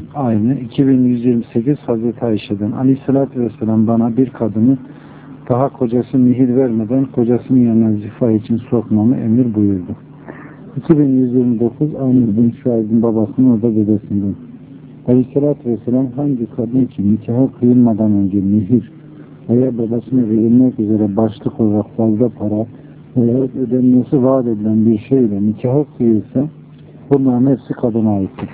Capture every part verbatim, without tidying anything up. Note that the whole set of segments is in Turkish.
Aynı. iki bin yüz yirmi sekiz Hazreti Ayşe'den. Aleyhissalatü vesselam bana bir kadını daha kocası mihir vermeden kocasının yanına zifa için sokmamı emir buyurdu. iki bin yüz yirmi dokuz Amir bin Şuayb'in babasının o da dedesinden. Aleyhissalatü vesselam hangi kadın ki nikaha kıyılmadan önce mihir veya babasına verilmek üzere başlık olarak fazla para veya ödenmesi vaat edilen bir şeyle nikaha kıyılsa bunların hepsi kadına aittir.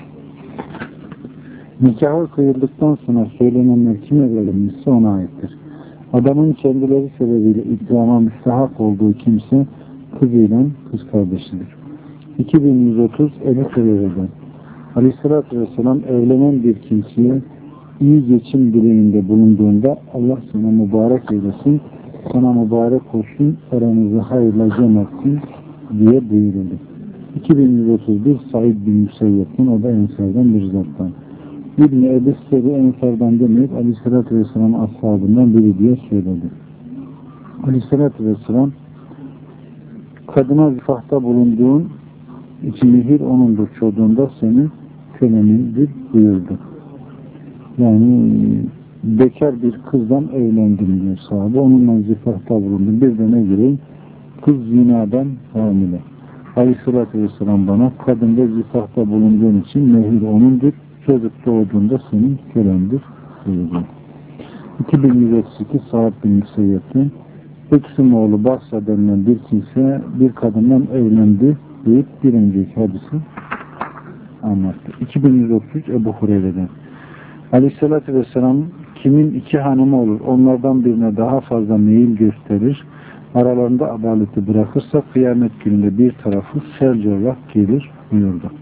Nikahı kıyıldıktan sonra söylenenler kime verilmişse ona aittir. Adamın kendileri sebebiyle ikrama müstahak olduğu kimse kızıyla kız kardeşidir. iki bin yüz otuz Ebu Hureyre'den. Aleyhissalatü vesselam evlenen bir kimseye iyi geçim dileğinde bulunduğunda Allah sana mübarek eylesin, sana mübarek olsun, aranızı hayırla cem etsin diye buyuruldu. iki bin yüz otuz bir Said bin Müseyyep'in, o da Ensar'dan bir zattan. İbn-i Ebi Seri Ensar'dan demeyip Aleyhisselatü Vesselam ashabından biri diye söyledi. Aleyhisselatü Vesselam kadına zifahta bulunduğun iki mihir onundur, çocuğunda senin kölenindir buyurdu. Yani bekar bir kızdan evlendim diyor sahabe. Onunla zifahta bulundum. Bir de ne gireyim? Kız zinadan hamile. Aleyhisselatü Vesselam bana kadında zifahta bulunduğun için mehir onundur. Çocuk doğduğunda senin kölendir buyurdu. iki bin yüz otuz iki Sa'd bin Müseyyep'ten Öksüm oğlu Basra denilen bir kimse bir kadından evlendi deyip bir önceki hadisi anlattı. iki bin yüz otuz üç Ebu Hureyre'den. Aleyhisselatü Vesselam kimin iki hanımı olur, onlardan birine daha fazla meyil gösterir, aralarında adaleti bırakırsa kıyamet gününde bir tarafı selc olarak gelir buyurdu.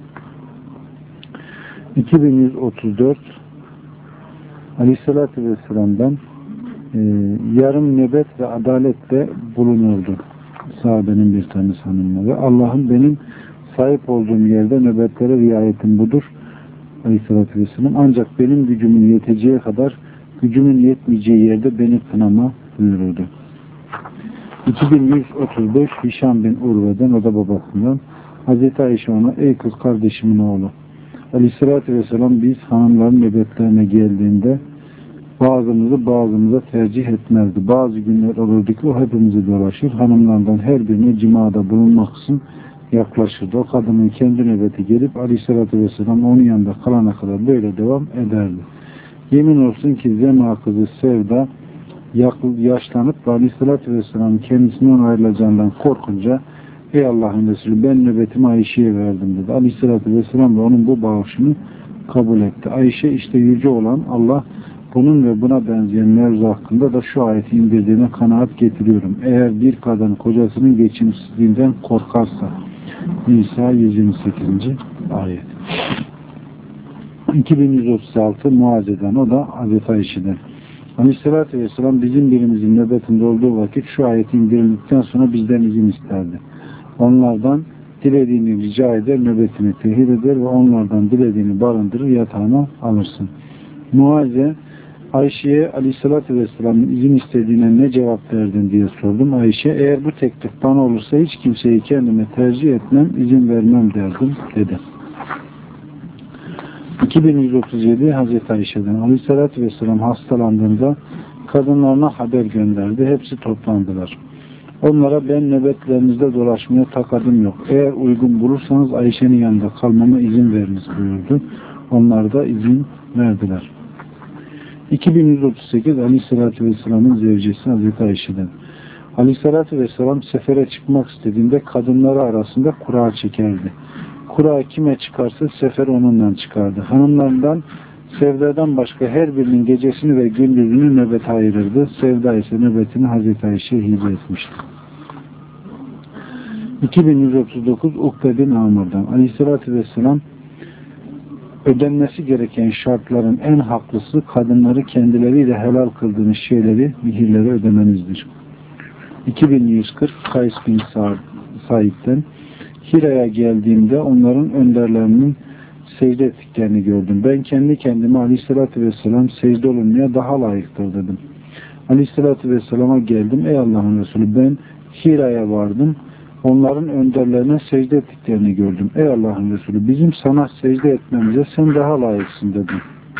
iki bin yüz otuz dört Aleyhisselatü Vesselam'dan e, yarım nöbet ve adaletle bulunurdu. Sahabenin bir tanesi hanımları. Allah'ım benim sahip olduğum yerde nöbetlere riayetim budur. Aleyhisselatü Vesselam ancak benim gücümün yeteceği kadar gücümün yetmeyeceği yerde beni kınama buyururdu. iki bin yüz otuz beş Hişam bin Urve'den, o da babasından. Hazreti Ayşe ona ey kız kardeşimin oğlu, Aleyhisselatü Vesselam biz hanımların nöbetlerine geldiğinde bazımızı bazımıza tercih etmezdi. Bazı günler olurdu ki o hepimizi dolaşır. Hanımlardan her birine cimada bulunmak için yaklaşırdı. O kadının kendi nöbeti gelip Aleyhisselatü Vesselam onun yanında kalana kadar böyle devam ederdi. Yemin olsun ki Zema kızı Sevda yaşlanıp Aleyhisselatü Vesselam kendisinden ayrılacağından korkunca ey Allah'ın Resulü ben nöbetimi Ayşe'ye verdim dedi. Aleyhisselatü Vesselam da onun bu bağışını kabul etti. Ayşe işte yüce olan Allah bunun ve buna benzeyen mevzu hakkında da şu ayeti indirdiğine kanaat getiriyorum. Eğer bir kadın kocasının geçimsizliğinden korkarsa. Nisa yüz yirmi sekizinci ayet. iki bin yüz otuz altı Muaze'den, o da Hazreti Ayşe'den. Aleyhisselatü Vesselam bizim birimizin nöbetinde olduğu vakit şu ayetin indirildikten sonra bizden izin isterdi. Onlardan dilediğini rica eder, nöbetini tehir eder ve onlardan dilediğini barındırır, yatağına alırsın. Muaze Ayşe'ye Aleyhisselatü Vesselam'ın izin istediğine ne cevap verdin diye sordum. Ayşe eğer bu teklif bana olursa hiç kimseyi kendime tercih etmem, izin vermem derdim dedi. iki bin yüz otuz yedi Hazreti Ayşe'den. Aleyhisselatü Vesselam hastalandığında kadınlarına haber gönderdi. Hepsi toplandılar. Onlara ben nöbetlerinizde dolaşmaya takadım yok. Eğer uygun bulursanız Ayşe'nin yanında kalmama izin veriniz buyurdu. Onlar da izin verdiler. iki bin yüz otuz sekiz Aleyhisselatü Vesselam'ın zevcesi Hazreti Ayşe'den. Aleyhisselatü Vesselam sefere çıkmak istediğinde kadınları arasında kura çekerdi. Kura kime çıkarsa sefer onunla çıkardı. Hanımlarından Sevda'dan başka her birinin gecesini ve gündüzünü nöbet ayırırdı. Sevda ise nöbetini Hazreti Ayşe'ye hibe etmişti. iki bin yüz otuz dokuz Ukbe bin Amr'dan. Aleyhisselatü Vesselam ödenmesi gereken şartların en haklısı kadınları kendileriyle helal kıldığınız şeyleri, mihirleri ödemenizdir. iki bin yüz kırk Kays bin Said'den. Hira'ya geldiğimde onların önderlerinin secde ettiklerini gördüm. Ben kendi kendime Aleyhisselatü Vesselam secde olunmaya daha layıktır dedim. Aleyhisselatü Vesselam'a geldim. Ey Allah'ın Resulü ben Hira'ya vardım. onların önderlerine secde ettiklerini gördüm. Ey Allah'ın Resulü, bizim sana secde etmemize sen daha layıksın dedim.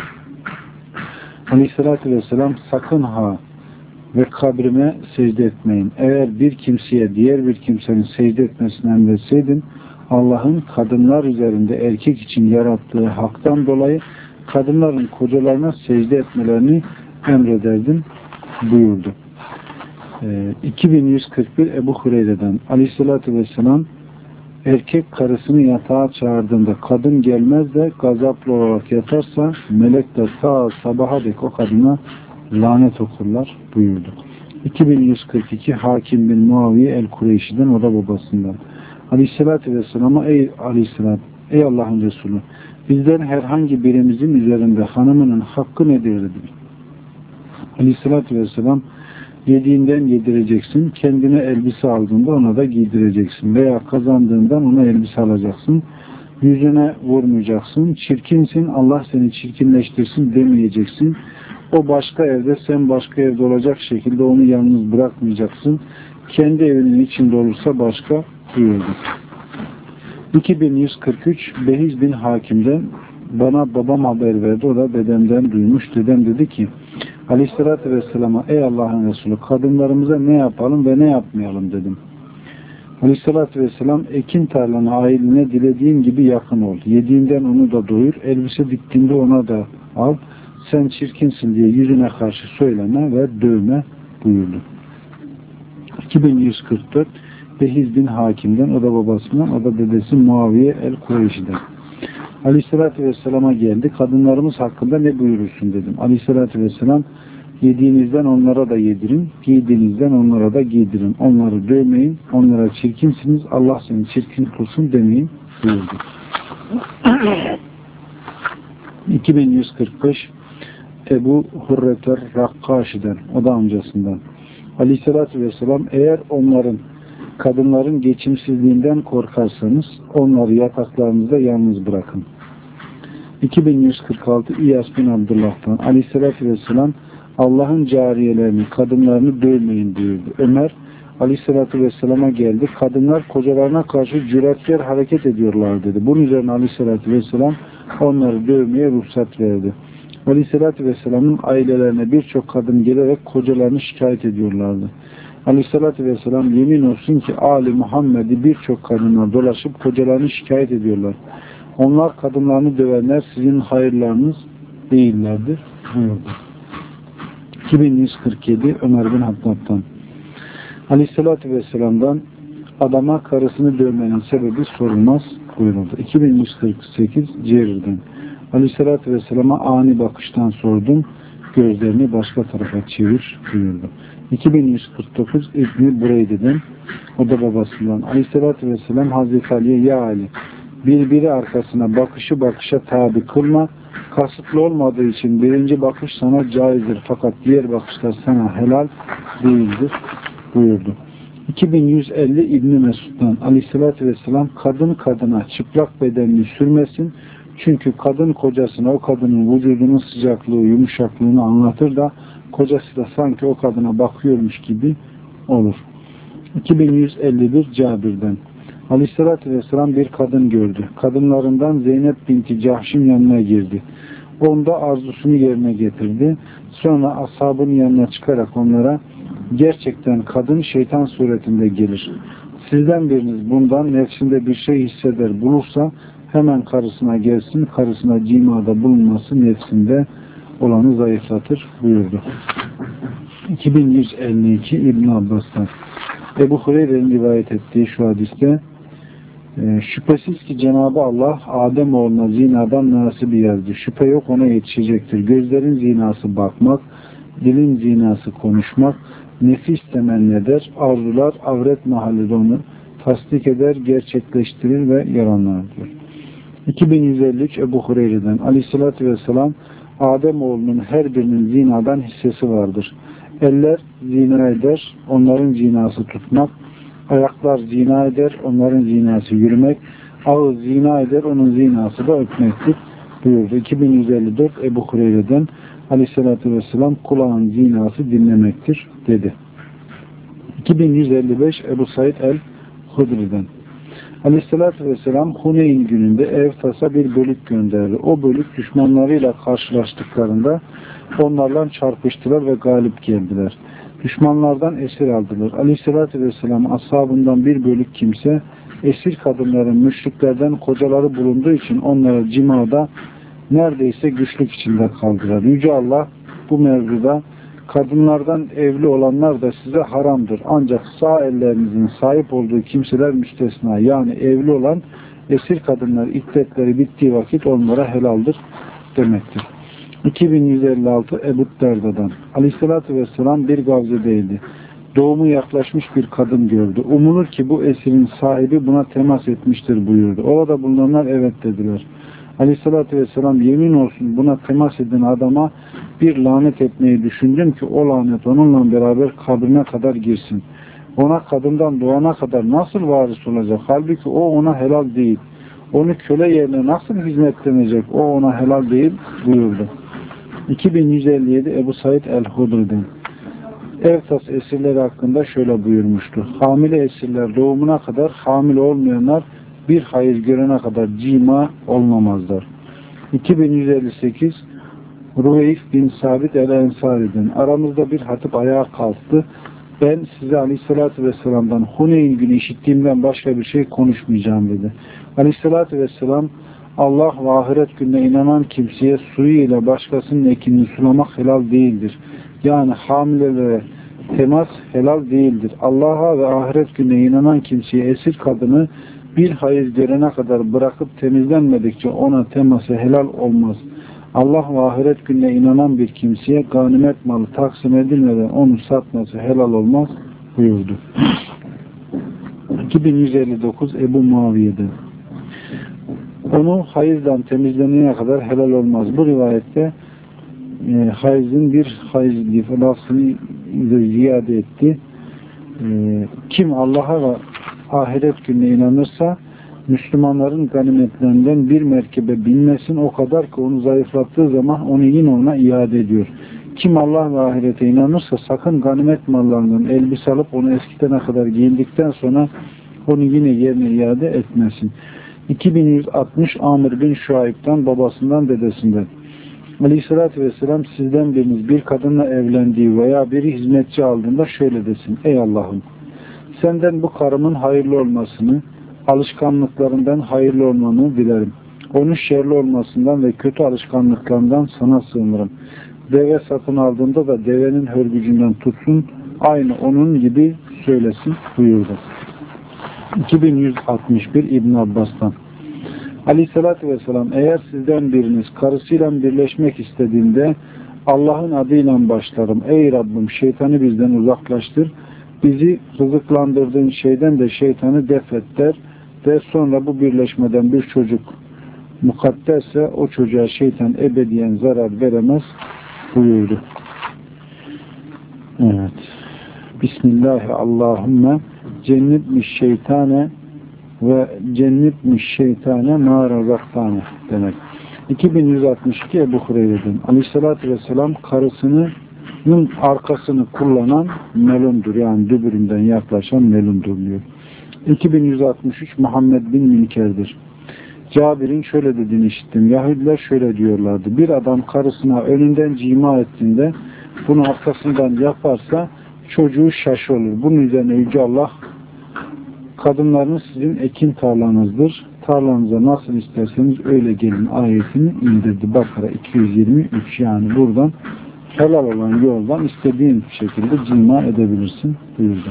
Aleyhissalatü vesselam, sakın ha ve kabrime secde etmeyin. Eğer bir kimseye diğer bir kimsenin secde etmesini emretseydin, Allah'ın kadınlar üzerinde erkek için yarattığı haktan dolayı kadınların kocalarına secde etmelerini emrederdim buyurdu. Ee, iki bin yüz kırk bir Ebu Hureyre'den Aleyhisselatü Vesselam, erkek karısını yatağa çağırdığında kadın gelmez de gazaplı olarak yatarsa melek de ta sabaha dek o kadına lanet okurlar buyurdu. iki bin yüz kırk iki Hakim bin Muaviye el-Kureyşi'den, o da babasından. Aleyhisselatü Vesselam'a ey Aleyhisselam, ey Allah'ın Resulü, bizden herhangi birimizin üzerinde hanımının hakkı nedir dedi. Aleyhisselatü Vesselam, yediğinden yedireceksin, kendine elbise aldığında ona da giydireceksin veya kazandığından ona elbise alacaksın, yüzüne vurmayacaksın, çirkinsin, Allah seni çirkinleştirsin demeyeceksin, o başka evde, sen başka evde olacak şekilde onu yalnız bırakmayacaksın, kendi evinin içinde olursa başka buyurdu. iki bin yüz kırk üç Behiz bin Hakim'den, bana babam haber verdi, o da dedemden duymuş. Dedem dedi ki, Aleyhisselatü Vesselam'a ey Allah'ın Resulü, kadınlarımıza ne yapalım ve ne yapmayalım dedim. Aleyhisselatü Vesselam, ekin tarlana ailine dilediğin gibi yakın ol. Yediğinden onu da doyur. Elbise diktiğinde ona da al. Sen çirkinsin diye yüzüne karşı söyleme ve dövme buyurdu. iki bin yüz kırk dört Behiz bin Hakim'den, o da babasından, o da dedesi Muaviye el-Kureyşi'den. Aleyhisselatü Vesselam'a geldi. Kadınlarımız hakkında ne buyurursun dedim. Aleyhisselatü Vesselam, yediğinizden onlara da yedirin, giydiğinizden onlara da giydirin. Onları dövmeyin, onlara çirkinsiniz, Allah seni çirkin kılsın demeyin buyurdu. iki bin yüz kırk beş Ebu Hurreter Rakkaşi'den, o da amcasından. Aleyhisselatü Vesselam, eğer onların, kadınların geçimsizliğinden korkarsanız onları yataklarınızda yalnız bırakın. iki bin yüz kırk altı İyas bin Abdullah'tan Aleyhisselatü Vesselam, Allah'ın cariyelerini, kadınlarını dövmeyin buyurdu. Ömer Aleyhisselatü Vesselam'a geldi. Kadınlar kocalarına karşı cüretkar hareket ediyorlar dedi. Bunun üzerine Aleyhisselatü Vesselam onları dövmeye ruhsat verdi. Aleyhisselatü Vesselam'ın ailelerine birçok kadın gelerek kocalarını şikayet ediyorlardı. Aleyhisselatü Vesselam, yemin olsun ki Ali Muhammed'i birçok kadınlar dolaşıp kocalarını şikayet ediyorlar. Onlar kadınlarını dövenler sizin hayırlarınız değillerdir buyurdu. iki bin yüz kırk yedi Ömer bin Hattab'dan Aleyhisselatü Vesselam'dan, adama karısını dövmenin sebebi sorulmaz buyuruldu. iki bin yüz kırk sekiz Cerir'den Aleyhisselatü Vesselam'a ani bakıştan sordum, gözlerini başka tarafa çevir buyurdu. iki bin yüz kırk dokuz İbn-i Bureyde'den, o da babasından. Aleyhisselatü Vesselam Hazreti Ali'ye, ya Ali, birbiri arkasına bakışı bakışa tabi kılma, kasıtlı olmadığı için birinci bakış sana caizdir fakat diğer bakışlar sana helal değildir buyurdu. iki bin yüz elli İbn-i Mesud'dan Aleyhisselatü Vesselam, kadın kadına çıplak bedenini sürmesin, çünkü kadın kocasına o kadının vücudunun sıcaklığı, yumuşaklığını anlatır da kocası da sanki o kadına bakıyormuş gibi olur. iki bin yüz elli bir Cabir'den Aleyhisselatü Vesselam bir kadın gördü. Kadınlarından Zeynep binti Cahş'ın yanına girdi. Onda arzusunu yerine getirdi. Sonra ashabın yanına çıkarak onlara, gerçekten kadın şeytan suretinde gelir. Sizden biriniz bundan nefsinde bir şey hisseder bulursa hemen karısına gelsin, karısına cimada bulunması nefsinde olanı zayıflatır buyurdu. iki bin yüz elli iki İbn Abbas'tan Ebu Hureyre'nin rivayet ettiği şu hadiste, e, şüphesiz ki Cenab-ı Allah Adem oğluna zinadan nasibi yazdı. Şüphe yok ona yetişecektir. Gözlerin zinası bakmak, dilin zinası konuşmak, nefis temenni eder, arzular avret mahallede onu tasdik eder, gerçekleştirir ve yalanlar diyor. iki bin yüz elli üç Ebu Hureyre'den Aleyhisselatü Vesselam, Adem oğlunun her birinin zinadan hissesi vardır. Eller zina eder, onların zinası tutmak, ayaklar zina eder, onların zinası yürümek, ağız zina eder, onun zinası da öpmektir buyurdu. iki bin yüz elli dört Ebu Hureyre'den Aleyhisselatü Vesselam, kulağın zinası dinlemektir dedi. iki bin yüz elli beş Ebu Said el el-Hudri'den. Aleyhissalatü vesselam Huneyn gününde Evtas'a bir bölük gönderdi. O bölük düşmanlarıyla karşılaştıklarında onlarla çarpıştılar ve galip geldiler. Düşmanlardan esir aldılar. Aleyhissalatü vesselam ashabından bir bölük kimse esir kadınların müşriklerden kocaları bulunduğu için onlara cimada neredeyse güçlük içinde kaldılar. Yüce Allah bu mevzuda kadınlardan evli olanlar da size haramdır. Ancak sağ ellerinizin sahip olduğu kimseler müstesna. Yani evli olan esir kadınlar iddetleri bittiği vakit onlara helaldir demektir. iki bin yüz elli altı Ebu Derda'dan. Aleyhissalatü vesselam bir gavzedeydi. Doğumu yaklaşmış bir kadın gördü. Umulur ki bu esirin sahibi buna temas etmiştir buyurdu. Orada bulunanlar evet dediler. Aleyhissalatü vesselam yemin olsun buna temas eden adama bir lanet etmeyi düşündüm ki o lanet onunla beraber kabrine kadar girsin. Ona kadından doğana kadar nasıl varis olacak? Halbuki o ona helal değil. Onu köle yerine nasıl hizmetlenecek? O ona helal değil buyurdu. iki bin yüz elli yedi Ebu Said el-Hudri'den. Evtas esirleri hakkında şöyle buyurmuştu. Hamile esirler doğumuna kadar, hamile olmayanlar bir hayır görene kadar cima olmamazlar. iki bin yüz elli sekiz Ruveyf bin Sabit el-Ensari'den. Aramızda bir hatip ayağa kalktı. Ben size Aleyhisselatü Vesselam'dan Huneyn günü işittiğimden başka bir şey konuşmayacağım dedi. Aleyhisselatü Vesselam Allah ve ahiret gününe inanan kimseye suyu ile başkasının ekinini sulamak helal değildir. Yani hamilelere temas helal değildir. Allah'a ve ahiret gününe inanan kimseye esir kadını bir hayır görene kadar bırakıp temizlenmedikçe ona teması helal olmaz. Allah ve ahiret gününe inanan bir kimseye ganimet malı taksim edilmeden onu satması helal olmaz buyurdu. iki bin yüz elli dokuz Ebu Muaviye'den. Onu hayızdan temizlenene kadar helal olmaz. Bu rivayette e, hayızın bir hayız diye lafzını ziyade etti. E, kim Allah'a ve ahiret gününe inanırsa Müslümanların ganimetlerinden bir merkebe binmesin o kadar ki onu zayıflattığı zaman onu yine ona iade ediyor. Kim Allah ve ahirete inanırsa sakın ganimet mallarından elbise alıp onu eskitene kadar giyindikten sonra onu yine yerine iade etmesin. iki bin yüz altmış Amr bin Şuayb'dan babasından dedesinden. Aleyhissalatü vesselam sizden biriniz bir kadınla evlendiği veya biri hizmetçi aldığında şöyle desin. Ey Allah'ım senden bu karımın hayırlı olmasını, alışkanlıklarından hayırlı olmanı dilerim. Onun şerli olmasından ve kötü alışkanlıklarından sana sığınırım. Deve satın aldığında da devenin hörgücünden tutsun, aynı onun gibi söylesin buyurdu. iki bin yüz altmış bir İbn Abbas'tan. Aleyhissalatü vesselam eğer sizden biriniz karısıyla birleşmek istediğinde Allah'ın adıyla başlarım. Ey Rabbim şeytanı bizden uzaklaştır. Bizi rızıklandırdığın şeyden de şeytanı def et der ve sonra bu birleşmeden bir çocuk mukaddesse o çocuğa şeytan ebediyen zarar veremez buyurdu. Evet. Bismillahirrahmanirrahim. Cennetmiş şeytane ve cennetmiş şeytane ma razaktane demek. iki bin yüz altmış iki Ebu Hureyre'den. Aleyhissalatü vesselam karısının arkasını kullanan melundur. Yani dübüründen yaklaşan melundur diyor. iki bin yüz altmış üç Muhammed bin Münker'dir. Cabir'in şöyle dediğini işittim. Yahudiler şöyle diyorlardı. Bir adam karısına önünden cima ettiğinde bunu arkasından yaparsa çocuğu şaşı olur. Bunun üzerine Yüce Allah kadınlarınız sizin ekin tarlanızdır. Tarlanıza nasıl isterseniz öyle gelin ayetini indirdi. Bakara iki yüz yirmi üç yani buradan helal olan yoldan istediğin şekilde cima edebilirsin buyurdu.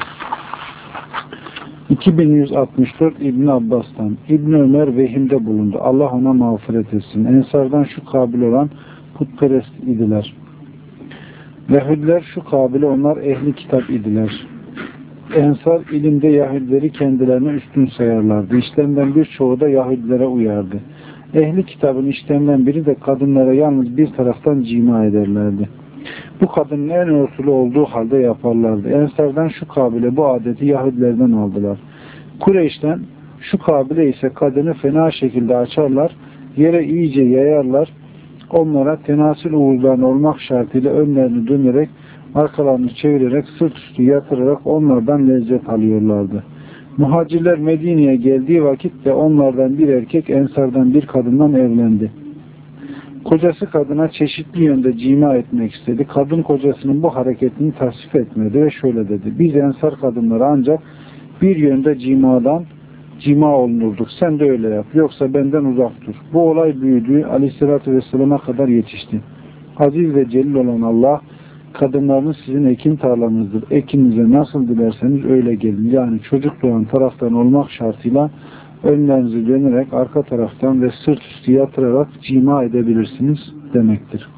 iki bin yüz altmış dört İbn Abbas'tan. İbn Ömer vehimde bulundu. Allah ona mağfiret etsin. Ensardan şu kabil olan putperest idiler. Yahudiler şu kabile onlar ehli kitap idiler. Ensar ilimde Yahudileri kendilerine üstün sayarlardı. İşlerinden birçoğu da Yahudilere uyardı. Ehli kitabın işlerinden biri de kadınlara yalnız bir taraftan cima ederlerdi. Bu kadının en usulü olduğu halde yaparlardı. Ensardan şu kabile bu adeti Yahudilerden aldılar. Kureyş'ten şu kabile ise kadını fena şekilde açarlar, yere iyice yayarlar, onlara tenasül uğurdan olmak şartıyla önlerini dönerek, arkalarını çevirerek, sırt üstü yatırarak onlardan lezzet alıyorlardı. Muhacirler Medine'ye geldiği vakitte onlardan bir erkek Ensardan bir kadından evlendi. Kocası kadına çeşitli yönde cima etmek istedi. Kadın kocasının bu hareketini tasvip etmedi ve şöyle dedi: biz Ensar kadınları ancak bir yönde cimadan cima olunurduk. Sen de öyle yap. Yoksa benden uzak dur. Bu olay büyüdü. Aleyhissalatü vesselam'a kadar yetişti. Aziz ve celil olan Allah, kadınlarınız sizin ekin tarlanızdır. Ekinize nasıl dilerseniz öyle gelin. Yani çocuk doğan taraftan olmak şartıyla önlerinizi dönerek arka taraftan ve sırt üstü yatırarak cima edebilirsiniz demektir.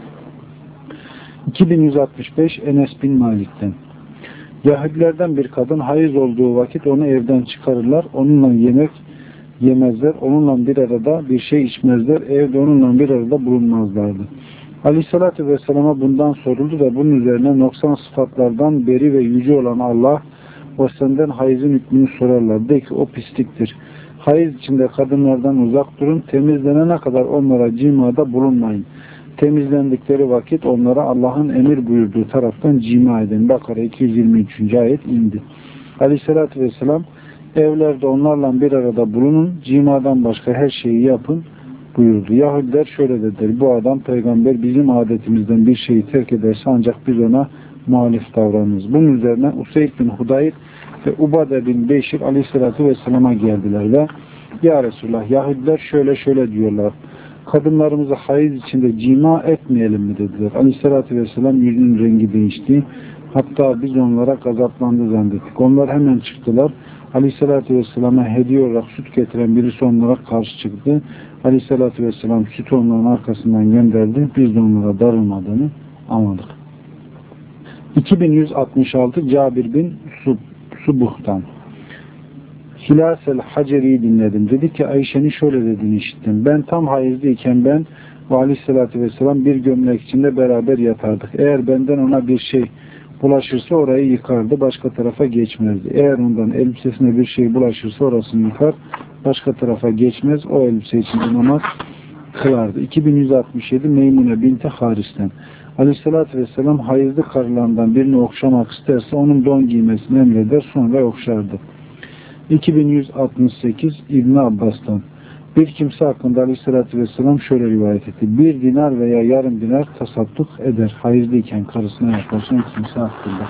iki bin yüz altmış beş Enes bin Malik'ten. Yahudilerden bir kadın hayız olduğu vakit onu evden çıkarırlar. Onunla yemek yemezler. Onunla bir arada bir şey içmezler. Evde onunla bir arada bulunmazlardı. Aleyhissalatü vesselama bundan soruldu da bunun üzerine noksan sıfatlardan beri ve yüce olan Allah o senden hayızın hükmünü sorarlar. De ki o pisliktir. Hayız içinde kadınlardan uzak durun. Temizlenene kadar onlara cimada bulunmayın. Temizlendikleri vakit onlara Allah'ın emir buyurduğu taraftan cima edin. Bakara iki yüz yirmi üçüncü ayet indi. Aleyhissalatü vesselam evlerde onlarla bir arada bulunun. Cimadan başka her şeyi yapın buyurdu. Yahudiler şöyle dediler: bu adam peygamber bizim adetimizden bir şeyi terk ederse ancak biz ona muhalif davranırız. Bunun üzerine Useyd bin Hudayr ve Ubade bin Beşir Aleyhisselatü Vesselam'a geldiler ve ya Resulullah, Yahudiler şöyle şöyle diyorlar. Kadınlarımızı hayız içinde cima etmeyelim mi dediler. Aleyhisselatü Vesselam yüzünün rengi değişti. Hatta biz onlara gazaplandı zannettik. Onlar hemen çıktılar. Aleyhisselatü Vesselam'a hediye olarak süt getiren birisi onlara karşı çıktı. Aleyhisselatü Vesselam sütü onların arkasından gönderdi. Biz de onlara darılmadığını anladık. iki bin yüz altmış altı Cabir bin Subuh'tan. Hilasel Haceri'yi dinledim. Dedi ki Ayşe'nin şöyle dediğini işittim. Ben tam hayızlıyken ben ve Aleyhisselatü Vesselam bir gömlek içinde beraber yatardık. Eğer benden ona bir şey bulaşırsa orayı yıkardı, başka tarafa geçmezdi. Eğer ondan elbisesine bir şey bulaşırsa orasını yıkar, başka tarafa geçmez, o elbise içinde namaz kılardı. iki bin yüz altmış yedi Meymune binti Haris'ten. Aleyhissalatü vesselam hayızlı karılarından birini okşamak isterse onun don giymesini emreder, sonra okşardı. iki bin yüz altmış sekiz İbn Abbas'tan. Bir kimse hakkında Aleyhisselatü Vesselam şöyle rivayet etti: bir dinar veya yarım dinar tasadduk eder hayızlıyken karısına yaklaşan kimse hakkında.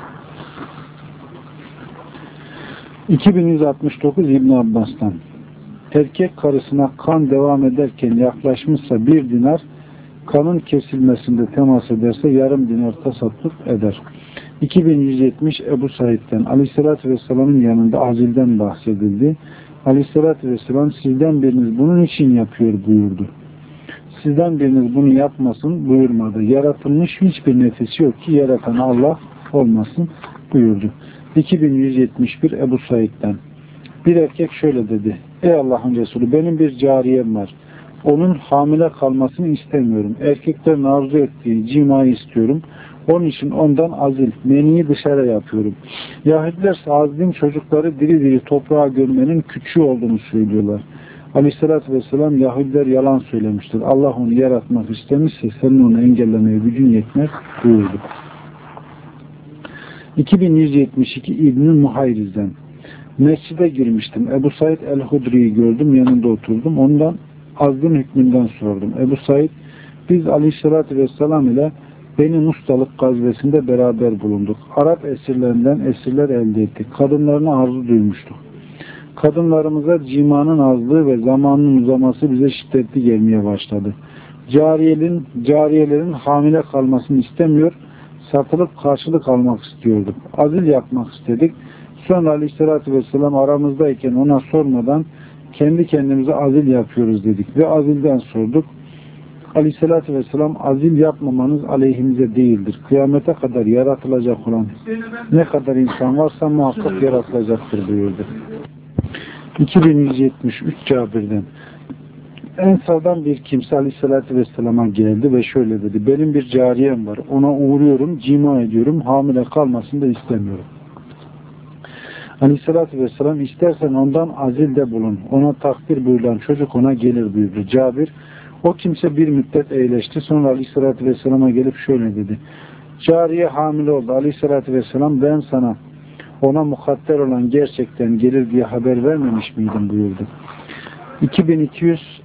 iki bin yüz altmış dokuz İbn Abbas'tan. Erkek karısına kan devam ederken yaklaşmışsa bir dinar, kanın kesilmesinde temas ederse yarım dinar tasadduk eder. iki bin yüz yetmiş Ebu Said'den. Aleyhisselatü Vesselam'ın yanında azilden bahsedildi. Aleyhisselatü Vesselam sizden biriniz bunun için yapıyor buyurdu. Sizden biriniz bunu yapmasın buyurmadı. Yaratılmış hiçbir nefesi yok ki yaratan Allah olmasın buyurdu. iki bin yüz yetmiş bir Ebu Said'den. Bir erkek şöyle dedi: ey Allah'ın Resulü, benim bir cariyem var. Onun hamile kalmasını istemiyorum. Erkeklerin arzu ettiği cimayı istiyorum. Onun için ondan azil, meniyi dışarı yapıyorum. Yahudiler azilin çocukları diri diri toprağa gömmenin küçüğü olduğunu söylüyorlar. Aleyhissalatü vesselam Yahudiler yalan söylemiştir. Allah onu yaratmak istemişse senin onu engellemeye gücün yetmez buyurdu. iki bin yüz yetmiş iki İbn-i Muhayriz'den. Mescide girmiştim. Ebu Said el-Hudri'yi gördüm. Yanında oturdum. Ondan azlın hükmünden sordum. Ebu Said, biz Aleyhisselatü Vesselam ile Beni Mustalık gazvesinde beraber bulunduk. Arap esirlerinden esirler elde ettik. Kadınlarına arzu duymuştuk. Kadınlarımıza cimanın azlığı ve zamanın uzaması bize şiddetli gelmeye başladı. Cariyelerin, cariyelerin hamile kalmasını istemiyor, satılıp karşılık almak istiyorduk. Azil yapmak istedik. Sonra Aleyhisselatü Vesselam aramızdayken ona sormadan kendi kendimize azil yapıyoruz dedik ve azilden sorduk. Aleyhisselatü Vesselam azil yapmamanız aleyhimize değildir. Kıyamete kadar yaratılacak olan ne kadar insan varsa muhakkak yaratılacaktır buyurdu. iki bin yüz yetmiş üç Cabir'den. Ensardan bir kimse Aleyhisselatü Vesselam'a geldi ve şöyle dedi: benim bir cariyem var. Ona uğruyorum, cima ediyorum. Hamile kalmasını da istemiyorum. Aleyhisselatü Vesselam istersen ondan azilde bulun. Ona takdir buyurulan çocuk ona gelir buyurdu. Cabir, o kimse bir müddet eğleşti. Sonra Aleyhisselatü Vesselam'a gelip şöyle dedi: cariye hamile oldu. Aleyhisselatü Vesselam, ben sana ona mukadder olan gerçekten gelir diye haber vermemiş miydin buyurdu. iki bin iki yüz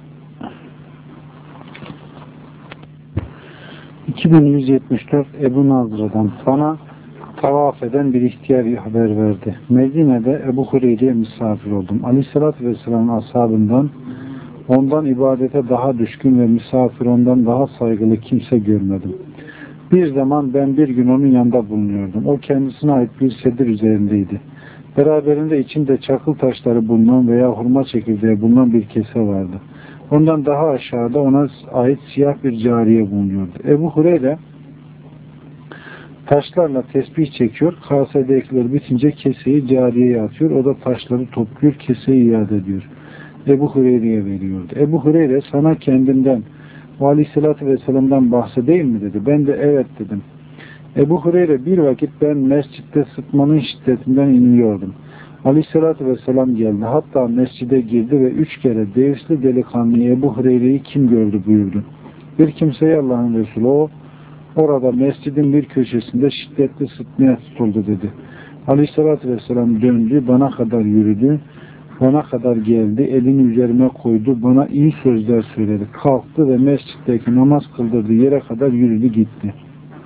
iki bin yüz yetmiş dört Ebu Nazra'dan bana tavaf eden bir ihtiyar haber verdi. Medine'de Ebu Hureyre'ye misafir oldum. Aleyhissalatü Vesselam'ın ashabından ondan ibadete daha düşkün ve misafir ondan daha saygılı kimse görmedim. Bir zaman ben bir gün onun yanında bulunuyordum. O kendisine ait bir sedir üzerindeydi. Beraberinde içinde çakıl taşları bulunan veya hurma çekirdeği bulunan bir kese vardı. Ondan daha aşağıda ona ait siyah bir cariye bulunuyordu. Ebu Hureyre taşlarla tesbih çekiyor, kasedekiler bitince keseyi cariyeye atıyor, o da taşları topluyor, keseyi iade ediyor. Ebu Hureyre'ye veriyordu. Ebu Hureyre sana kendinden ve Aleyhisselatü Vesselam'dan bahsedeyim mi dedi. Ben de evet dedim. Ebu Hureyre bir vakit ben mescitte sıtmanın şiddetinden inliyordum. Aleyhisselatü Vesselam geldi. Hatta mescide girdi ve üç kere devesli delikanlı Ebu Hureyre'yi kim gördü buyurdu. Bir kimseye Allah'ın Resulü o orada mescidin bir köşesinde şiddetli sıtmaya tutuldu dedi. Aleyhisselatü Vesselam döndü, bana kadar yürüdü, bana kadar geldi, elini üzerime koydu, bana iyi sözler söyledi. Kalktı ve mescitteki namaz kıldırdığı yere kadar yürüdü gitti.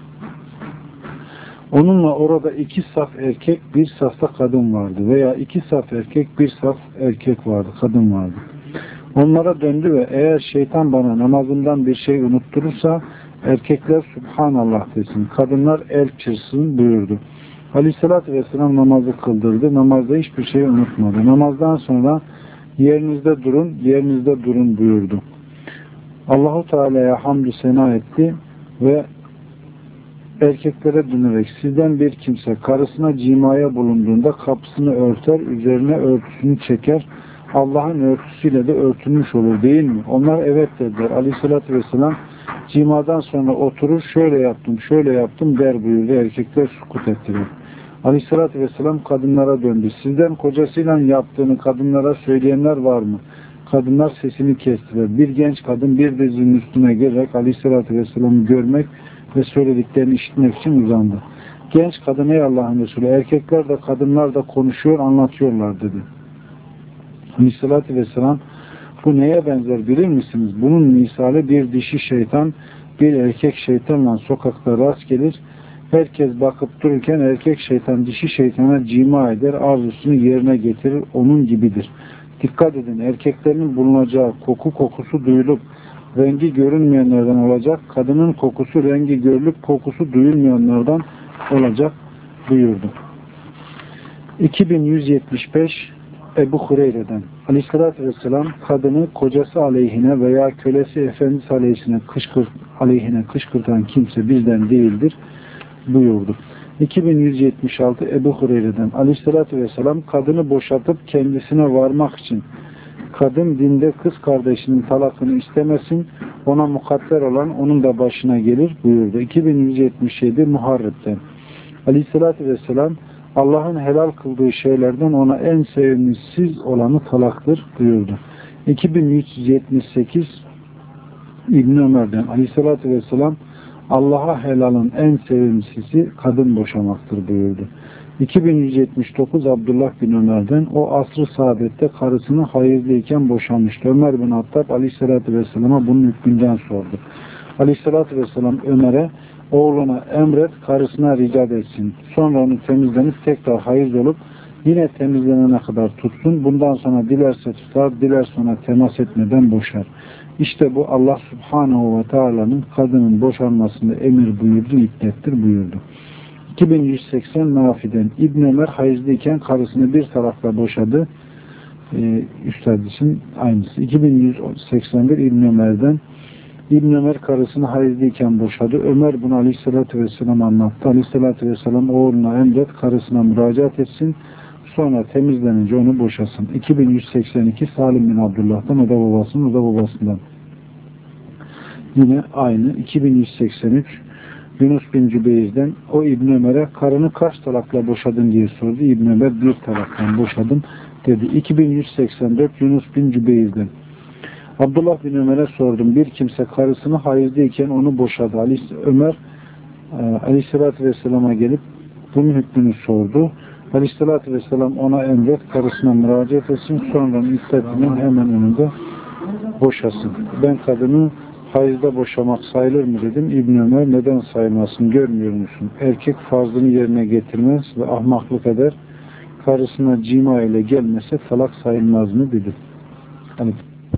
Onunla orada iki saf erkek, bir safta kadın vardı veya iki saf erkek, bir saf erkek vardı, kadın vardı. Onlara döndü ve eğer şeytan bana namazından bir şey unutturursa erkekler Subhanallah desin, kadınlar el çırsın buyurdu. Aleyhissalatü Vesselam namazı kıldırdı. Namazda hiçbir şey unutmadı. Namazdan sonra yerinizde durun, yerinizde durun buyurdu. Allahu Teala'ya hamdü sena etti ve erkeklere dönerek sizden bir kimse karısına cimaya bulunduğunda kapısını örter, üzerine örtüsünü çeker, Allah'ın örtüsüyle de örtülmüş olur değil mi? Onlar evet dediler. Aleyhissalatü Vesselam cimadan sonra oturur, şöyle yaptım, şöyle yaptım der buyurdu. Erkekler sukut ettiler. Aleyhissalatü Vesselam kadınlara döndü. Sizden kocasıyla yaptığını kadınlara söyleyenler var mı? Kadınlar sesini kestiler. Bir genç kadın bir dizinin üstüne gelerek Aleyhissalatü Vesselam'ı görmek ve söylediklerini işitmek için uzandı. Genç kadın ey Allah'ın Resulü, erkekler de kadınlar da konuşuyor, anlatıyorlar dedi. Aleyhissalatü Vesselam bu neye benzer bilir misiniz? Bunun misali bir dişi şeytan bir erkek şeytanla sokakta rast gelir. Herkes bakıp dururken erkek şeytan dişi şeytana cima eder, arzusunu yerine getirir. Onun gibidir. Dikkat edin, erkeklerin bulunacağı koku kokusu duyulup rengi görünmeyenlerden olacak. Kadının kokusu rengi görülüp kokusu duyulmayanlardan olacak buyurdu. iki bin yüz yetmiş beş Ebu Hureyre'den Aleyhisselatü Vesselam kadını kocası aleyhine veya kölesi efendisi aleyhine, kışkırt, aleyhine kışkırtan kimse bizden değildir buyurdu. iki bin yüz yetmiş altı Ebu Hureyre'den Aleyhisselatü Vesselam kadını boşatıp kendisine varmak için kadın dinde kız kardeşinin talakını istemesin, ona mukadder olan onun da başına gelir buyurdu. iki bin yüz yetmiş yedi Muharrem'den Aleyhisselatü Vesselam Allah'ın helal kıldığı şeylerden ona en sevimlisiz olanı talaktır buyurdu. iki bin yüz yetmiş sekiz İbn Ömer'den Aleyhisselatü Vesselam Allah'a helalın en sevimlisi kadın boşamaktır buyurdu. iki bin yüz yetmiş dokuz Abdullah bin Ömer'den o asr-ı saadette karısını hayırlıyken boşamıştı. Ömer bin Hattab Aleyhisselatü Vesselam'a bunun hükmünden sordu. Aleyhisselatü Vesselam Ömer'e oğluna emret karısına ricat etsin. Sonra onu temizlenip tekrar hayız olup yine temizlenene kadar tutsun. Bundan sonra dilerse tutar, diler sonra temas etmeden boşar. İşte bu Allah Subhanahu ve Teala'nın kadının boşanmasında emir buyurdu, iddettir buyurdu. iki bin yüz seksen Nafi'den İbn Ömer hayızlıyken karısını bir tarafla boşadı. Ee, üst hadisin aynısı. iki bin yüz seksen bir İbn Ömer'den İbn Ömer karısını hayızlıyken boşadı. Ömer bunu Aleyhisselatü Vesselam anlattı. Aleyhisselatü Vesselam oğluna emret karısına müracaat etsin. Sonra temizlenince onu boşasın. iki bin yüz seksen iki Salim bin Abdullah'tan, o da babasının, o da babasından. Yine aynı. iki bin yüz seksen üç Yunus bin Cübeyr'den o İbn Ömer'e karını kaç talakla boşadın diye sordu. İbn Ömer bir talakla boşadım dedi. iki bin yüz seksen dört Yunus bin Cübeyr'den Abdullah bin Ömer'e sordum. Bir kimse karısını hayızlıyken onu boşadı. Ali, Ömer Aleyhisselatü Vesselam'a gelip bunun hükmünü sordu. Aleyhissalatü vesselam ona emret, karısına müracaat etsin, sonra iddetinin hemen önünde boşasın. Ben kadını hayızda boşamak sayılır mı dedim. İbn Ömer neden sayılmasın, görmüyor musun? Erkek farzını yerine getirmez ve ahmaklık eder. Karısına cima ile gelmese talak sayılmaz mı dedi. Hani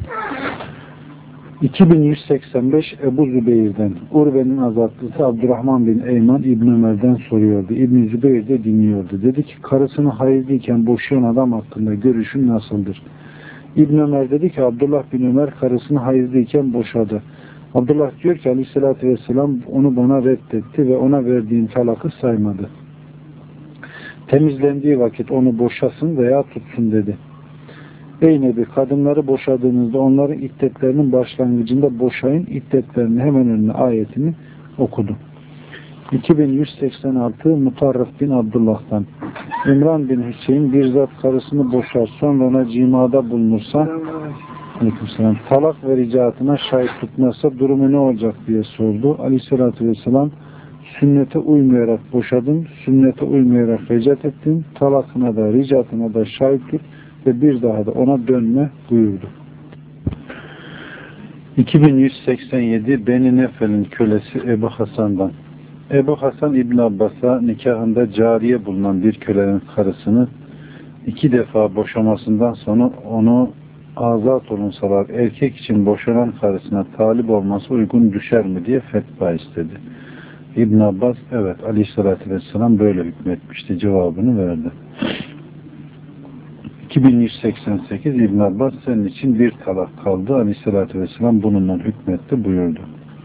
iki bin yüz seksen beş Ebu Zübeyir'den Urve'nin azatlısı Abdurrahman bin Eyman İbn Ömer'den soruyordu. İbn Zübeyir de dinliyordu. Dedi ki karısını hayızlıyken boşayan adam hakkında görüşün nasıldır? İbn Ömer dedi ki Abdullah bin Ömer karısını hayızlıyken boşadı. Abdullah diyor ki Aleyhisselatü Vesselam onu bana reddetti ve ona verdiğin talakı saymadı. Temizlendiği vakit onu boşasın veya tutsun dedi. Ey Nebi, kadınları boşadığınızda onların iddetlerinin başlangıcında boşayın, iddetlerinin hemen önüne ayetini okudu. iki bin yüz seksen altı Mutarrif bin Abdullah'tan İmran bin Hüseyin bir zat karısını boşar, sonra ona cimada bulunursa aleykümselam, talak ve ricatına şahit tutmazsa durumu ne olacak diye sordu. Aleyhissalatü vesselam sünnete uymayarak boşadın, sünnete uymayarak ricat ettin, talakına da ricatına da şahit tut ve bir daha da ona dönme buyurdu. iki bin yüz seksen yedi Beni Nefel'in kölesi Ebu Hasan'dan Ebu Hasan İbn Abbas'a nikahında cariye bulunan bir kölenin karısını iki defa boşamasından sonra onu azat olunsalar erkek için boşanan karısına talip olması uygun düşer mi diye fetva istedi. İbn Abbas evet Aleyhisselatü Vesselam böyle hükmetmişti cevabını verdi. iki bin yüz seksen sekiz İbn Abbas senin için bir talak kaldı. Aleyhisselatü Vesselam bununla hükmetti buyurdu.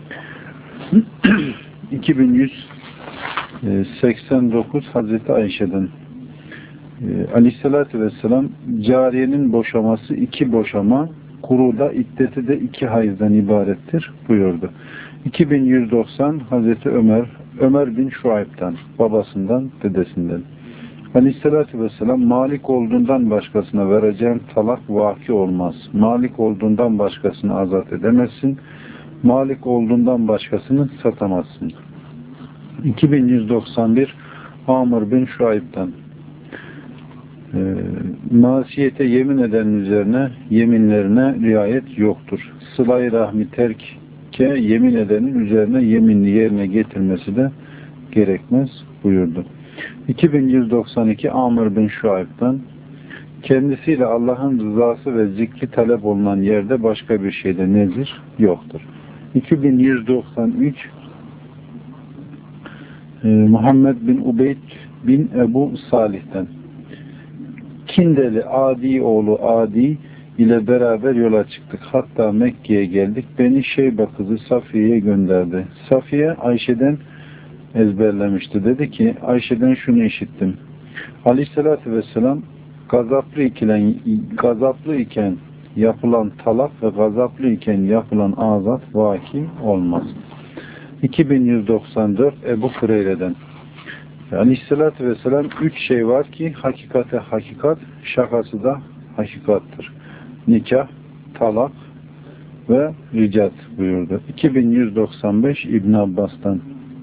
iki bin yüz seksen dokuz Hazreti Ayşe'den Aleyhisselatü Vesselam cariyenin boşaması iki boşama, kuruda iddeti de iki hayızdan ibarettir buyurdu. iki bin yüz doksan Hazreti Ömer Ömer bin Şuayb'dan, babasından, dedesinden. Aleyhisselatü Vesselam malik olduğundan başkasına vereceğin talak vaki olmaz. Malik olduğundan başkasını azat edemezsin. Malik olduğundan başkasını satamazsın. iki bin yüz doksan bir Amr bin Şuayb'dan e, masiyete yemin eden üzerine yeminlerine riayet yoktur. Sıla-i rahmi terke yemin edenin üzerine yeminli yerine getirmesi de gerekmez buyurdu. iki bin yüz doksan iki Amr bin Şuayb'dan kendisiyle Allah'ın rızası ve zikri talep olunan yerde başka bir şeyde nezir yoktur. iki bin yüz doksan üç e, Muhammed bin Ubeyd bin Ebu Salih'ten Kindeli Adi oğlu Adi ile beraber yola çıktık. Hatta Mekke'ye geldik. Beni Şeybe kızı Safiye'ye gönderdi. Safiye Ayşe'den ezberlemişti. Dedi ki Ayşe'den şunu işittim. Aleyhissalatü vesselam gazaplı iken, gazaplı iken yapılan talak ve gazaplı iken yapılan azat vaki olmaz. iki bin yüz doksan dört Ebu Hureyre'den Aleyhissalatü vesselam üç şey var ki hakikate hakikat, şakası da hakikattır. Nikah, talak ve ricat buyurdu. iki bin yüz doksan beş İbn Abbas'tan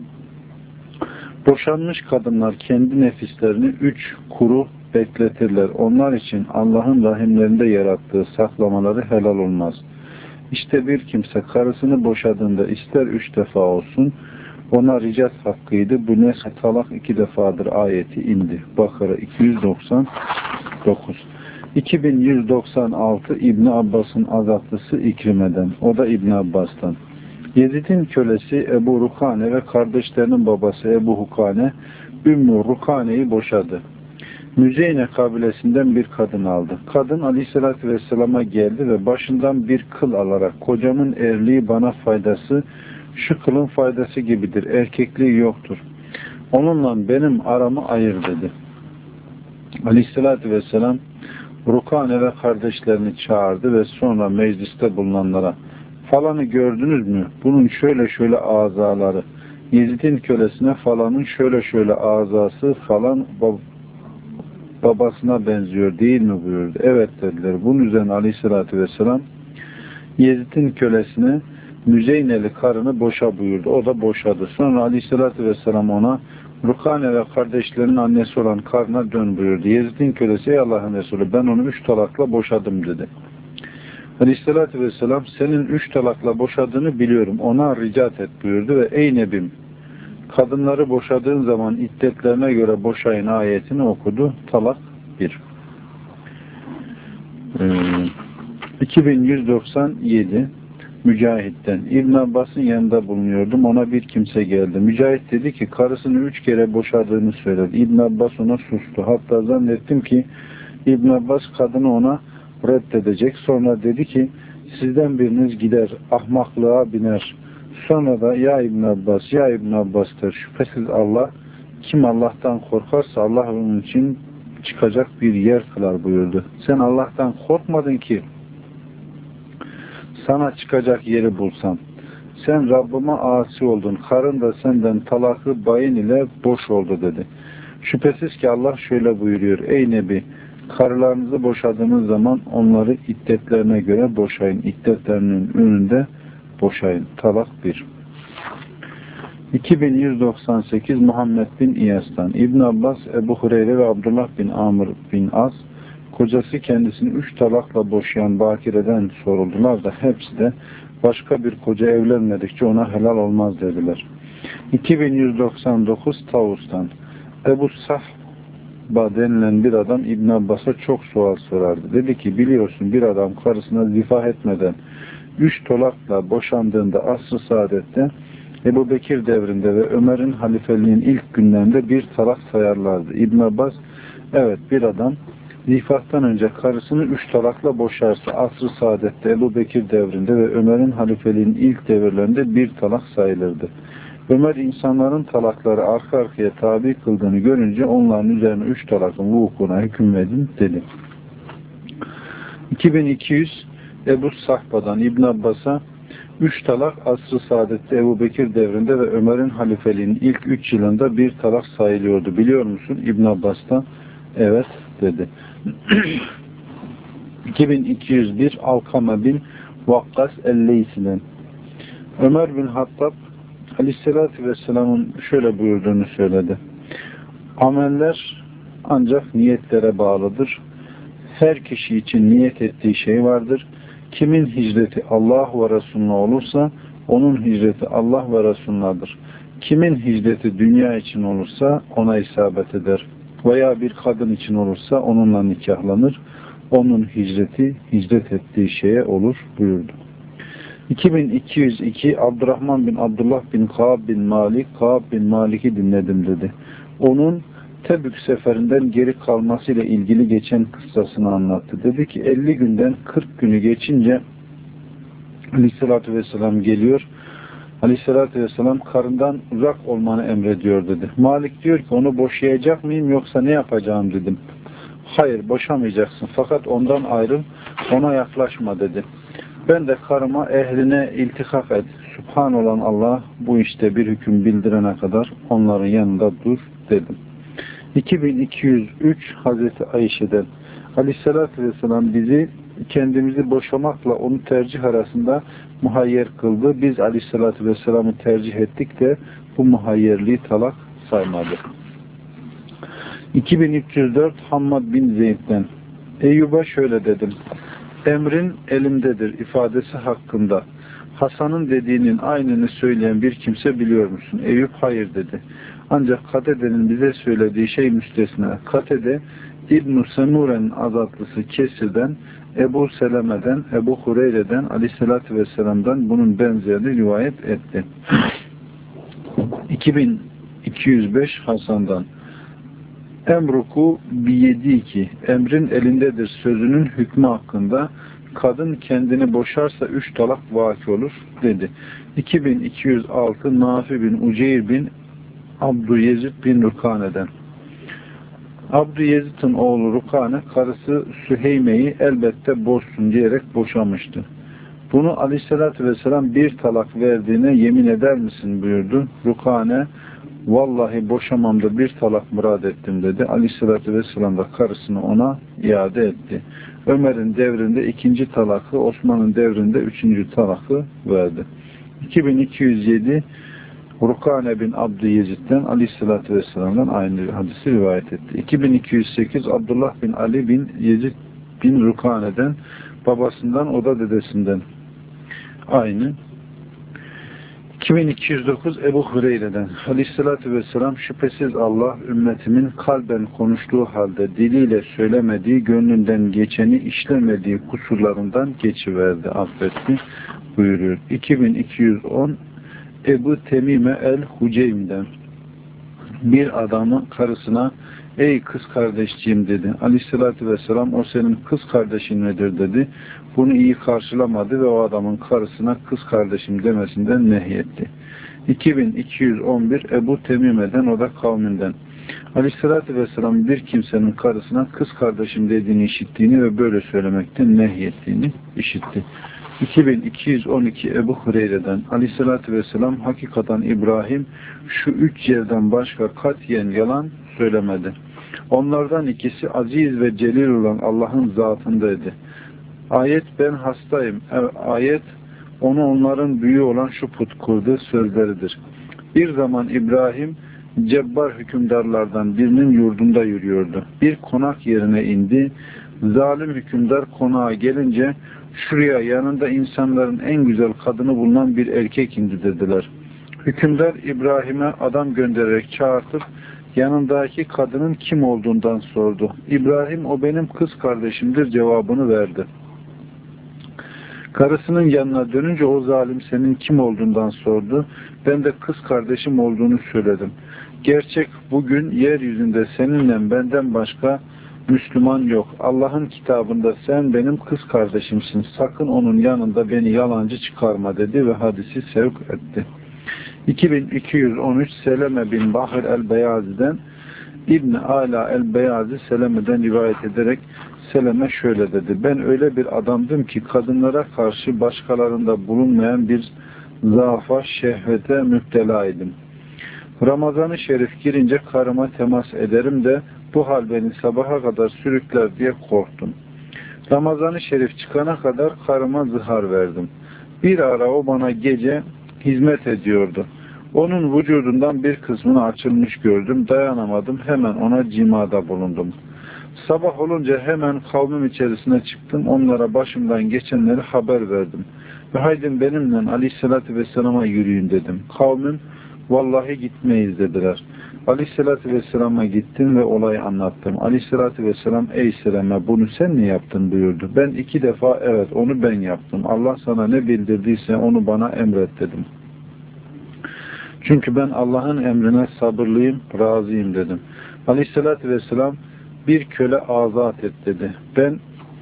boşanmış kadınlar kendi nefislerini üç kuru bekletirler. Onlar için Allah'ın rahimlerinde yarattığı saklamaları helal olmaz. İşte bir kimse karısını boşadığında ister üç defa olsun ona ricat hakkıydı. Bu ne talak iki defadır ayeti indi. Bakara iki yüz doksan dokuz iki bin yüz doksan altı İbn Abbas'ın azatlısı İkrime'den. O da İbn Abbas'tan. Yezid'in kölesi Ebu Rukane ve kardeşlerinin babası Ebu Hukane Ümmü Rukane'yi boşadı. Müzeyne kabilesinden bir kadın aldı. Kadın Aleyhisselatü Vesselam'a geldi ve başından bir kıl alarak kocamın erliği bana faydası şu kılın faydası gibidir. Erkekliği yoktur. Onunla benim aramı ayır dedi. Aleyhisselatü Vesselam Rukane ve kardeşlerini çağırdı ve sonra mecliste bulunanlara falanı gördünüz mü? Bunun şöyle şöyle azaları. Yezid'in kölesine falanın şöyle şöyle azası falan bab babasına benziyor değil mi buyurdu. Evet dediler. Bunun üzerine Aleyhisselatü Vesselam Yezid'in kölesine Müzeyneli karını boşa buyurdu. O da boşadı. Sonra Aleyhisselatü Vesselam ona Rukane ve kardeşlerinin annesi olan karına dön buyurdu. Yezid'in kölesi ey Allah'ın Resulü ben onu üç talakla boşadım dedi. Aleyhissalatü vesselam senin üç talakla boşadığını biliyorum. Ona ricat et buyurdu ve ey Nebim kadınları boşadığın zaman iddetlerine göre boşayın ayetini okudu. Talak bir. Ee, iki bin yüz doksan yedi Mücahit'ten. İbn Abbas'ın yanında bulunuyordum. Ona bir kimse geldi. Mücahit dedi ki karısını üç kere boşadığını söyledi. İbn Abbas ona sustu. Hatta zannettim ki İbn Abbas kadını ona reddedecek. Sonra dedi ki sizden biriniz gider ahmaklığa biner. Sonra da ya İbn Abbas ya İbn Abbas'tır. Şüphesiz Allah kim Allah'tan korkarsa Allah onun için çıkacak bir yer kılar buyurdu. Sen Allah'tan korkmadın ki sana çıkacak yeri bulsam. Sen Rabbime asi oldun. Karın da senden talakı bayin ile boş oldu dedi. Şüphesiz ki Allah şöyle buyuruyor. Ey Nebi karılarınızı boşadığınız zaman onları iddetlerine göre boşayın. İddetlerinin önünde boşayın. Talak bir. iki bin yüz doksan sekiz Muhammed bin İyas'tan. İbn Abbas, Ebu Hureyre ve Abdullah bin Amr bin As kocası kendisini üç talakla boşayan bakireden soruldular da hepsi de başka bir koca evlenmedikçe ona helal olmaz dediler. iki bin yüz doksan dokuz Tavus'tan. Ebu Sahba denilen bir adam İbn Abbas'a çok sual sorardı. Dedi ki biliyorsun bir adam karısına zifah etmeden üç talakla boşandığında asr-ı saadette Ebu Bekir devrinde ve Ömer'in halifeliğinin ilk günlerinde bir talak sayarlardı. İbn Abbas evet bir adam zifahtan önce karısını üç talakla boşarsa asr-ı saadette Ebu Bekir devrinde ve Ömer'in halifeliğinin ilk devirlerinde bir talak sayılırdı. Ömer insanların talakları arka arkaya tabi kıldığını görünce onların üzerine üç talakın vukuuna hüküm verin dedi. iki bin iki yüz Ebu Sahba'dan İbn Abbas'a üç talak asr-ı saadette Ebu Bekir devrinde ve Ömer'in halifeliğinin ilk üç yılında bir talak sayılıyordu. Biliyor musun? İbn Abbas'ta evet dedi. iki bin iki yüz bir Alkama bin Vakkas el-Leysi'den. Ömer bin Hattab Aleyhisselatü Vesselam'ın şöyle buyurduğunu söyledi. Ameller ancak niyetlere bağlıdır. Her kişi için niyet ettiği şey vardır. Kimin hicreti Allah ve Resulüne olursa onun hicreti Allah ve Resulünedir. Kimin hicreti dünya için olursa ona isabet eder. Veya bir kadın için olursa onunla nikahlanır. Onun hicreti hicret ettiği şeye olur buyurdu. iki bin iki yüz iki Abdurrahman bin Abdullah bin Kaab bin Malik Kaab bin Malik'i dinledim dedi. Onun Tebük seferinden geri kalmasıyla ilgili geçen kıssasını anlattı. Dedi ki elli günden kırk günü geçince Aleyhisselatü Vesselam geliyor. Aleyhisselatü Vesselam karından uzak olmanı emrediyor dedi. Malik diyor ki onu boşayacak mıyım yoksa ne yapacağım dedim. Hayır boşamayacaksın fakat ondan ayrıl ona yaklaşma dedi. Ben de karıma ehline iltikak et. Subhan olan Allah bu işte bir hüküm bildirene kadar onların yanında dur dedim. iki bin iki yüz üç Hazreti Ayşe'den Aleyhisselatü Vesselam bizi kendimizi boşamakla onu tercih arasında muhayyer kıldı. Biz Aleyhisselatü Vesselam'ı tercih ettik de bu muhayyerliği talak saymadı. iki bin üç yüz dört Hammad bin Zeyd'den Eyyub'a şöyle dedim. Emrin elimdedir ifadesi hakkında Hasan'ın dediğinin aynını söyleyen bir kimse biliyor musun? Eyüp hayır dedi. Ancak Katede'nin bize söylediği şey müstesna. Katede İbn-i Semure'nin azatlısı Kesir'den, Ebu Seleme'den, Ebu Hureyre'den, Aleyhisselatü Vesselam'dan bunun benzerini rivayet etti. iki bin iki yüz beş Hasan'dan Emruku biyediki emrin elindedir sözünün hükmü hakkında kadın kendini boşarsa üç talak vaki olur dedi. iki bin iki yüz altı Nafi bin Uceyr bin Abdüyezid bin Rukane'den Abdüyezid'in oğlu Rukane karısı Süheyme'yi elbette boşsun diyerek boşamıştı. Bunu Aleyhisselatü Vesselam bir talak verdiğine yemin eder misin buyurdu. Rukane vallahi boşamamda bir talak murad ettim dedi. Aleyhisselatü Vesselam da karısını ona iade etti. Ömer'in devrinde ikinci talakı, Osman'ın devrinde üçüncü talakı verdi. iki bin iki yüz yedi Rukane bin Abdü Yezid'den Aleyhisselatü Vesselam'dan aynı hadisi rivayet etti. iki bin iki yüz sekiz Abdullah bin Ali bin Yezid bin Rukane'den, babasından, o da dedesinden. Aynı. iki bin iki yüz dokuz Ebu Hureyre'den Aleyhisselatü Vesselam, şüphesiz Allah ümmetimin kalben konuştuğu halde diliyle söylemediği, gönlünden geçeni işlemediği kusurlarından geçiverdi, affetti buyuruyor. iki bin iki yüz on Ebu Temime el-Huceym'den bir adamı karısına ey kız kardeşciğim dedi. Aleyhissalatü vesselam o senin kız kardeşin midir dedi. Bunu iyi karşılamadı ve o adamın karısına kız kardeşim demesinden nehyetti. iki bin iki yüz on bir Ebu Temime'den, o da kavminden. Aleyhissalatü vesselam bir kimsenin karısına kız kardeşim dediğini işittiğini ve böyle söylemekten nehyettiğini işitti. iki bin iki yüz on iki Ebu Hureyre'den Aleyhissalatü vesselam, hakikaten İbrahim şu üç yerden başka katiyen yalan söylemedi. Onlardan ikisi aziz ve celil olan Allah'ın zatındaydı. Ayet ben hastayım. Ayet onu onların büyüğü olan şu put kurdu sözleridir. Bir zaman İbrahim cebbar hükümdarlardan birinin yurdunda yürüyordu. Bir konak yerine indi. Zalim hükümdar konağa gelince şuraya yanında insanların en güzel kadını bulunan bir erkek indi dediler. Hükümdar İbrahim'e adam göndererek çağırtıp yanındaki kadının kim olduğundan sordu. İbrahim o benim kız kardeşimdir cevabını verdi. Karısının yanına dönünce o zalim senin kim olduğundan sordu. Ben de kız kardeşim olduğunu söyledim. Gerçek bugün yeryüzünde seninle benden başka Müslüman yok. Allah'ın kitabında sen benim kız kardeşimsin. Sakın onun yanında beni yalancı çıkarma dedi ve hadisi sevk etti. iki bin iki yüz on üç Seleme bin Bahir el-Beyazi'den İbn Ala el-Beyazi Seleme'den rivayet ederek Seleme şöyle dedi. Ben öyle bir adamdım ki kadınlara karşı başkalarında bulunmayan bir zaafa, şehvete müptelaydım. Ramazan-ı Şerif girince karıma temas ederim de bu hal beni sabaha kadar sürükler diye korktum. Ramazan-ı Şerif çıkana kadar karıma zihar verdim. Bir ara o bana gece hizmet ediyordu. Onun vücudundan bir kısmını açılmış gördüm. Dayanamadım. Hemen ona cimada bulundum. Sabah olunca hemen kavmim içerisine çıktım. Onlara başımdan geçenleri haber verdim. Ve haydi benimle Aleyhisselatü Vesselam'a yürüyün dedim. Kavmim vallahi gitmeyiz dediler. Aleyhisselatü Vesselam'a gittim ve olayı anlattım. Aleyhisselatü Vesselam ey Seleme bunu sen mi yaptın buyurdu. Ben iki defa evet onu ben yaptım. Allah sana ne bildirdiyse onu bana emret dedim. Çünkü ben Allah'ın emrine sabırlıyım, razıyım dedim. Aleyhisselatü Vesselam bir köle azat et dedi. Ben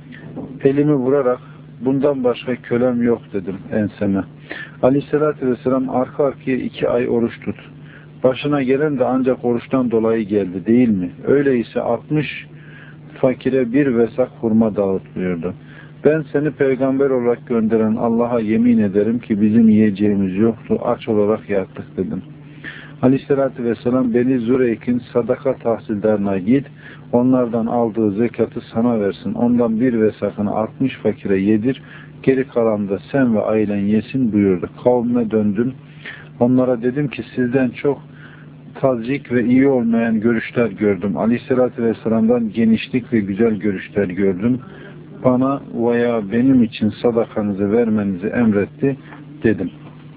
elimi vurarak bundan başka kölem yok dedim enseme. Aleyhisselatü Vesselam arka arkaya iki ay oruç tut. Başına gelen de ancak oruçtan dolayı geldi değil mi? Öyleyse altmış fakire bir vesak hurma dağıtıyordu. Ben seni peygamber olarak gönderen Allah'a yemin ederim ki bizim yiyeceğimiz yoktu. Aç olarak yattık dedim. Aleyhissalatü vesselam Beni Zureyk'in sadaka tahsildarına git. Onlardan aldığı zekatı sana versin. Ondan bir vesakını altmış fakire yedir. Geri kalan da sen ve ailen yesin buyurdu. Kavmime döndüm. Onlara dedim ki sizden çok tazik ve iyi olmayan görüşler gördüm. Aleyhissalatü vesselam'dan genişlik ve güzel görüşler gördüm. Bana veya benim için sadakanızı vermenizi emretti dedim.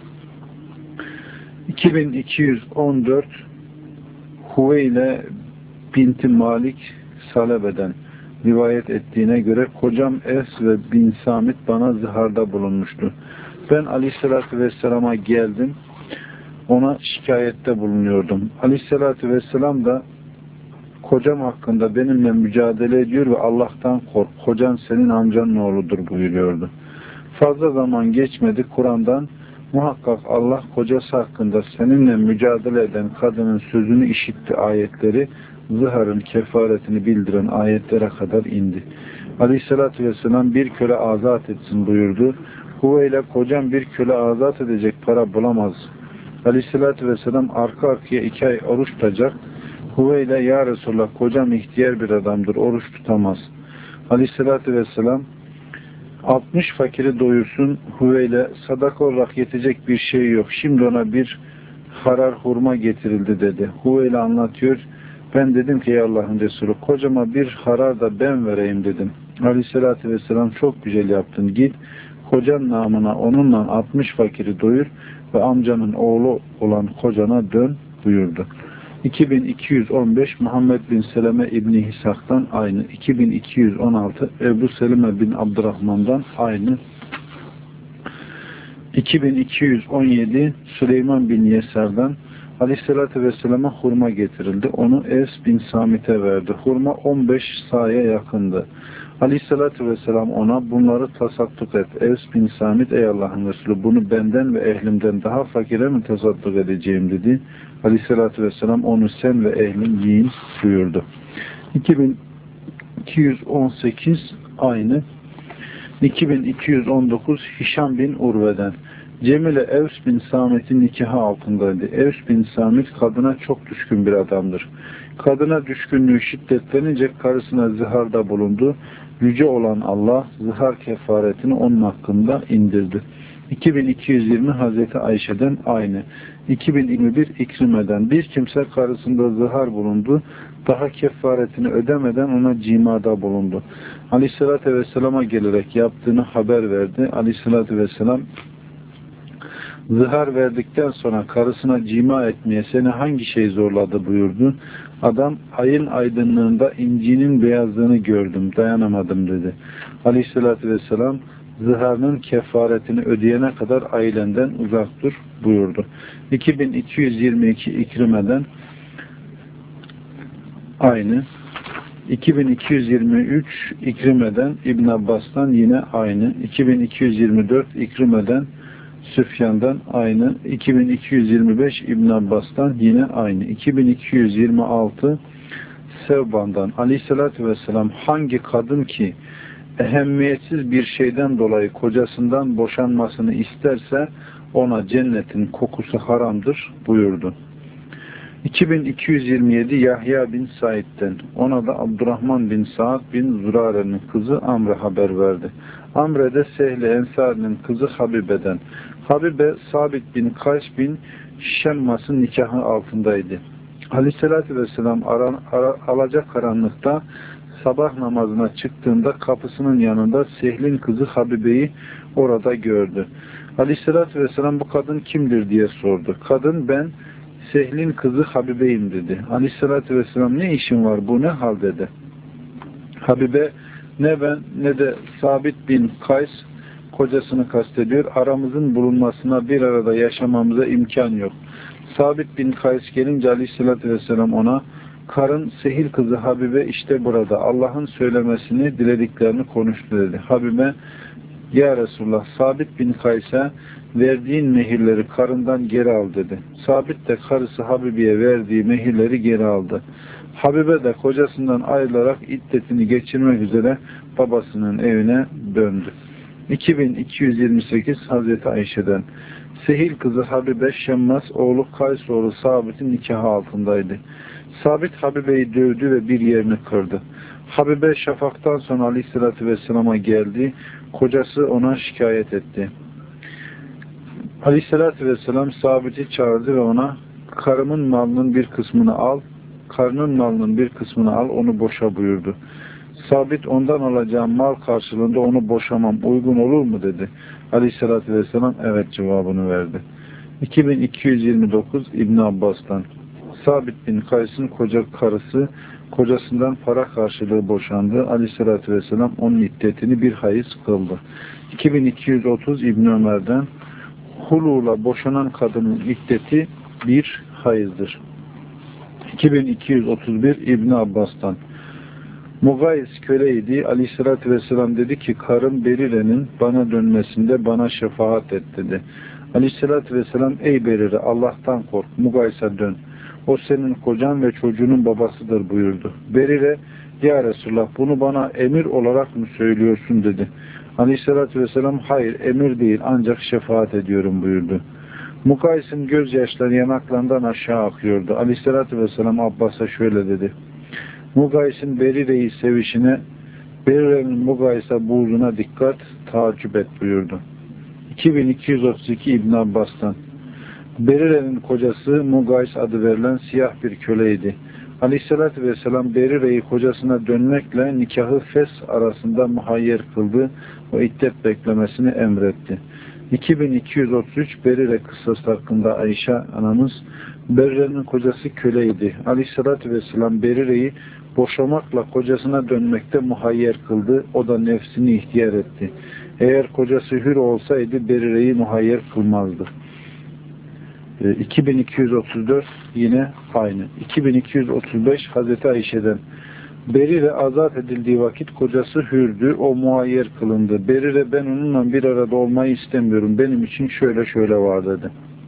iki bin iki yüz on dört Huveyle binti Malik Salebe'den rivayet ettiğine göre kocam Es ve bin Samit bana ziharda bulunmuştu. Ben Aleyhisselatü Vesselam'a geldim. Ona şikayette bulunuyordum. Aleyhisselatü Vesselam da kocam hakkında benimle mücadele ediyor ve Allah'tan kork. Kocan senin amcanın oğludur buyuruyordu. Fazla zaman geçmedi Kur'an'dan muhakkak Allah kocası hakkında seninle mücadele eden kadının sözünü işitti ayetleri zıharın kefaretini bildiren ayetlere kadar indi. Aleyhissalatü vesselam bir köle azat etsin buyurdu. Huveyle kocam bir köle azat edecek para bulamaz. Aleyhissalatü vesselam arka arkaya iki ay oruç tutacak. Huveyle ya Resulallah kocam ihtiyar bir adamdır oruç tutamaz. Aleyhissalatü vesselam altmış fakiri doyursun Huveyle sadaka olarak yetecek bir şey yok. Şimdi ona bir harar hurma getirildi dedi. Huveyl anlatıyor. Ben dedim ki ey Allah'ın Resulü kocama bir harar da ben vereyim dedim. Aleyhissalatü vesselam çok güzel yaptın. Git kocan namına onunla altmış fakiri doyur ve amcanın oğlu olan kocana dön buyurdu. iki bin iki yüz on beş Muhammed bin Seleme İbni Hisak'tan aynı. iki bin iki yüz on altı Ebu Seleme bin Abdurrahman'dan aynı. iki bin iki yüz on yedi Süleyman bin Yesar'dan Aleyhisselatü Vesselam'a hurma getirildi. Onu Evs bin Samit'e verdi. Hurma on beş sa'ya yakındı. Aleyhisselatü Vesselam ona bunları tasadduk et. Evs bin Samit ey Allah'ın Resulü bunu benden ve ehlimden daha fakire mi tasadduk edeceğim dedi. Aleyhisselatü Vesselam onu sen ve ehlin yiyin buyurdu. iki bin iki yüz on sekiz aynı. iki bin iki yüz on dokuz Hişam bin Urve'den Cemile Evs bin Samit'in nikahı altındaydı. Evs bin Samit kadına çok düşkün bir adamdır. Kadına düşkünlüğü şiddetlenince karısına ziharda bulundu. Yüce olan Allah zihar kefaretini onun hakkında indirdi. iki bin iki yüz yirmi Hazreti Ayşe'den aynı. iki bin yirmi bir İkrime'den bir kimse karısında zihar bulundu. Daha kefaretini ödemeden ona cimada bulundu. Aleyhissalatü Vesselam'a gelerek yaptığını haber verdi. Aleyhissalatü Vesselam zihar verdikten sonra karısına cima etmeye seni hangi şey zorladı buyurdu. Adam ayın aydınlığında incinin beyazlığını gördüm, dayanamadım dedi. Aleyhissalatü vesselam ziharının kefaretini ödeyene kadar ailenden uzak dur buyurdu. iki bin iki yüz yirmi iki İkrime'den aynı. iki bin iki yüz yirmi üç İkrime'den İbn Abbas'tan yine aynı. iki bin iki yüz yirmi dört İkrime'den Süfyan'dan aynı. iki bin iki yüz yirmi beş İbn Abbas'tan yine aynı. iki bin iki yüz yirmi altı Sevban'dan Aleyhisselatü Vesselam hangi kadın ki ehemmiyetsiz bir şeyden dolayı kocasından boşanmasını isterse ona cennetin kokusu haramdır buyurdu. iki bin iki yüz yirmi yedi Yahya bin Said'den ona da Abdurrahman bin Sa'd bin Zürare'nin kızı Amre haber verdi. Amre de Sehl-i Ensari'nin kızı Habibe'den. Habibe Sabit bin Kays bin Şemmas'ın nikahı altındaydı. Aleyhissalatü vesselam ara, ara, alacakaranlıkta sabah namazına çıktığında kapısının yanında Sehl'in kızı Habibe'yi orada gördü. Aleyhissalatü vesselam bu kadın kimdir diye sordu. Kadın ben Sehl'in kızı Habibe'yim dedi. Aleyhissalatü vesselam ne işin var bu ne hal dedi. Habibe ne ben ne de Sabit bin Kays kocasını kastediyor. Aramızın bulunmasına bir arada yaşamamıza imkan yok. Sabit bin Kays gelince Aleyhisselatü Vesselam ona karın Sehil kızı Habibe işte burada. Allah'ın söylemesini dilediklerini konuştu dedi. Habibe ya Resulullah Sabit bin Kays'a verdiğin mehirleri karından geri al dedi. Sabit de karısı Habibe'ye verdiği mehirleri geri aldı. Habibe de kocasından ayrılarak iddetini geçirmek üzere babasının evine döndü. iki bin iki yüz yirmi sekiz Hazreti Ayşe'den Sehil kızı Habibe Şemmas oğlu Kays oğlu Sabit'in nikahı altındaydı. Sabit Habibe'yi dövdü ve bir yerini kırdı. Habibe şafaktan sonra Aleyhisselatü Vesselam'a geldi. Kocası ona şikayet etti. Aleyhisselatü Vesselam Sabit'i çağırdı ve ona karımın malının bir kısmını al, karının malının bir kısmını al, onu boşa buyurdu. Sabit ondan alacağım mal karşılığında onu boşamam uygun olur mu dedi. Aleyhisselatü Vesselam evet cevabını verdi. iki bin iki yüz yirmi dokuz İbn Abbas'tan Sabit bin Kays'ın koca karısı kocasından para karşılığı boşandı. Aleyhisselatü Vesselam onun iddetini bir hayız kıldı. iki bin iki yüz otuz İbn Ömer'den huluyla boşanan kadının iddeti bir hayızdır. iki bin iki yüz otuz bir İbn Abbas'tan Mugayiz köleydi. Aleyhissalatü vesselam dedi ki karım Berire'nin bana dönmesinde bana şefaat et dedi. Aleyhissalatü vesselam ey Berire Allah'tan kork Mugayis'e dön. O senin kocan ve çocuğunun babasıdır buyurdu. Berire ya Resulullah bunu bana emir olarak mı söylüyorsun dedi. Aleyhissalatü vesselam hayır emir değil ancak şefaat ediyorum buyurdu. Mugayis'in gözyaşları yanaklarından aşağı akıyordu. Aleyhissalatü vesselam Abbas'a şöyle dedi. Mugayis'in Berire'yi sevişine, Berire'nin Mugayis'e buğzuna dikkat, tacip et buyurdu. iki bin iki yüz otuz iki İbn Abbas'tan Berire'nin kocası Mugays adı verilen siyah bir köleydi. Aleyhissalatü vesselam Berire'yi kocasına dönmekle nikahı fes arasında muhayyer kıldı ve iddet beklemesini emretti. iki bin iki yüz otuz üç Berire kıssası hakkında Ayşe anamız, Berire'nin kocası köleydi. Aleyhissalatü vesselam Berire'yi boşamakla kocasına dönmekte muhayyer kıldı. O da nefsini ihtiyar etti. Eğer kocası hür olsaydı Berire'yi muhayyer kılmazdı. iki bin iki yüz otuz dört yine aynı. iki bin iki yüz otuz beş Hazreti Ayşe'den, Berire azat edildiği vakit kocası hürdü, o muhayyer kılındı. Berire ben onunla bir arada olmayı istemiyorum, benim için şöyle şöyle var dedi.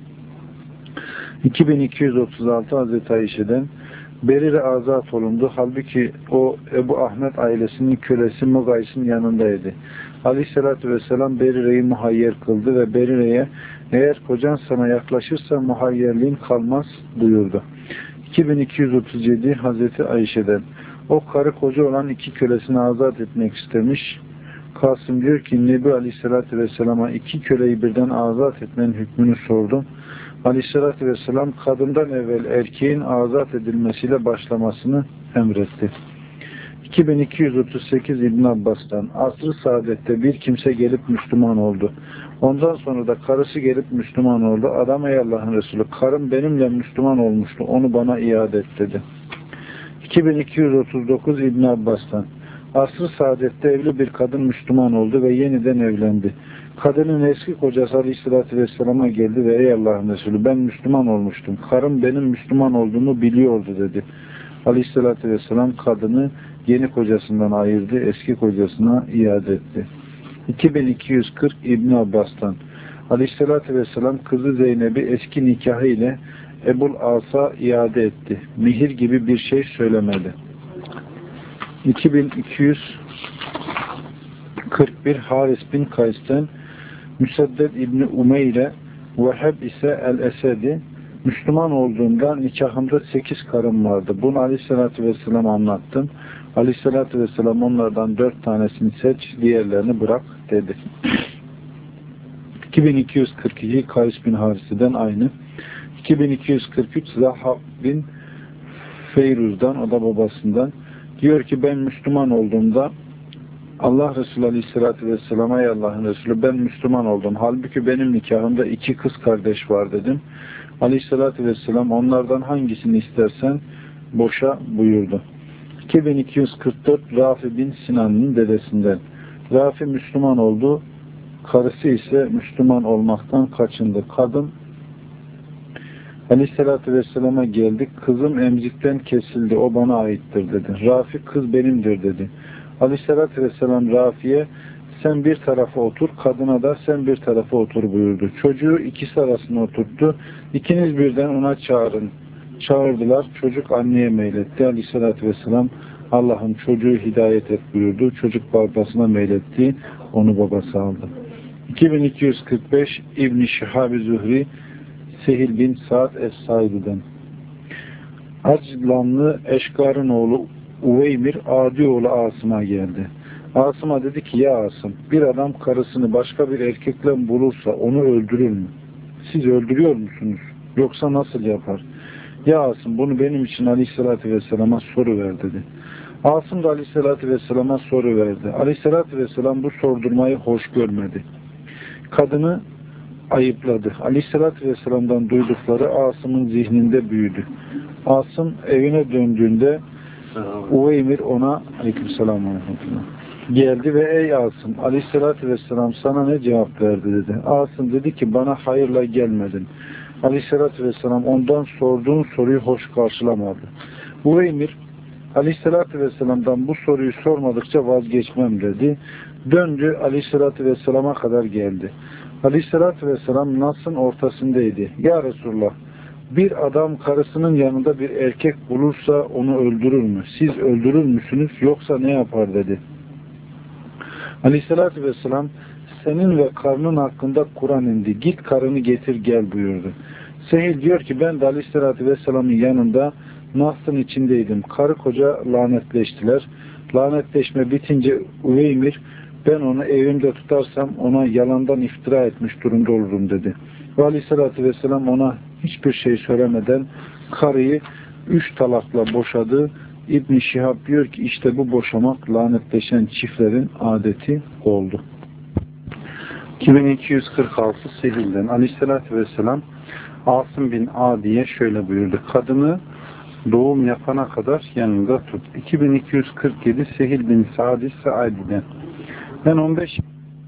iki bin iki yüz otuz altı Hazreti Ayşe'den, Berire azat olundu, halbuki o Ebu Ahmet ailesinin kölesi Mugays'ın yanındaydı. Aleyhissalatü vesselam Berire'yi muhayyer kıldı ve Berire'ye eğer kocan sana yaklaşırsa muhayyerliğin kalmaz buyurdu. iki bin iki yüz otuz yedi Hazreti Ayşe'den, o karı koca olan iki kölesini azat etmek istemiş. Kasım diyor ki Nebi Aleyhisselatü Vesselam'a iki köleyi birden azat etmenin hükmünü sordum. Aleyhisselatü Vesselam kadından evvel erkeğin azat edilmesiyle başlamasını emretti. iki bin iki yüz otuz sekiz İbn Abbas'tan, asr-ı saadette bir kimse gelip Müslüman oldu. Ondan sonra da karısı gelip Müslüman oldu. Adam ey Allah'ın Resulü, karım benimle Müslüman olmuştu, onu bana iade et dedi. iki bin iki yüz otuz dokuz İbn Abbas'tan, asr-ı saadette evli bir kadın Müslüman oldu ve yeniden evlendi. Kadının eski kocası Aleyhisselatü Vesselam'a geldi ve ey Allah'ın Resulü, ben Müslüman olmuştum, karım benim Müslüman olduğumu biliyordu dedi. Aleyhisselatü Vesselam kadını yeni kocasından ayırdı, eski kocasına iade etti. iki bin iki yüz kırk İbn Abbas'tan, Aleyhisselatü Vesselam kızı Zeynep'i eski nikahı ile Ebul As'a iade etti. Mihir gibi bir şey söylemedi. iki bin iki yüz kırk bir Haris bin Kays'ten, Müsedded İbni Umeyre Veheb ise El-Esedi, Müslüman olduğumda nikahımda sekiz karım vardı. Bunu Aleyhisselatü Vesselam anlattım. Aleyhisselatü Vesselam onlardan dört tanesini seç, diğerlerini bırak dedi. iki bin iki yüz kırk iki Kays bin Haris'den aynı. iki bin iki yüz kırk üç Zahab bin Feyruz'dan, o da babasından, diyor ki ben Müslüman olduğumda Allah Resulü Aleyhisselatü Vesselam'a ey Allah'ın Resulü, ben Müslüman oldum. Halbuki benim nikahımda iki kız kardeş var dedim. Aleyhisselatü Vesselam onlardan hangisini istersen boşa buyurdu. iki bin iki yüz kırk dört Rafi bin Sinan'ın dedesinden. Rafi Müslüman oldu. Karısı ise Müslüman olmaktan kaçındı. Kadın Aleyhisselatü Vesselam'a geldik. Kızım emzikten kesildi. O bana aittir dedi. Rafi kız benimdir dedi. Aleyhisselatü Vesselam Rafi'ye sen bir tarafa otur, kadına da sen bir tarafa otur buyurdu. Çocuğu ikisi arasına oturttu. İkiniz birden ona çağırın. Çağırdılar. Çocuk anneye meyletti. Aleyhisselatü Vesselam Allah'ım çocuğu hidayet et buyurdu. Çocuk babasına meyletti. Onu babası aldı. iki bin iki yüz kırk beş İbn-i Şihab-ı Zuhri Sehil bin Sa'd Es-Saidi'den. Aclanlı Eşkar'ın oğlu Uveymir Adi oğlu Asım'a geldi. Asım'a dedi ki ya Asım, bir adam karısını başka bir erkekle bulursa onu öldürür mü? Siz öldürüyor musunuz? Yoksa nasıl yapar? Ya Asım bunu benim için Aleyhisselatü Vesselam'a soru ver dedi. Asım da Aleyhisselatü Vesselam'a soru verdi. Aleyhisselatü Vesselam bu sordurmayı hoş görmedi. Kadını ayıpladı. Aleyhisselatü Vesselam'dan duydukları Asım'ın zihninde büyüdü. Asım evine döndüğünde Uveymir ona aleykümselam geldi ve ey Asım Aleyhisselatü Vesselam sana ne cevap verdi dedi. Asım dedi ki bana hayırla gelmedin. Aleyhisselatü Vesselam ondan sorduğun soruyu hoş karşılamadı. Uveymir Aleyhisselatü Vesselam'dan bu soruyu sormadıkça vazgeçmem dedi. Döndü Aleyhisselatü Vesselam'a kadar geldi. Aleyhisselatü Vesselam Nas'ın ortasındaydı. Ya Resulullah, bir adam karısının yanında bir erkek bulursa onu öldürür mü? Siz öldürür müsünüz yoksa ne yapar dedi. Aleyhisselatü Vesselam senin ve karnın hakkında Kur'an indi. Git karını getir gel buyurdu. Sehil diyor ki ben de Aleyhisselatü Vesselam'ın yanında Nas'ın içindeydim. Karı koca lanetleştiler. Lanetleşme bitince Uveymir ben onu evimde tutarsam ona yalandan iftira etmiş durumda olurum dedi. Ve aleyhissalatü vesselam ona hiçbir şey söylemeden karıyı üç talakla boşadı. İbn-i Şihab diyor ki işte bu boşamak lanetleşen çiftlerin adeti oldu. iki bin iki yüz kırk altı Sehil'den aleyhissalatü vesselam Asım bin Adi'ye şöyle buyurdu. Kadını doğum yapana kadar yanında tut. iki bin iki yüz kırk yedi Sehil bin Sa'd Sa'di'den. Ben on beş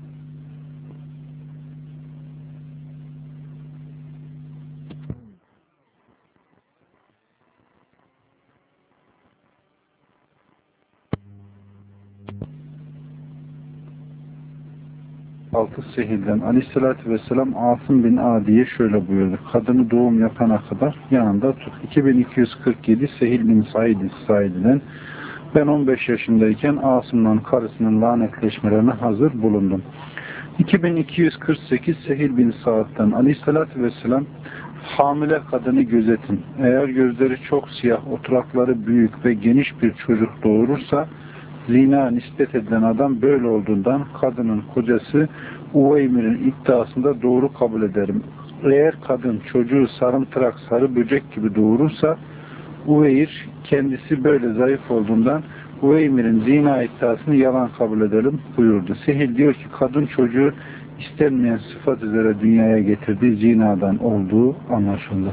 altı Sehil'den aleyhissalatü vesselam Asım bin Adi'ye şöyle buyurdu. Kadını doğum yapana kadar yanında tut. iki bin iki yüz kırk yedi Sehil bin Sa'd Sa'di'den. Ben on beş yaşındayken Asım'dan karısının lanetleşmelerine hazır bulundum. iki bin iki yüz kırk sekiz Sehil bin Sa'd'dan aleyhissalatü vesselam hamile kadını gözetin. Eğer gözleri çok siyah, oturakları büyük ve geniş bir çocuk doğurursa zina nispet edilen adam böyle olduğundan kadının kocası Uveymir'in iddiasında doğru kabul ederim. Eğer kadın çocuğu sarımtırak, sarı böcek gibi doğurursa Uveyir kendisi böyle zayıf olduğundan Uveymir'in zina iddiasını yalan kabul ederim buyurdu. Sehil diyor ki kadın çocuğu istenmeyen sıfat üzere dünyaya getirdiği zinadan olduğu anlaşıldı.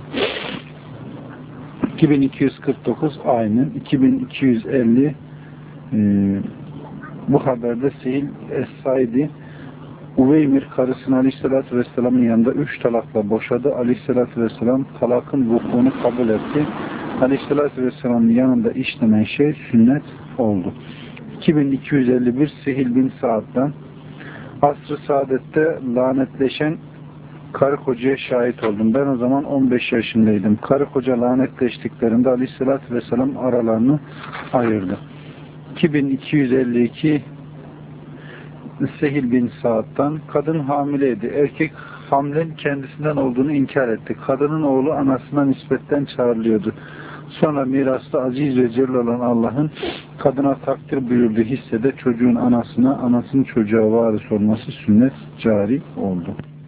iki bin iki yüz kırk dokuz aynen iki bin iki yüz elli Ee, bu haberde Sehil Es-Saidi Uveymir karısını Aleyhisselatü Vesselam'ın yanında üç talakla boşadı. Aleyhisselatü Vesselam talakın vukuunu kabul etti. Aleyhisselatü Vesselam'ın yanında işlenen şey sünnet oldu. iki bin iki yüz elli bir Sehil bin Sa'd'dan Asr-ı Saadet'te lanetleşen karı kocaya şahit oldum. Ben o zaman on beş yaşındaydım. Karı koca lanetleştiklerinde Aleyhisselatü Vesselam aralarını ayırdı. iki bin iki yüz elli iki Sehil bin Sa'd'dan kadın hamileydi. Erkek hamlen kendisinden olduğunu inkar etti. Kadının oğlu anasına nispetten çağrılıyordu. Sonra mirasta aziz ve celil olan Allah'ın kadına takdir buyurduğu hissede çocuğun anasına, anasının çocuğa varis olması sünnet cari oldu.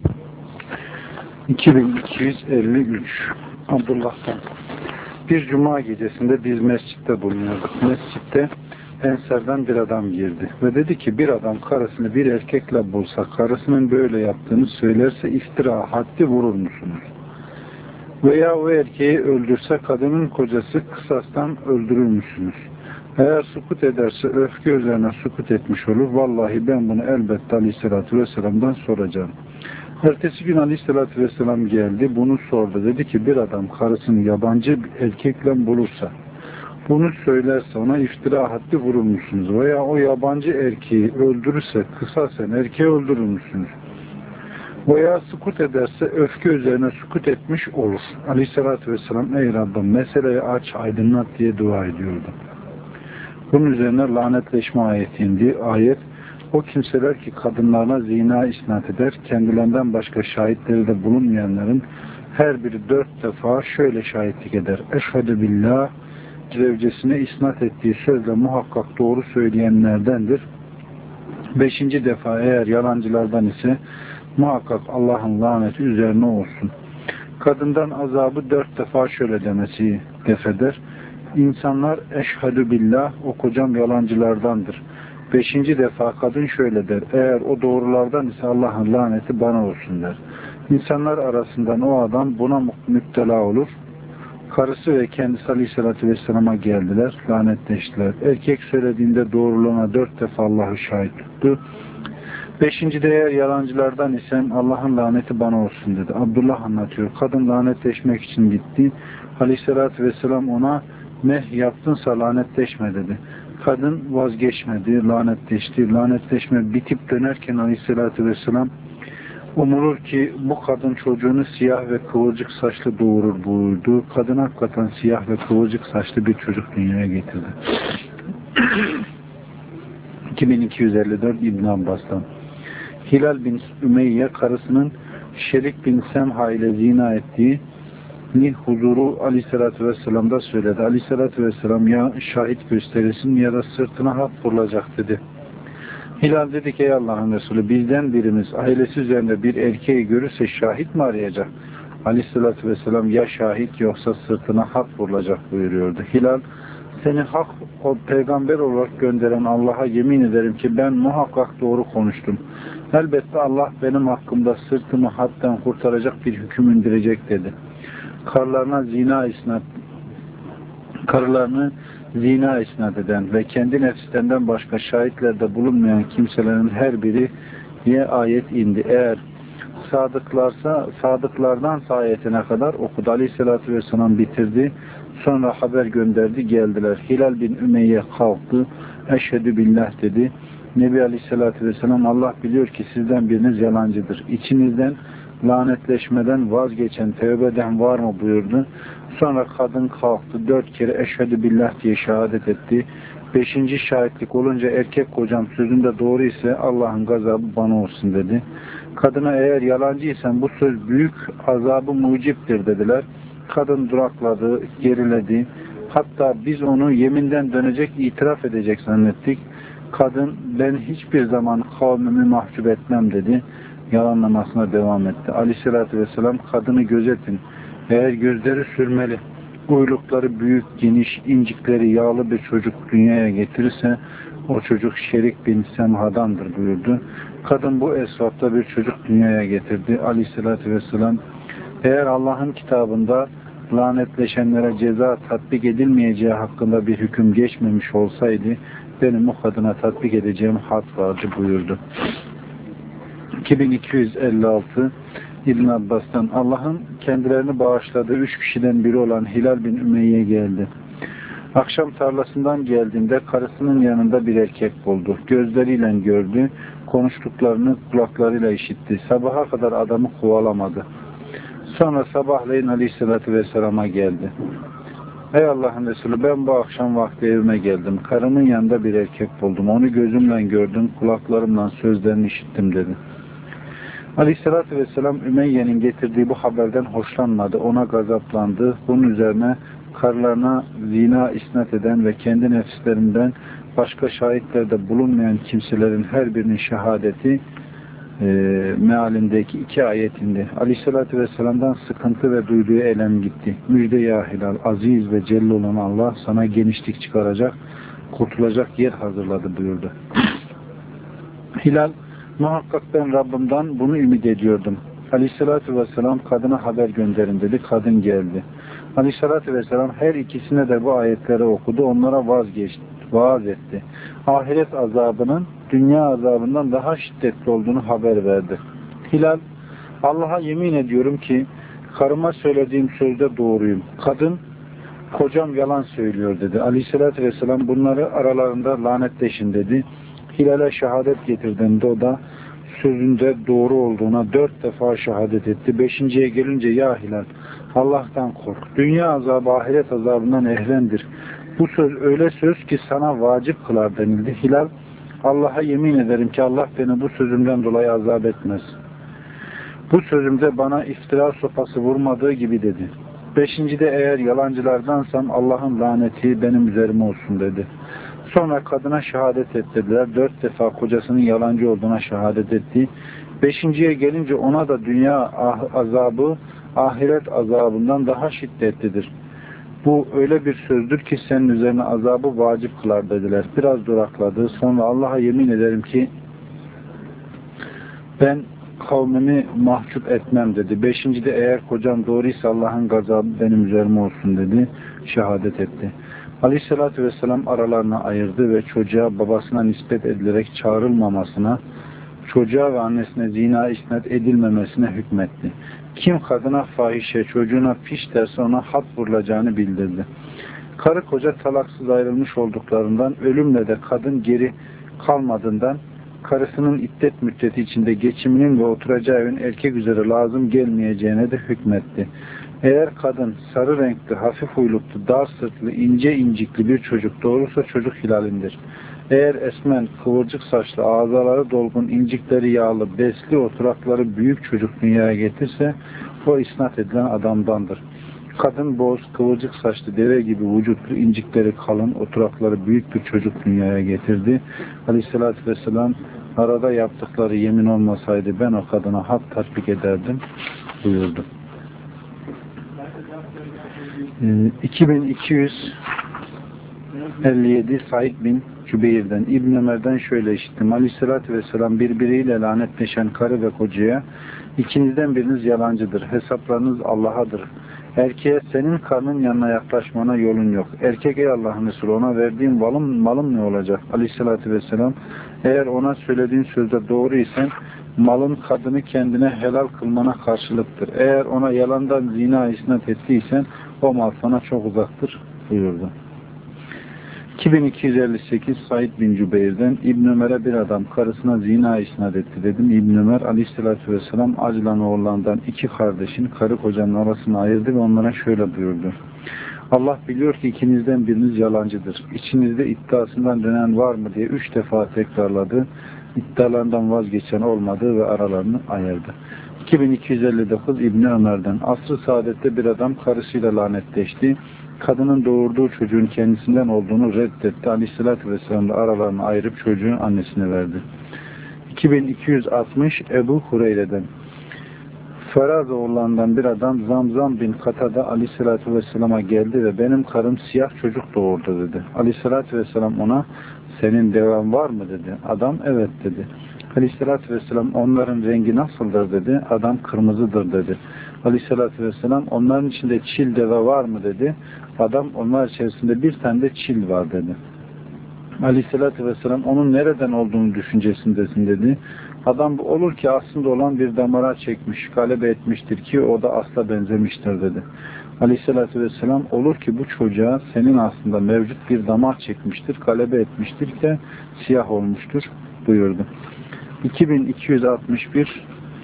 iki bin iki yüz elli üç Abdullah'tan bir cuma gecesinde biz mescitte bulunuyorduk. Mescitte Ensardan bir adam girdi ve dedi ki bir adam karısını bir erkekle bulsa, karısının böyle yaptığını söylerse iftira haddi vurur musunuz? Veya o erkeği öldürse kadının kocası kısastan öldürür müsünüz? Eğer sukut ederse öfke üzerine sukut etmiş olur. Vallahi ben bunu elbette Aleyhisselatü Vesselam'dan soracağım. Ertesi gün Aleyhisselatü Vesselam geldi, bunu sordu. Dedi ki bir adam karısını yabancı bir erkekle bulursa, bunu söylerse ona iftira haddi vurur musunuz? Veya o yabancı erkeği öldürürse kısasen erkeği öldürür müsünüz? Veya sukut ederse öfke üzerine sukut etmiş olur. Aleyhissalatü vesselam ey Rabbim meseleyi aç, aydınlat diye dua ediyordu. Bunun üzerine lanetleşme ayeti indi. Ayet o kimseler ki kadınlarına zina isnat eder, kendilerinden başka şahitleri de bulunmayanların her biri dört defa şöyle şahitlik eder. Eşhedü billah zevcesine isnat ettiği sözle muhakkak doğru söyleyenlerdendir. Beşinci defa eğer yalancılardan ise muhakkak Allah'ın laneti üzerine olsun. Kadından azabı dört defa şöyle demesi defeder. İnsanlar eşhedü billah o kocam yalancılardandır. Beşinci defa kadın şöyle der. Eğer o doğrulardan ise Allah'ın laneti bana olsun der. İnsanlar arasından o adam buna müptela olur. Karısı ve kendisi Aleyhisselatü Vesselam'a geldiler, lanetleştiler. Erkek söylediğinde doğruluğuna dört defa Allah'ı şahit tuttu. Beşincide eğer yalancılardan isen Allah'ın laneti bana olsun dedi. Abdullah anlatıyor. Kadın lanetleşmek için gitti. Aleyhisselatü Vesselam ona ne yaptınsa lanetleşme dedi. Kadın vazgeçmedi, lanetleşti. Lanetleşme bitip dönerken Aleyhisselatü Vesselam umulur ki bu kadın çocuğunu siyah ve kıvırcık saçlı doğurur buyurdu. Kadın hakikaten siyah ve kıvırcık saçlı bir çocuk dünyaya getirdi. iki bin iki yüz elli dört İbn Abbas'tan Hilal bin Ümeyye karısının Şerik bin Semha ile zina ettiği ni huzuru Aleyhisselatü Vesselam'da söyledi. Aleyhisselatü Vesselam ya şahit gösterilsin ya da sırtına hap vurulacak dedi. Hilal dedi ki ey Allah'ın Resulü, bizden birimiz ailesi üzerinde bir erkeği görürse şahit mi arayacak? Aleyhissalatü vesselam ya şahit yoksa sırtına hak vurulacak buyuruyordu. Hilal, seni hak o peygamber olarak gönderen Allah'a yemin ederim ki ben muhakkak doğru konuştum. Elbette Allah benim hakkımda sırtımı hadden kurtaracak bir hüküm indirecek dedi. Karılarına zina isnat karılarını zina isnat eden ve kendi nefslerinden başka şahitlerde bulunmayan kimselerin her biri diye ayet indi. Eğer sadıklarsa sadıklardan ayetine kadar okudu. Aleyhissalatü vesselam bitirdi. Sonra haber gönderdi, geldiler. Hilal bin Ümeyye kalktı. Eşhedü billah dedi. Nebi Aleyhissalatü vesselam Allah biliyor ki sizden biriniz yalancıdır. İçinizden lanetleşmeden vazgeçen, tevbe eden var mı buyurdu. Sonra kadın kalktı. Dört kere eşhedü billah diye şehadet etti. Beşinci şahitlik olunca erkek kocam sözünde doğru ise Allah'ın gazabı bana olsun dedi. Kadına eğer yalancıysan bu söz büyük azabı muciptir dediler. Kadın durakladı, geriledi. Hatta biz onu yeminden dönecek, itiraf edecek zannettik. Kadın ben hiçbir zaman kavmimi mahcup etmem dedi. Yalanlamasına devam etti. Aleyhissalatü vesselam kadını gözetin. Eğer gözleri sürmeli, uylukları büyük, geniş, incikleri yağlı bir çocuk dünyaya getirirse o çocuk Şerik bin Semha'dandır buyurdu. Kadın bu esvapta bir çocuk dünyaya getirdi. Aleyhissalatü vesselam eğer Allah'ın kitabında lanetleşenlere ceza tatbik edilmeyeceği hakkında bir hüküm geçmemiş olsaydı benim o kadına tatbik edeceğim had vardı buyurdu. iki bin iki yüz elli altı İbn Abbas'tan Allah'ın kendilerini bağışladığı üç kişiden biri olan Hilal bin Ümeyye geldi. Akşam tarlasından geldiğinde karısının yanında bir erkek buldu. Gözleriyle gördü, konuştuklarını kulaklarıyla işitti. Sabaha kadar adamı kovalamadı. Sonra sabahleyin Aleyhisselatü Vesselam'a geldi. Ey Allah'ın Resulü ben bu akşam vakti evime geldim. Karımın yanında bir erkek buldum. Onu gözümle gördüm, kulaklarımla sözlerini işittim dedi. Aleyhissalatü vesselam Ümeyye'nin getirdiği bu haberden hoşlanmadı. Ona gazaplandı. Bunun üzerine karılarına zina isnat eden ve kendi nefslerinden başka şahitlerde bulunmayan kimselerin her birinin şehadeti e, mealindeki iki ayet indi. Aleyhissalatü vesselam'dan sıkıntı ve duyduğu elem gitti. Müjde ya Hilal, aziz ve celil olan Allah sana genişlik çıkaracak, kurtulacak yer hazırladı buyurdu. Hilal, muhakkak ben Rabbimden bunu ümit ediyordum. Aleyhissalatü vesselam kadına haber gönderin dedi. Kadın geldi. Aleyhissalatü vesselam her ikisine de bu ayetleri okudu. Onlara vazgeçti, vaaz etti. Ahiret azabının dünya azabından daha şiddetli olduğunu haber verdi. Hilal, Allah'a yemin ediyorum ki karıma söylediğim sözde doğruyum. Kadın, kocam yalan söylüyor dedi. Aleyhissalatü vesselam bunları aralarında lanetleşin dedi. Hilal'e şehadet getirdiğinde o da sözünde doğru olduğuna dört defa şehadet etti. Beşinciye gelince ya Hilal Allah'tan kork. Dünya azabı ahiret azabından ehlendir. Bu söz öyle söz ki sana vacip kılar denildi. Hilal Allah'a yemin ederim ki Allah beni bu sözümden dolayı azap etmez. Bu sözümde bana iftira sopası vurmadığı gibi dedi. Beşincide eğer yalancılardansam Allah'ın laneti benim üzerime olsun dedi. Sonra kadına şehadet ettirdiler. Dört defa kocasının yalancı olduğuna şehadet etti. Beşinciye gelince ona da dünya azabı ahiret azabından daha şiddetlidir. Bu öyle bir sözdür ki senin üzerine azabı vacip kılar dediler. Biraz durakladı. Sonra Allah'a yemin ederim ki ben kavmimi mahcup etmem dedi. Beşincide eğer kocam doğruysa Allah'ın gazabı benim üzerime olsun dedi. Şehadet etti. Aleyhissalatü vesselam aralarına ayırdı ve çocuğa babasına nispet edilerek çağrılmamasına, çocuğa ve annesine zina isnat edilmemesine hükmetti. Kim kadına fahişe, çocuğuna piş derse ona had vurulacağını bildirdi. Karı koca talaksız ayrılmış olduklarından, ölümle de kadın geri kalmadığından, karısının iddet müddeti içinde geçiminin ve oturacağı evin erkek üzere lazım gelmeyeceğine de hükmetti. Eğer kadın sarı renkli, hafif uyluklu, dar sırtlı, ince incikli bir çocuk doğurursa çocuk hilalindir. Eğer esmen, kıvırcık saçlı, ağzaları dolgun, incikleri yağlı, besli, oturakları büyük çocuk dünyaya getirse o isnat edilen adamdandır. Kadın boz, kıvırcık saçlı, deve gibi vücutlu, incikleri kalın, oturakları büyük bir çocuk dünyaya getirdi. Aleyhissalatü vesselam arada yaptıkları yemin olmasaydı ben o kadına hak tatbik ederdim buyurdu. Ee, iki bin iki yüz elli yedi Said bin Cübeyr'den, İbn Ömer'den şöyle işittim. Aleyhissalatü vesselam birbiriyle lanetleşen karı ve kocaya ikinizden biriniz yalancıdır. Hesaplarınız Allah'adır. Erkeğe senin karnın yanına yaklaşmana yolun yok. Erkek ey Allah'ın Resulü ona verdiğin malım, malım ne olacak? Aleyhissalatü vesselam eğer ona söylediğin sözde doğru isen malın kadını kendine helal kılmana karşılıktır. Eğer ona yalandan zina isnat ettiysen o mal sana çok uzaktır buyurdu. iki bin iki yüz elli sekiz Said bin Cübeyr'den İbn Ömer'e bir adam karısına zina isnat etti dedim. İbn Ömer aleyhissalatü vesselam acılan oğullarından iki kardeşin karı kocanın arasını ayırdı ve onlara şöyle buyurdu. Allah biliyor ki ikinizden biriniz yalancıdır. İçinizde iddiasından dönen var mı diye üç defa tekrarladı. İddialarından vazgeçen olmadı ve aralarını ayırdı. iki bin iki yüz elli dokuz İbn Ömer'den asr-ı saadette bir adam karısıyla lanetleşti. Kadının doğurduğu çocuğun kendisinden olduğunu reddetti. Aleyhissalatü vesselam da aralarını ayırıp çocuğu annesine verdi. iki bin iki yüz altmış Ebu Hureyre'den Ferazoğullarından bir adam Zamzam bin Katada Aleyhissalatü vesselama geldi ve benim karım siyah çocuk doğurdu dedi. Aleyhissalatü vesselam ona senin devan var mı dedi. Adam evet dedi. Aleyhissalatü vesselam onların rengi nasıldır dedi. Adam kırmızıdır dedi. Aleyhissalatü vesselam onların içinde çil deve var mı dedi. Adam onlar içerisinde bir tane de çil var dedi. Aleyhissalatü vesselam onun nereden olduğunu düşüncesindesin dedi. Adam bu olur ki aslında olan bir damara çekmiş, galebe etmiştir ki o da asla benzemiştir dedi. Aleyhissalatü vesselam olur ki bu çocuğa senin aslında mevcut bir damar çekmiştir, galebe etmiştir ki siyah olmuştur buyurdu. iki bin iki yüz altmış bir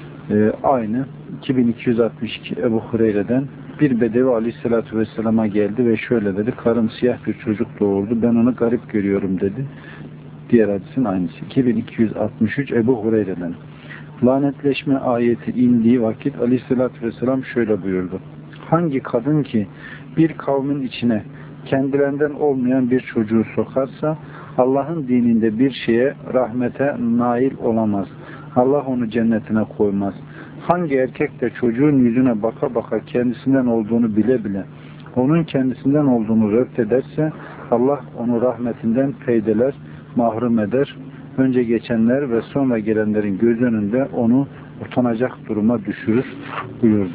e, aynı iki bin iki yüz altmış iki Ebu Hureyre'den bir bedevi Aleyhisselatü Vesselam'a geldi ve şöyle dedi. Karım siyah bir çocuk doğurdu. Ben onu garip görüyorum dedi. Diğer hadisin aynısı. iki bin iki yüz altmış üç Ebu Hureyre'den. Lanetleşme ayeti indiği vakit Aleyhisselatü Vesselam şöyle buyurdu. Hangi kadın ki bir kavmin içine kendilerinden olmayan bir çocuğu sokarsa Allah'ın dininde bir şeye rahmete nail olamaz. Allah onu cennetine koymaz. Hangi erkek de çocuğun yüzüne baka baka kendisinden olduğunu bile bile onun kendisinden olduğunu reddederse Allah onu rahmetinden peydeler, mahrum eder. Önce geçenler ve sonra gelenlerin göz önünde onu utanacak duruma düşürür buyurdu.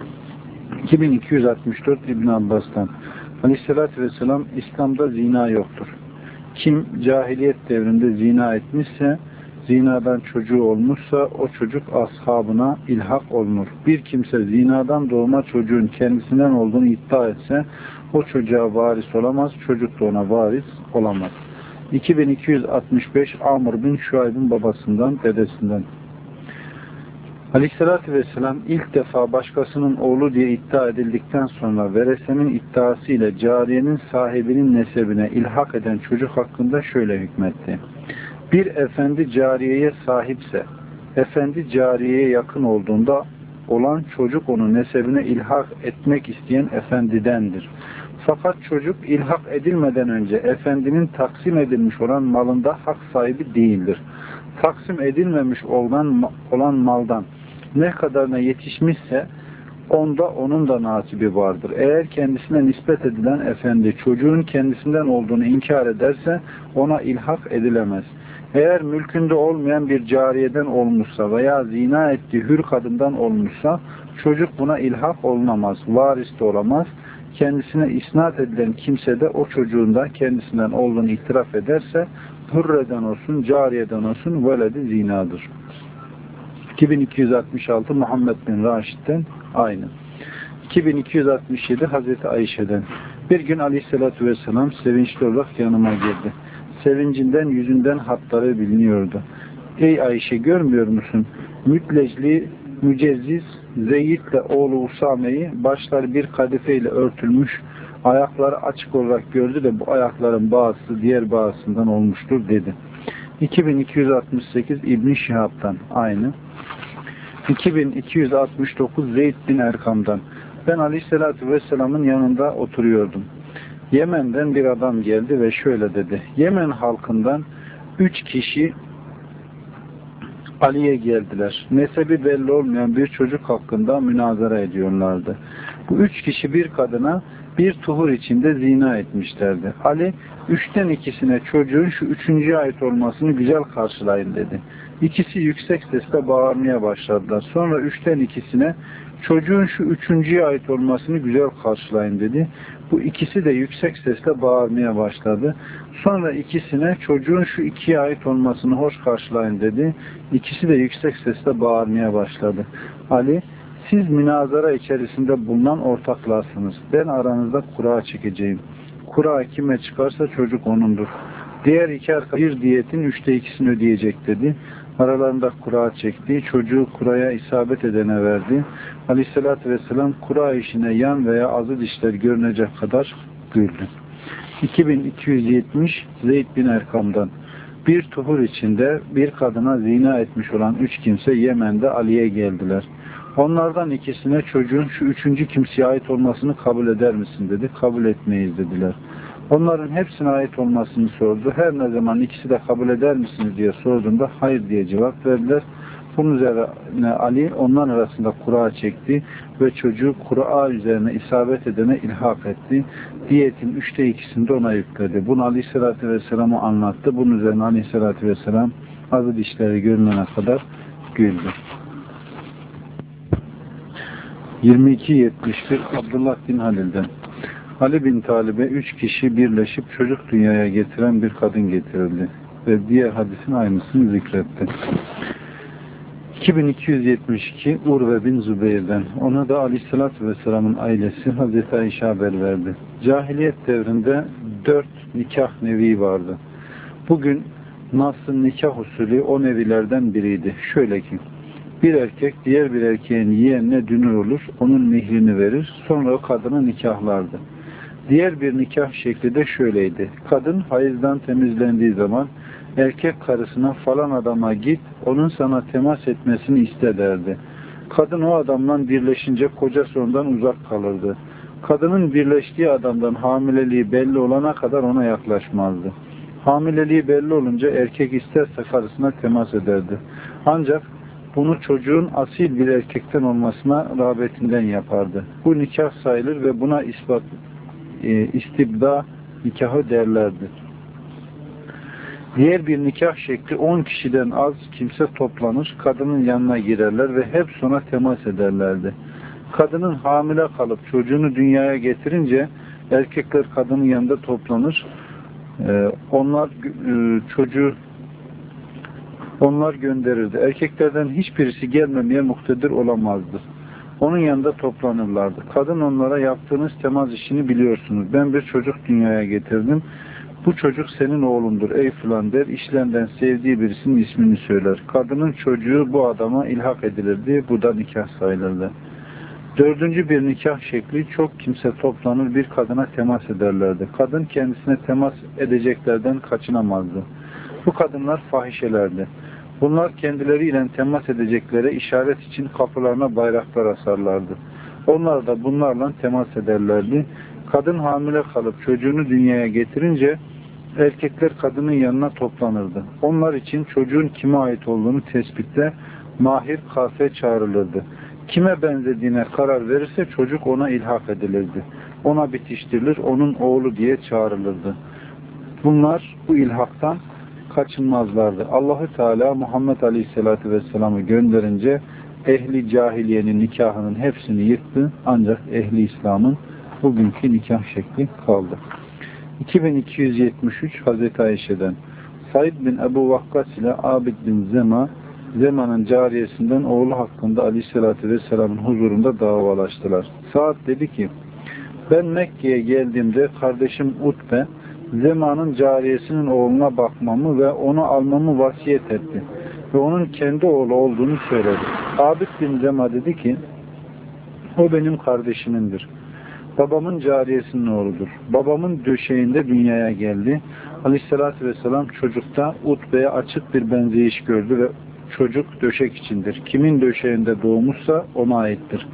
iki bin iki yüz altmış dört İbn Abbas'tan Aleyhisselatü Vesselam İslam'da zina yoktur. Kim cahiliyet devrinde zina etmişse, zinadan çocuğu olmuşsa o çocuk ashabına ilhak olunur. Bir kimse zinadan doğma çocuğun kendisinden olduğunu iddia etse o çocuğa varis olamaz, çocuk da ona varis olamaz. iki bin iki yüz altmış beş Amr bin Şuayb'in babasından, dedesinden. Aleyhissalatü vesselam ilk defa başkasının oğlu diye iddia edildikten sonra veresenin iddiası ile cariyenin sahibinin nesebine ilhak eden çocuk hakkında şöyle hükmetti. Bir efendi cariyeye sahipse, efendi cariyeye yakın olduğunda olan çocuk onun nesebine ilhak etmek isteyen efendidendir. Fakat çocuk ilhak edilmeden önce efendinin taksim edilmiş olan malında hak sahibi değildir. Taksim edilmemiş olan, olan maldan ne kadarına yetişmişse onda onun da nasibi vardır. Eğer kendisine nispet edilen efendi çocuğun kendisinden olduğunu inkar ederse ona ilhak edilemez. Eğer mülkünde olmayan bir cariyeden olmuşsa veya zina ettiği hür kadından olmuşsa çocuk buna ilhak olunamaz, varis de olamaz. Kendisine isnat edilen kimse de o çocuğun da kendisinden olduğunu itiraf ederse hürreden olsun, cariyeden olsun veledi zinadır. iki bin iki yüz altmış altı Muhammed bin Raşid'den aynı. iki bin iki yüz altmış yedi Hazreti Ayşe'den. Bir gün Aleyhisselatü Vesselam sevinçli olarak yanıma girdi. Sevincinden yüzünden hatları biliniyordu. Ey Ayşe görmüyor musun? Mütlecli Mücezziz Zeyd'le oğlu Usame'yi başları bir kadifeyle örtülmüş, ayakları açık olarak gördü de bu ayakların bazısı diğer bazısından olmuştur dedi. iki bin iki yüz altmış sekiz İbn Şihab'dan aynı. iki bin iki yüz altmış dokuz Zeyd bin Erkam'dan Ben Aleyhisselatü Vesselam'ın yanında oturuyordum. Yemen'den bir adam geldi ve şöyle dedi. Yemen halkından üç kişi Ali'ye geldiler. Nesebi belli olmayan bir çocuk hakkında münazara ediyorlardı. Bu üç kişi bir kadına bir tuhur içinde zina etmişlerdi. Ali, üçten ikisine çocuğun şu üçüncüye ait olmasını güzel karşılayın dedi. İkisi yüksek sesle bağırmaya başladılar. Sonra üçten ikisine çocuğun şu üçüncüye ait olmasını güzel karşılayın dedi. Bu ikisi de yüksek sesle bağırmaya başladı. Sonra ikisine çocuğun şu ikiye ait olmasını hoş karşılayın dedi. İkisi de yüksek sesle bağırmaya başladı. Ali, siz münazara içerisinde bulunan ortaklarsınız. Ben aranızda kura çekeceğim. Kura kime çıkarsa çocuk onundur. Diğer iki arkadaş bir diyetin üçte ikisini ödeyecek dedi. Aralarında kura çekti. Çocuğu kuraya isabet edene verdi. Aleyhissalatü vesselam kura işine yan veya azı dişler görünecek kadar güldü. iki bin iki yüz yetmiş Zeyd bin Erkam'dan. Bir tuhur içinde bir kadına zina etmiş olan üç kimse Yemen'de Ali'ye geldiler. Onlardan ikisine çocuğun şu üçüncü kimseye ait olmasını kabul eder misin dedi. Kabul etmeyiz dediler. Onların hepsine ait olmasını sordu. Her ne zaman ikisi de kabul eder misiniz diye sorduğunda hayır diye cevap verdiler. Bunun üzerine Ali onların arasında kura çekti ve çocuğu kura üzerine isabet edene ilhak etti. Diyetin üçte ikisini de ona yükledi. Bunu Aleyhisselatü Vesselam'a anlattı. Bunun üzerine Aleyhisselatü Vesselam azı dişleri görünene kadar güldü. yirmi iki yetmiş bir Abdullah bin Halil'den. Ali bin Talib'e üç kişi birleşip çocuk dünyaya getiren bir kadın getirildi ve diğer hadisin aynısını zikretti. iki bin iki yüz yetmiş iki Urve bin Zübeyir'den. Ona da Aleyhisselatü Vesselam'ın ailesi Hazreti Ayşe haber verdi. Cahiliyet devrinde dört nikah nevi vardı. Bugün Nas'ın nikah usulü o nevilerden biriydi. Şöyle ki, bir erkek diğer bir erkeğin yeğenine dünür olur, onun mihrini verir, sonra o kadını nikahlardı. Diğer bir nikah şekli de şöyleydi. Kadın hayızdan temizlendiği zaman erkek karısına falan adama git, onun sana temas etmesini iste derdi. Kadın o adamla birleşince kocası ondan uzak kalırdı. Kadının birleştiği adamdan hamileliği belli olana kadar ona yaklaşmazdı. Hamileliği belli olunca erkek isterse karısına temas ederdi. Ancak bunu çocuğun asil bir erkekten olmasına rağbetinden yapardı. Bu nikah sayılır ve buna ispat, e, istibda nikahı derlerdi. Diğer bir nikah şekli on kişiden az kimse toplanır, kadının yanına girerler ve hep sonra temas ederlerdi. Kadının hamile kalıp çocuğunu dünyaya getirince erkekler kadının yanında toplanır. E, onlar e, çocuğu Onlar gönderirdi. Erkeklerden hiçbirisi gelmemeye muktedir olamazdı. Onun yanında toplanırlardı. Kadın onlara yaptığınız temas işini biliyorsunuz. Ben bir çocuk dünyaya getirdim. Bu çocuk senin oğlundur ey filan der. İşlerinden sevdiği birisinin ismini söyler. Kadının çocuğu bu adama ilhak edilirdi. Bu da nikah sayılırdı. Dördüncü bir nikah şekli çok kimse toplanır bir kadına temas ederlerdi. Kadın kendisine temas edeceklerden kaçınamazdı. Bu kadınlar fahişelerdi. Bunlar kendileriyle temas edeceklere işaret için kapılarına bayraklar asarlardı. Onlar da bunlarla temas ederlerdi. Kadın hamile kalıp çocuğunu dünyaya getirince erkekler kadının yanına toplanırdı. Onlar için çocuğun kime ait olduğunu tespitte mahir kafe çağrılırdı. Kime benzediğine karar verirse çocuk ona ilhak edilirdi. Ona bitiştirilir, onun oğlu diye çağrılırdı. Bunlar bu ilhaktan kaçınmazlardı. Allahu Teala Muhammed Aleyhisselatü Vesselam'ı gönderince ehli cahiliyenin nikahının hepsini yıktı. Ancak ehli İslam'ın bugünkü nikah şekli kaldı. iki bin iki yüz yetmiş üç Hazreti Ayşe'den Said bin Ebu Vakkas ile Abid bin Zema Zema'nın cariyesinden oğlu hakkında Aleyhisselatü Vesselam'ın huzurunda davalaştılar. Saad dedi ki ben Mekke'ye geldiğimde kardeşim Utbe Zema'nın cariyesinin oğluna bakmamı ve onu almamı vasiyet etti. Ve onun kendi oğlu olduğunu söyledi. Abid bin Zema dedi ki o benim kardeşimindir. Babamın cariyesinin oğludur. Babamın döşeğinde dünyaya geldi. Aleyhissalatü vesselam çocukta Utbe'ye açık bir benzeyiş gördü ve çocuk döşek içindir. Kimin döşeğinde doğmuşsa ona aittir.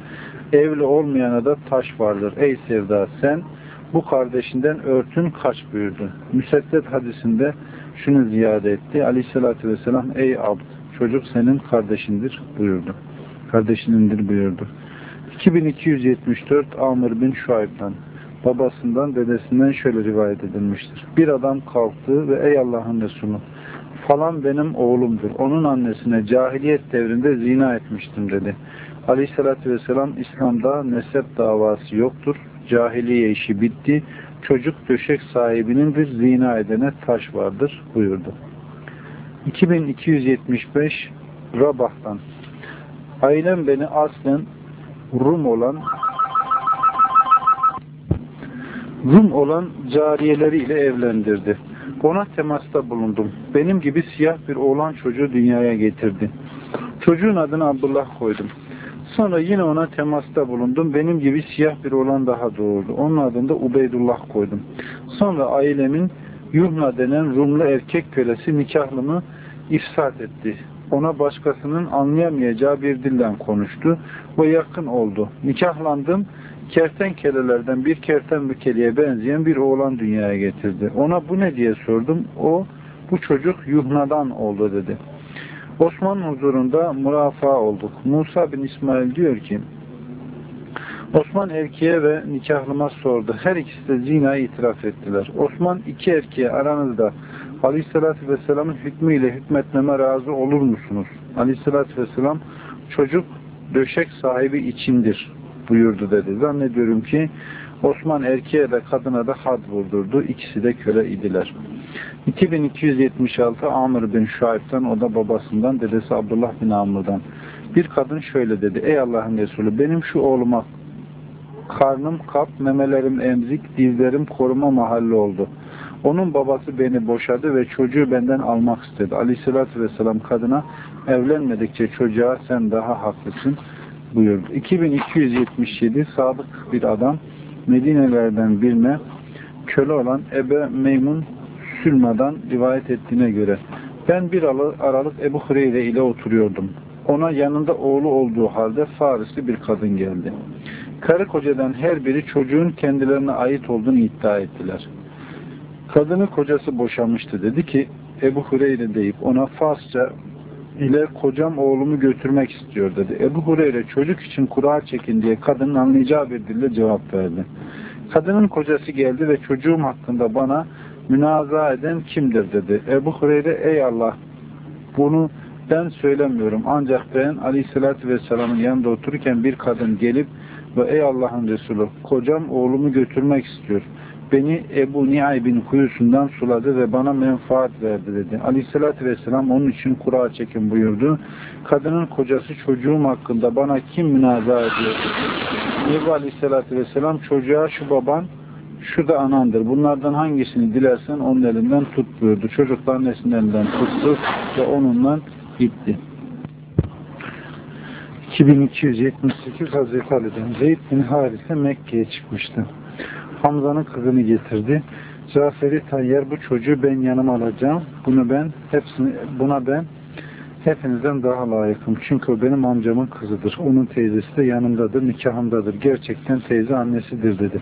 evli olmayana da taş vardır. Ey Sevda, sen bu kardeşinden örtün kaç buyurdu. Müseddet hadisinde şunu ziyade etti. Aleyhissalatü vesselam, ey abd, çocuk senin kardeşindir buyurdu. Kardeşinindir buyurdu. iki bin iki yüz yetmiş dört Amr bin Şuayb'dan, babasından, dedesinden şöyle rivayet edilmiştir. Bir adam kalktı ve ey Allah'ın Resulü, falan benim oğlumdur. Onun annesine cahiliyet devrinde zina etmiştim dedi. Aleyhissalatü vesselam, İslam'da nesep davası yoktur. Cahiliye işi bitti. Çocuk döşek sahibinin bir zina edene taş vardır buyurdu. iki bin iki yüz yetmiş beş Rabah'tan, ailem beni aslen Rum olan Rum olan cariyeleriyle evlendirdi. Ona temasta bulundum. Benim gibi siyah bir oğlan çocuğu dünyaya getirdi. Çocuğun adını Abdullah koydum. Sonra yine ona temasta bulundum. Benim gibi siyah bir oğlan daha doğurdu. Onun adını da Ubeydullah koydum. Sonra ailemin Yuhna denen Rumlu erkek kölesi nikahlımı ifsad etti. Ona başkasının anlayamayacağı bir dilden konuştu ve yakın oldu. Nikahlandım. Kertenkelelerden bir kertenkeleye benzeyen bir oğlan dünyaya getirdi. Ona bu ne diye sordum. O, bu çocuk Yuhna'dan oldu dedi. Osman'ın huzurunda mürafaa olduk. Musa bin İsmail diyor ki, Osman erkeğe ve nikahlıma sordu. Her ikisi de zinayı itiraf ettiler. Osman, iki erkeğe aranızda Aleyhisselatü Vesselam'ın hükmüyle hükmetmeme razı olur musunuz? Aleyhisselatü Vesselam, çocuk döşek sahibi içindir buyurdu dedi. Zannediyorum ki Osman erkeğe de kadına da had vurdurdu. İkisi de köle idiler. iki bin iki yüz yetmiş altı Amr bin Şuayb'dan, o da babasından, dedesi Abdullah bin Amr'dan. Bir kadın şöyle dedi. Ey Allah'ın Resulü, benim şu oğluma karnım kap, memelerim emzik, dizlerim koruma mahalli oldu. Onun babası beni boşadı ve çocuğu benden almak istedi. Aleyhissalatü vesselam kadına, evlenmedikçe çocuğa sen daha haklısın buyurdu. iki bin iki yüz yetmiş yedi sadık bir adam Medinelerden birine köle olan Ebe Meymun Sülma'dan rivayet ettiğine göre, ben bir aralık Ebu Hureyre ile oturuyordum. Ona yanında oğlu olduğu halde Farisli bir kadın geldi. Karı kocadan her biri çocuğun kendilerine ait olduğunu iddia ettiler. Kadını kocası boşamıştı. Dedi ki Ebu Hureyre deyip ona Farsça ile kocam oğlumu götürmek istiyor dedi. Ebu Hureyre, çocuk için kura çekin diye kadının anlayacağı bir dille cevap verdi. Kadının kocası geldi ve çocuğum hakkında bana münaza eden kimdir dedi. Ebu Hureyre, ey Allah, bunu ben söylemiyorum. Ancak ben Aleyhisselatü Vesselam'ın yanında otururken bir kadın gelip ve ey Allah'ın Resulü, kocam oğlumu götürmek istiyor. Beni Ebu Niayb'in kuyusundan suladı ve bana menfaat verdi dedi. Aleyhissalatü vesselam onun için kura çekin buyurdu. Kadının kocası, çocuğum hakkında bana kim münaza ediyor? Ebu Aleyhissalatü vesselam, çocuğa şu baban, şu da anandır. Bunlardan hangisini dilersen onun elinden tut buyurdu. Çocuk da annesinin elinden tuttu ve onunla gitti. iki bin iki yüz yetmiş sekiz Hazreti Ali'den Zeyd bin Harise Mekke'ye çıkmıştı. Hamza'nın kızını getirdi. Cafer-i Tayyar, bu çocuğu ben yanıma alacağım. Bunu ben hepsini buna ben hepinizden daha layıkım. Çünkü o benim amcamın kızıdır. Onun teyzesi de yanımdadır, nikahımdadır. Gerçekten teyze annesidir dedi.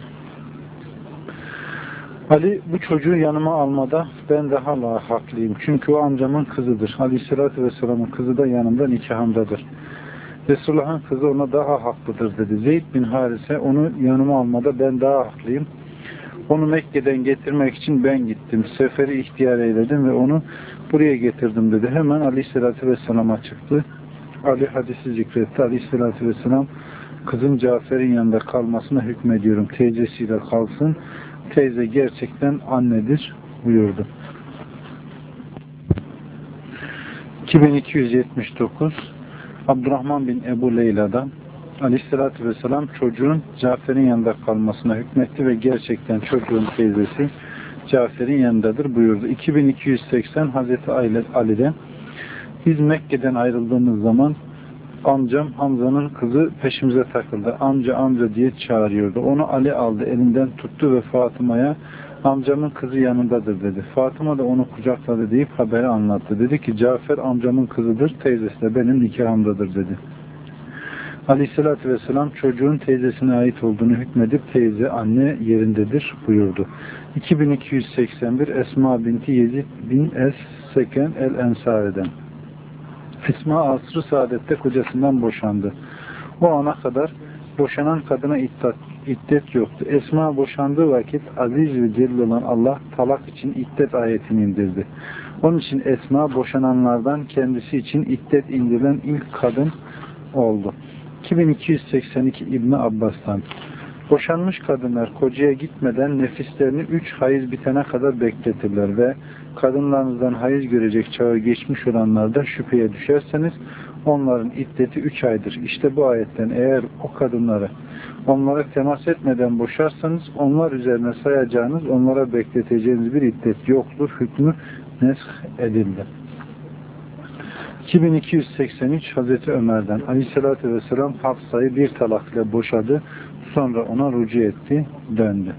Ali, bu çocuğu yanıma almada ben daha la haklıyım. Çünkü o amcamın kızıdır. Aleyhissalatü vesselamın kızı da yanımda, nikahımdadır. Resulullah'ın kızı ona daha haklıdır dedi. Zeyd bin Harise, onu yanıma almada ben daha haklıyım. Onu Mekke'den getirmek için ben gittim. Seferi ihtiyar eyledim ve onu buraya getirdim dedi. Hemen Aleyhisselatü Vesselam'a çıktı. Ali hadisi zikretti. Aleyhisselatü Vesselam, kızım Cafer'in yanında kalmasına hükmediyorum. Teyzesiyle kalsın. Teyze gerçekten annedir buyurdu. iki bin iki yüz yetmiş dokuz Abdurrahman bin Ebu Leyla'dan, Aleyhisselatü Vesselam çocuğun Cafer'in yanında kalmasına hükmetti ve gerçekten çocuğun teyzesi Cafer'in yanındadır buyurdu. iki bin iki yüz seksen Hazreti Ali'den, biz Mekke'den ayrıldığımız zaman amcam Hamza'nın kızı peşimize takıldı. Amca amca diye çağırıyordu. Onu Ali aldı, elinden tuttu ve Fatıma'ya amcamın kızı yanındadır dedi. Fatıma da onu kucakladı deyip haberi anlattı. Dedi ki Cafer amcamın kızıdır, teyzesi de benim nikahımdadır dedi. Aleyhissalatü vesselam çocuğun teyzesine ait olduğunu hükmedip teyze anne yerindedir buyurdu. iki bin iki yüz seksen bir Esma binti Yezid bin Es-Seken el-Ensari'den. Esma asr-ı saadette kocasından boşandı. O ana kadar boşanan kadına iddet, iddet yoktu. Esma boşandığı vakit aziz ve celil olan Allah talak için iddet ayetini indirdi. Onun için Esma boşananlardan kendisi için iddet indirilen ilk kadın oldu. iki bin iki yüz seksen iki İbn Abbas'tan. Boşanmış kadınlar kocaya gitmeden nefislerini üç hayız bitene kadar bekletirler ve kadınlarınızdan hayız görecek çağı geçmiş olanlarda şüpheye düşerseniz onların iddeti üç aydır. İşte bu ayetten eğer o kadınları onlara temas etmeden boşarsanız onlar üzerine sayacağınız, onlara bekleteceğiniz bir iddet yoktur. Hükmü nesh edildi. iki bin iki yüz seksen üç Hazreti Ömer'den Aleyhisselatü Vesselam Hafsa'yı bir talak ile boşadı. Sonra ona rücu etti, döndü.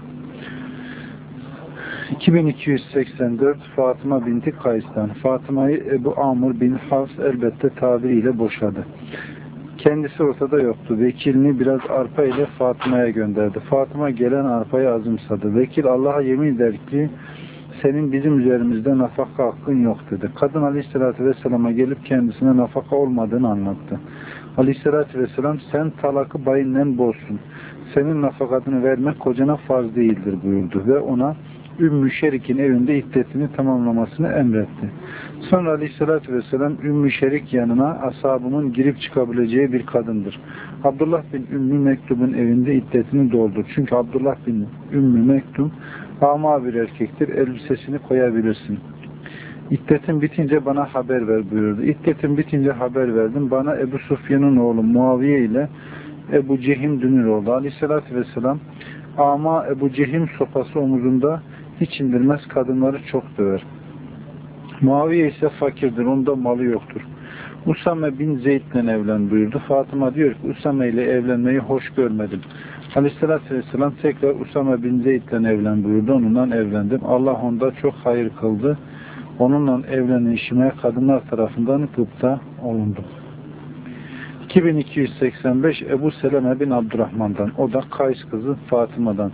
iki bin iki yüz seksen dört Fatıma binti Kays'tan. Fatıma'yı Ebu Amr bin Hafs elbette tabiriyle boşadı. Kendisi ortada yoktu. Vekilini biraz arpa ile Fatıma'ya gönderdi. Fatıma gelen arpayı azımsadı. Vekil Allah'a yemin eder ki senin bizim üzerimizde nafaka hakkın yok dedi. Kadın Aleyhisselatü Vesselam'a gelip kendisine nafaka olmadığını anlattı. Aleyhisselatü Vesselam sen talakı bayinle bozsun. Senin nafakatını vermek kocana farz değildir buyurdu ve ona Ümmü Şerik'in evinde iddetini tamamlamasını emretti. Sonra Aleyhisselatü Vesselam Ümmü Şerik yanına ashabının girip çıkabileceği bir kadındır. Abdullah bin Ümmü Mektub'un evinde iddetini doldur. Çünkü Abdullah bin Ümmü Mektub ama bir erkektir. Elbisesini koyabilirsin. İddetin bitince bana haber ver buyurdu. İddetin bitince haber verdim. Bana Ebu Sufyan'ın oğlu Muaviye ile Ebu Cehim dünür oldu. Aleyhissalatü vesselam ama Ebu Cehim sopası omuzunda hiç indirmez, kadınları çok döver. Muaviye ise fakirdir. Onda malı yoktur. Usame bin Zeyd'le evlen buyurdu. Fatıma diyor ki Usame ile evlenmeyi hoş görmedim. Aleyhissalatü vesselam tekrar Usame bin Zeyd'le evlen buyurdu. Onunla evlendim. Allah onda çok hayır kıldı. Onunla evlenişime kadınlar tarafından gıpta olundu. iki bin iki yüz seksen beş Ebu Seleme bin Abdurrahman'dan. O da Kays kızı Fatıma'dan.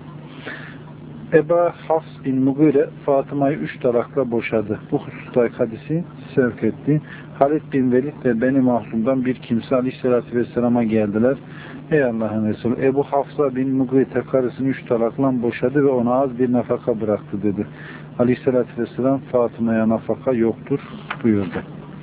Eba Hafs bin Mugire Fatıma'yı üç talakla boşadı. Bu husustaki hadisi sevk etti. Halid bin Velid ve Beni Mahsum'dan bir kimse Aleyhisselatü Vesselam'a geldiler. Ey Allah'ın Resulü, Ebu Hafsa bin Mugire karısını üç talakla boşadı ve ona az bir nafaka bıraktı dedi. Aleyhisselatü Vesselam Fatıma'ya nafaka yoktur buyurdu.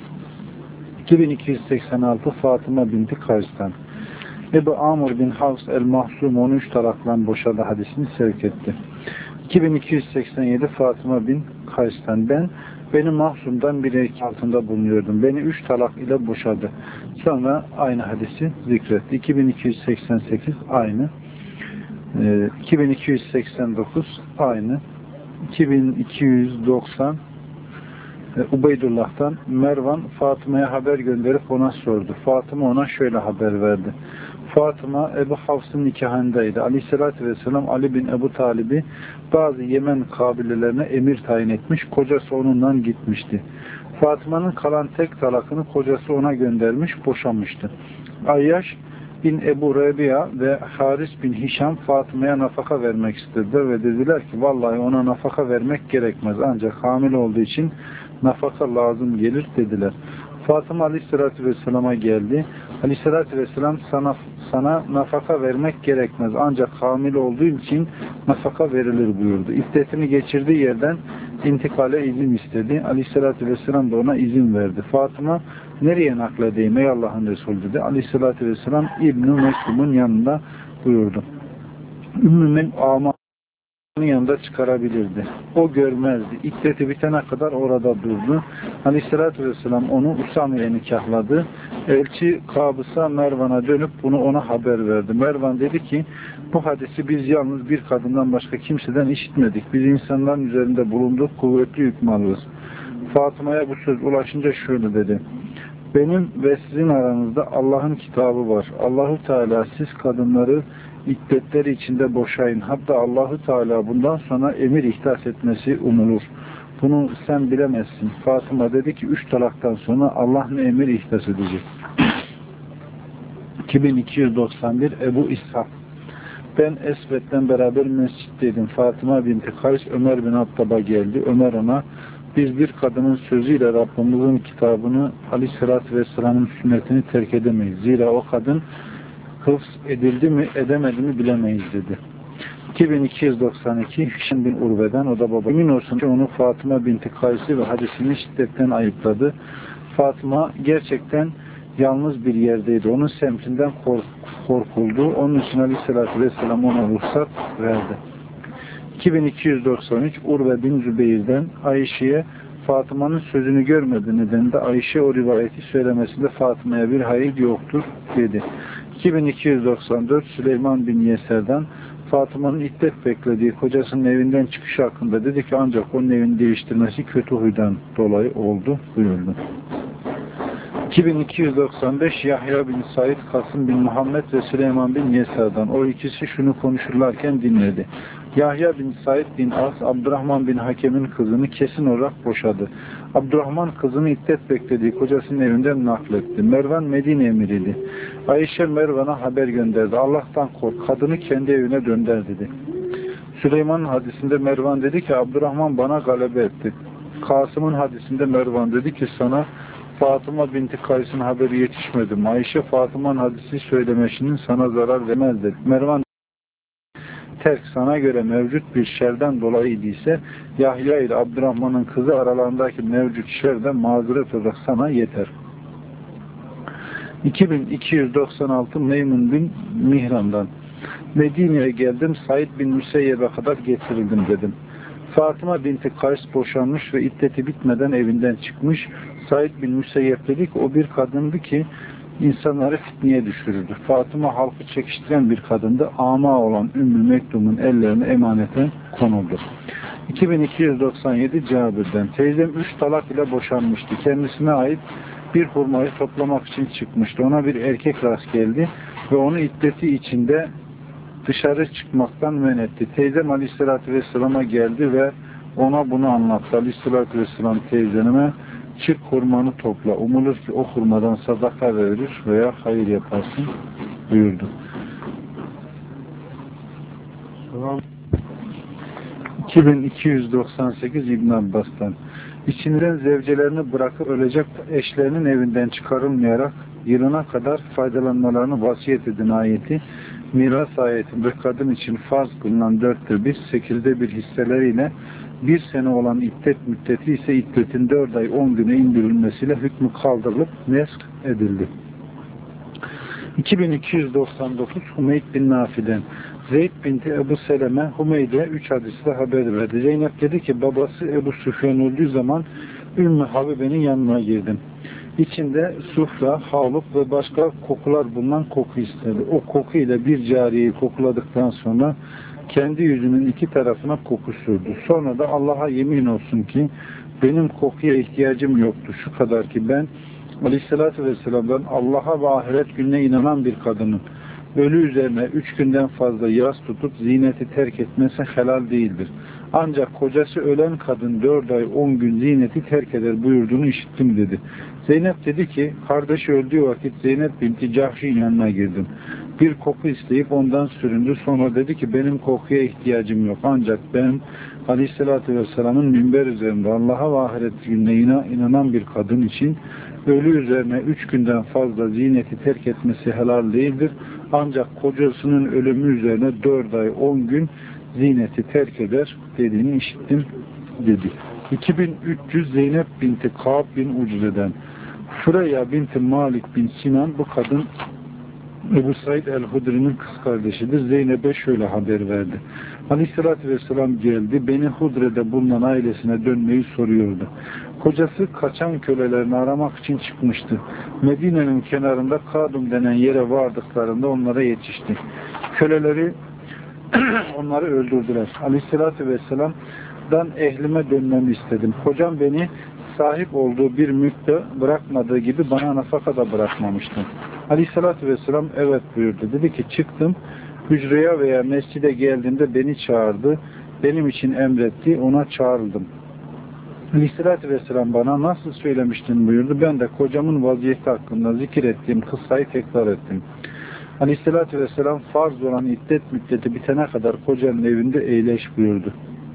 iki bin iki yüz seksen altı Fatıma binti Kays'tan. Ebu Amr bin Havs el-Mahsum onu üç talakla boşadı hadisini sevk etti. iki bin iki yüz seksen yedi Fatıma bin Kays'tan. Ben benim Mahsum'dan bir erkek altında bulunuyordum. Beni üç talak ile boşadı. Sonra aynı hadisi zikretti. iki bin iki yüz seksen sekiz aynı. Ee, iki bin iki yüz seksen dokuz aynı. iki bin iki yüz doksan Ubeydullah'tan Mervan Fatıma'ya haber gönderip ona sordu. Fatıma ona şöyle haber verdi. Fatıma Ebu Hafs'ın nikahındaydı. Aleyhissalatü vesselam Ali bin Ebu Talib'i bazı Yemen kabilelerine emir tayin etmiş. Kocası onunla gitmişti. Fatıma'nın kalan tek talakını kocası ona göndermiş, boşanmıştı. Ayyaş bin Ebu Rebiya ve Haris bin Hişam Fatıma'ya nafaka vermek istediler ve dediler ki vallahi ona nafaka vermek gerekmez. Ancak hamile olduğu için nafaka lazım gelir dediler. Fatıma Aleyhisselatü Vesselam'a geldi. Aleyhisselatü Vesselam sana, sana nafaka vermek gerekmez. Ancak hamile olduğu için nafaka verilir buyurdu. İddetini geçirdiği yerden intikale izin istedi. Aleyhisselatü Vesselam da ona izin verdi. Fatıma nereye nakledeyim ey Allah'ın Resulü dedi. Aleyhisselatü Vesselam İbn-i Mektub'un yanında buyurdu. Ümmü'nün ama yanında çıkarabilirdi. O görmezdi. İddeti bitene kadar orada durdu. Aleyhissalatü vesselam onu Usame'ye nikahladı. Elçi Kabıs'a Mervan'a dönüp bunu ona haber verdi. Mervan dedi ki bu hadisi biz yalnız bir kadından başka kimseden işitmedik. Biz insanların üzerinde bulunduk, kuvvetli hükmü alırız. Fatıma'ya bu söz ulaşınca şöyle dedi. Benim ve sizin aranızda Allah'ın kitabı var. Allahu Teala siz kadınları iddetleri içinde boşayın. Hatta Allahu Teala bundan sonra emir ihdas etmesi umulur. Bunu sen bilemezsin. Fatıma dedi ki üç talaktan sonra Allah ne emir ihdas edecek? iki bin iki yüz doksan bir Ebu İshak. Ben Esved'den beraber mescitteydim. Fatıma binti Kays Ömer bin Hattab'a geldi. Ömer ona, biz bir kadının sözüyle Rabbimizin kitabını, Aleyhisselatü Vesselam'ın sünnetini terk edemeyiz. Zira o kadın hıfz edildi mi edemedi mi bilemeyiz dedi. iki bin iki yüz doksan iki Hişam bin Urve'den, o da baba. Emin olsun ki onu Fatıma binti Kays'ı ve hadisini şiddetten ayıpladı. Fatıma gerçekten yalnız bir yerdeydi. Onun semtinden kork korkuldu. Onun için Aleyhisselatü Vesselam ona ruhsat verdi. iki bin iki yüz doksan üç Urve bin Zübeyir'den Ayşe'ye Fatıma'nın sözünü görmedi nedeniyle Ayşe o rivayeti söylemesinde Fatıma'ya bir hayır yoktur dedi. iki bin iki yüz doksan dört Süleyman bin Yeser'den Fatıma'nın iddet beklediği kocasının evinden çıkışı hakkında dedi ki ancak onun evini değiştirmesi kötü huydan dolayı oldu buyurdu. iki bin iki yüz doksan beş Yahya bin Said, Kasım bin Muhammed ve Süleyman bin Yeser'den. O ikisi şunu konuşurlarken dinledi. Yahya bin Said bin As, Abdurrahman bin Hakem'in kızını kesin olarak boşadı. Abdurrahman kızını iddet beklediği kocasının evinden nakletti. Mervan Medine emiriydi. Ayşe Mervan'a haber gönderdi. Allah'tan kork, kadını kendi evine dönder dedi. Süleyman'ın hadisinde Mervan dedi ki Abdurrahman bana galebe etti. Kasım'ın hadisinde Mervan dedi ki sana Fatıma binti Kays'ın haberi yetişmedi. Ayşe Fatıma'nın hadisi söylemesinin sana zarar vermez dedi. Mervan terk sana göre mevcut bir şerden dolayıydı ise Yahya ile Abdurrahman'ın kızı aralarındaki mevcut şerden mazeret olarak sana yeter. iki bin iki yüz doksan altı Meymun bin Mihran'dan. Medine'ye geldim, Said bin Müseyyeb'e kadar getirildim dedim. Fatıma binti Kays boşanmış ve iddeti bitmeden evinden çıkmış. Said bin Müseyyep dedi ki o bir kadındı ki insanları fitneye düşürürdü. Fatıma halkı çekiştiren bir kadındı. Ama olan Ümmü Mektum'un ellerine emanete konuldu. iki bin iki yüz doksan yedi Cabir'den. Teyzem üç talak ile boşanmıştı. Kendisine ait bir hurmayı toplamak için çıkmıştı. Ona bir erkek rast geldi ve onu iddeti içinde dışarı çıkmaktan men etti. Teyzem Aleyhisselatü Vesselam'a geldi ve ona bunu anlattı. Aleyhisselatü Vesselam teyzenime çık hurmanı topla. Umulur ki o hurmadan sadaka verir veya hayır yaparsın buyurdu. iki bin iki yüz doksan sekiz İbn Abbas'tan. İçinden zevcelerini bırakıp ölecek eşlerinin evinden çıkarılmayarak yılına kadar faydalanmalarını vasiyet edin ayeti, miras ayetinde kadın için farz kılınan dörtte bir, sekizde bir hisseleriyle bir sene olan iddet müddeti ise iddetin dört ay on güne indirilmesiyle hükmü kaldırılıp nesk edildi. iki bin iki yüz doksan dokuz Hümeyd bin Nafi'den. Zeyd binti Ebu Seleme Hümeyd'e üç hadisle haber verdi. Zeynep dedi ki babası Ebu Süfyan öldüğü zaman Ümmü Habibe'nin yanına girdim. İçinde sufra, havluk ve başka kokular bulunan koku istedi. O koku ile bir cariyeyi kokuladıktan sonra kendi yüzünün iki tarafına koku sürdü. Sonra da Allah'a yemin olsun ki benim kokuya ihtiyacım yoktu. Şu kadar ki ben Aleyhisselatü Vesselam'dan Allah'a ve ahiret gününe inanan bir kadının ölü üzerine üç günden fazla yas tutup zineti terk etmesi helal değildir. Ancak kocası ölen kadın dört ay on gün zineti terk eder buyurduğunu işittim dedi. Zeynep dedi ki kardeşi öldüğü vakit Zeynep binti Cahşi'nin yanına girdim. Bir koku isteyip ondan süründü. Sonra dedi ki benim kokuya ihtiyacım yok. Ancak ben Aleyhisselatü Vesselam'ın minber üzerinde Allah'a ve ahiret gününe inanan bir kadın için ölü üzerine üç günden fazla zineti terk etmesi helal değildir. Ancak kocasının ölümü üzerine dört ay on gün zineti terk eder dediğini işittim dedi. iki bin üç yüz Zeynep binti Ka'b bin Ucre'den. Füreyya binti Malik bin Sinan bu kadın Ebu Said el-Hudri'nin kız kardeşidir. Zeynep'e şöyle haber verdi. Aleyhissalatü Vesselam geldi. Beni Hudre'de bulunan ailesine dönmeyi soruyordu. Kocası kaçan kölelerini aramak için çıkmıştı. Medine'nin kenarında Kadum denen yere vardıklarında onlara yetişti. Köleleri onları öldürdüler. Aleyhissalatü Vesselam'dan ehlime dönmemi istedim. Kocam beni sahip olduğu bir mülkte bırakmadığı gibi bana nafaka da bırakmamıştı. Aleyhissalatü Vesselam evet buyurdu. Dedi ki çıktım, hücreye veya mescide geldiğimde beni çağırdı. Benim için emretti, ona çağrıldım. Aleyhissalatü Vesselam bana nasıl söylemiştin buyurdu. Ben de kocamın vaziyeti hakkında zikir ettiğim kıssayı tekrar ettim. Aleyhisselatü Vesselam farz olan iddet müddeti bitene kadar kocanın evinde eyleş buyurdu.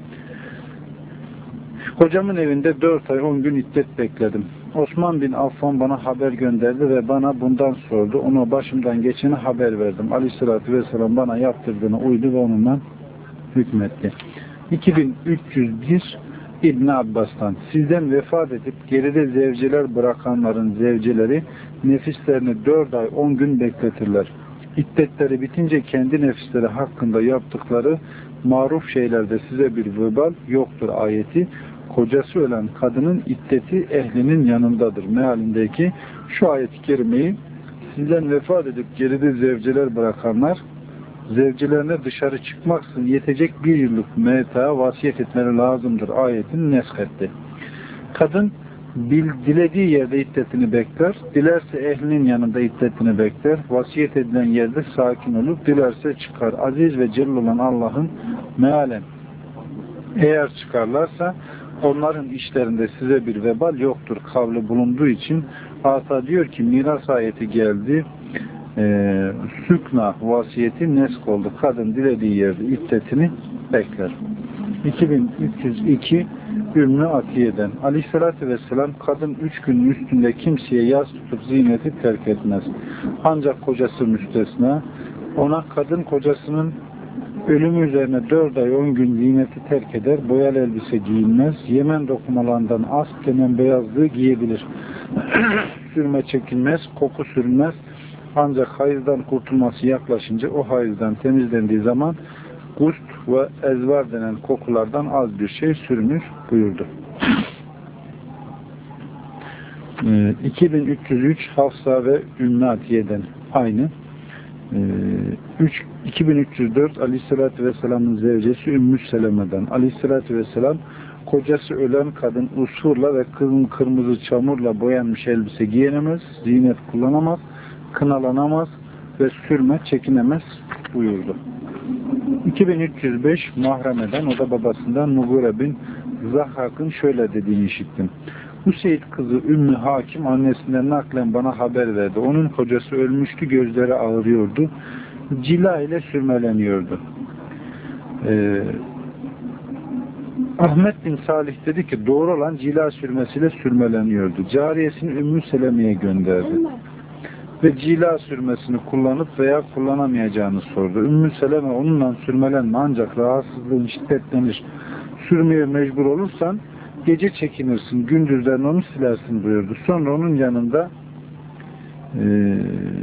Kocamın evinde dört ay on gün iddet bekledim. Osman bin Affan bana haber gönderdi ve bana bundan sordu. Ona başımdan geçeni haber verdim. Aleyhisselatü Vesselam bana yaptırdığına uydu ve onunla hükmetti. iki bin üç yüz bir İbn Abbas'tan: sizden vefat edip geride zevceler bırakanların zevceleri nefislerini dört ay on gün bekletirler. İddetleri bitince kendi nefisleri hakkında yaptıkları maruf şeylerde size bir vebal yoktur ayeti, kocası ölen kadının iddeti ehlinin yanındadır mealindeki şu ayet-i kerimeyi sizden vefat edip geride zevceler bırakanlar zevcelerine dışarı çıkmaksızın yetecek bir yıllık meta vasiyet etmeleri lazımdır ayetini neshetti. Kadın bil, dilediği yerde iddetini bekler, dilerse ehlinin yanında iddetini bekler, vasiyet edilen yerde sakin olup dilerse çıkar. Aziz ve celil olan Allah'ın mealen eğer çıkarlarsa onların işlerinde size bir vebal yoktur kavli bulunduğu için Ata diyor ki miras ayeti geldi. Ee, sükna vasiyeti nesk oldu. Kadın dilediği yerde iddetini bekler. iki bin üç yüz iki Ümmü Atiye'den: Aleyhisselatü Vesselam kadın üç günün üstünde kimseye yas tutup ziyneti terk etmez. Ancak kocası müstesna. Ona kadın kocasının ölümü üzerine dört ay on gün ziyneti terk eder. Boyalı elbise giyinmez. Yemen dokumalarından ask denen beyazlığı giyebilir. Sürme çekilmez. Koku sürülmez. Ancak hayızdan kurtulması yaklaşınca o hayızdan temizlendiği zaman gust ve ezvar denen kokulardan az bir şey sürünür buyurdu. Ee, iki bin üç yüz üç Hafsa ve Ümmü Atiye'den aynı. Ee, iki bin üç yüz dört Aleyhisselatü Vesselam'ın zevcesi Ümmü Seleme'den: Aleyhisselatü Vesselam kocası ölen kadın usfurla ve kızın kırmızı çamurla boyanmış elbise giyinemez, ziynet kullanamaz, kınalanamaz ve sürme çekinemez buyurdu. iki bin üç yüz beş Mahreme'den, o da babasından Mugire bin Zahhak'ın şöyle dediğini işittim. Hüseyin kızı Ümmü Hakim annesinden naklen bana haber verdi. Onun kocası ölmüştü, gözleri ağrıyordu. Cila ile sürmeleniyordu. Ee, Ahmet bin Salih dedi ki doğru olan cila sürmesiyle sürmeleniyordu. Cariyesini Ümmü Seleme'ye gönderdi. Ve cila sürmesini kullanıp veya kullanamayacağını sordu. Ümmü Seleme onunla sürmelenme ancak rahatsızlığın şiddetlenir. Sürmeye mecbur olursan gece çekinirsin, gündüzden onu silersin buyurdu. Sonra onun yanında e,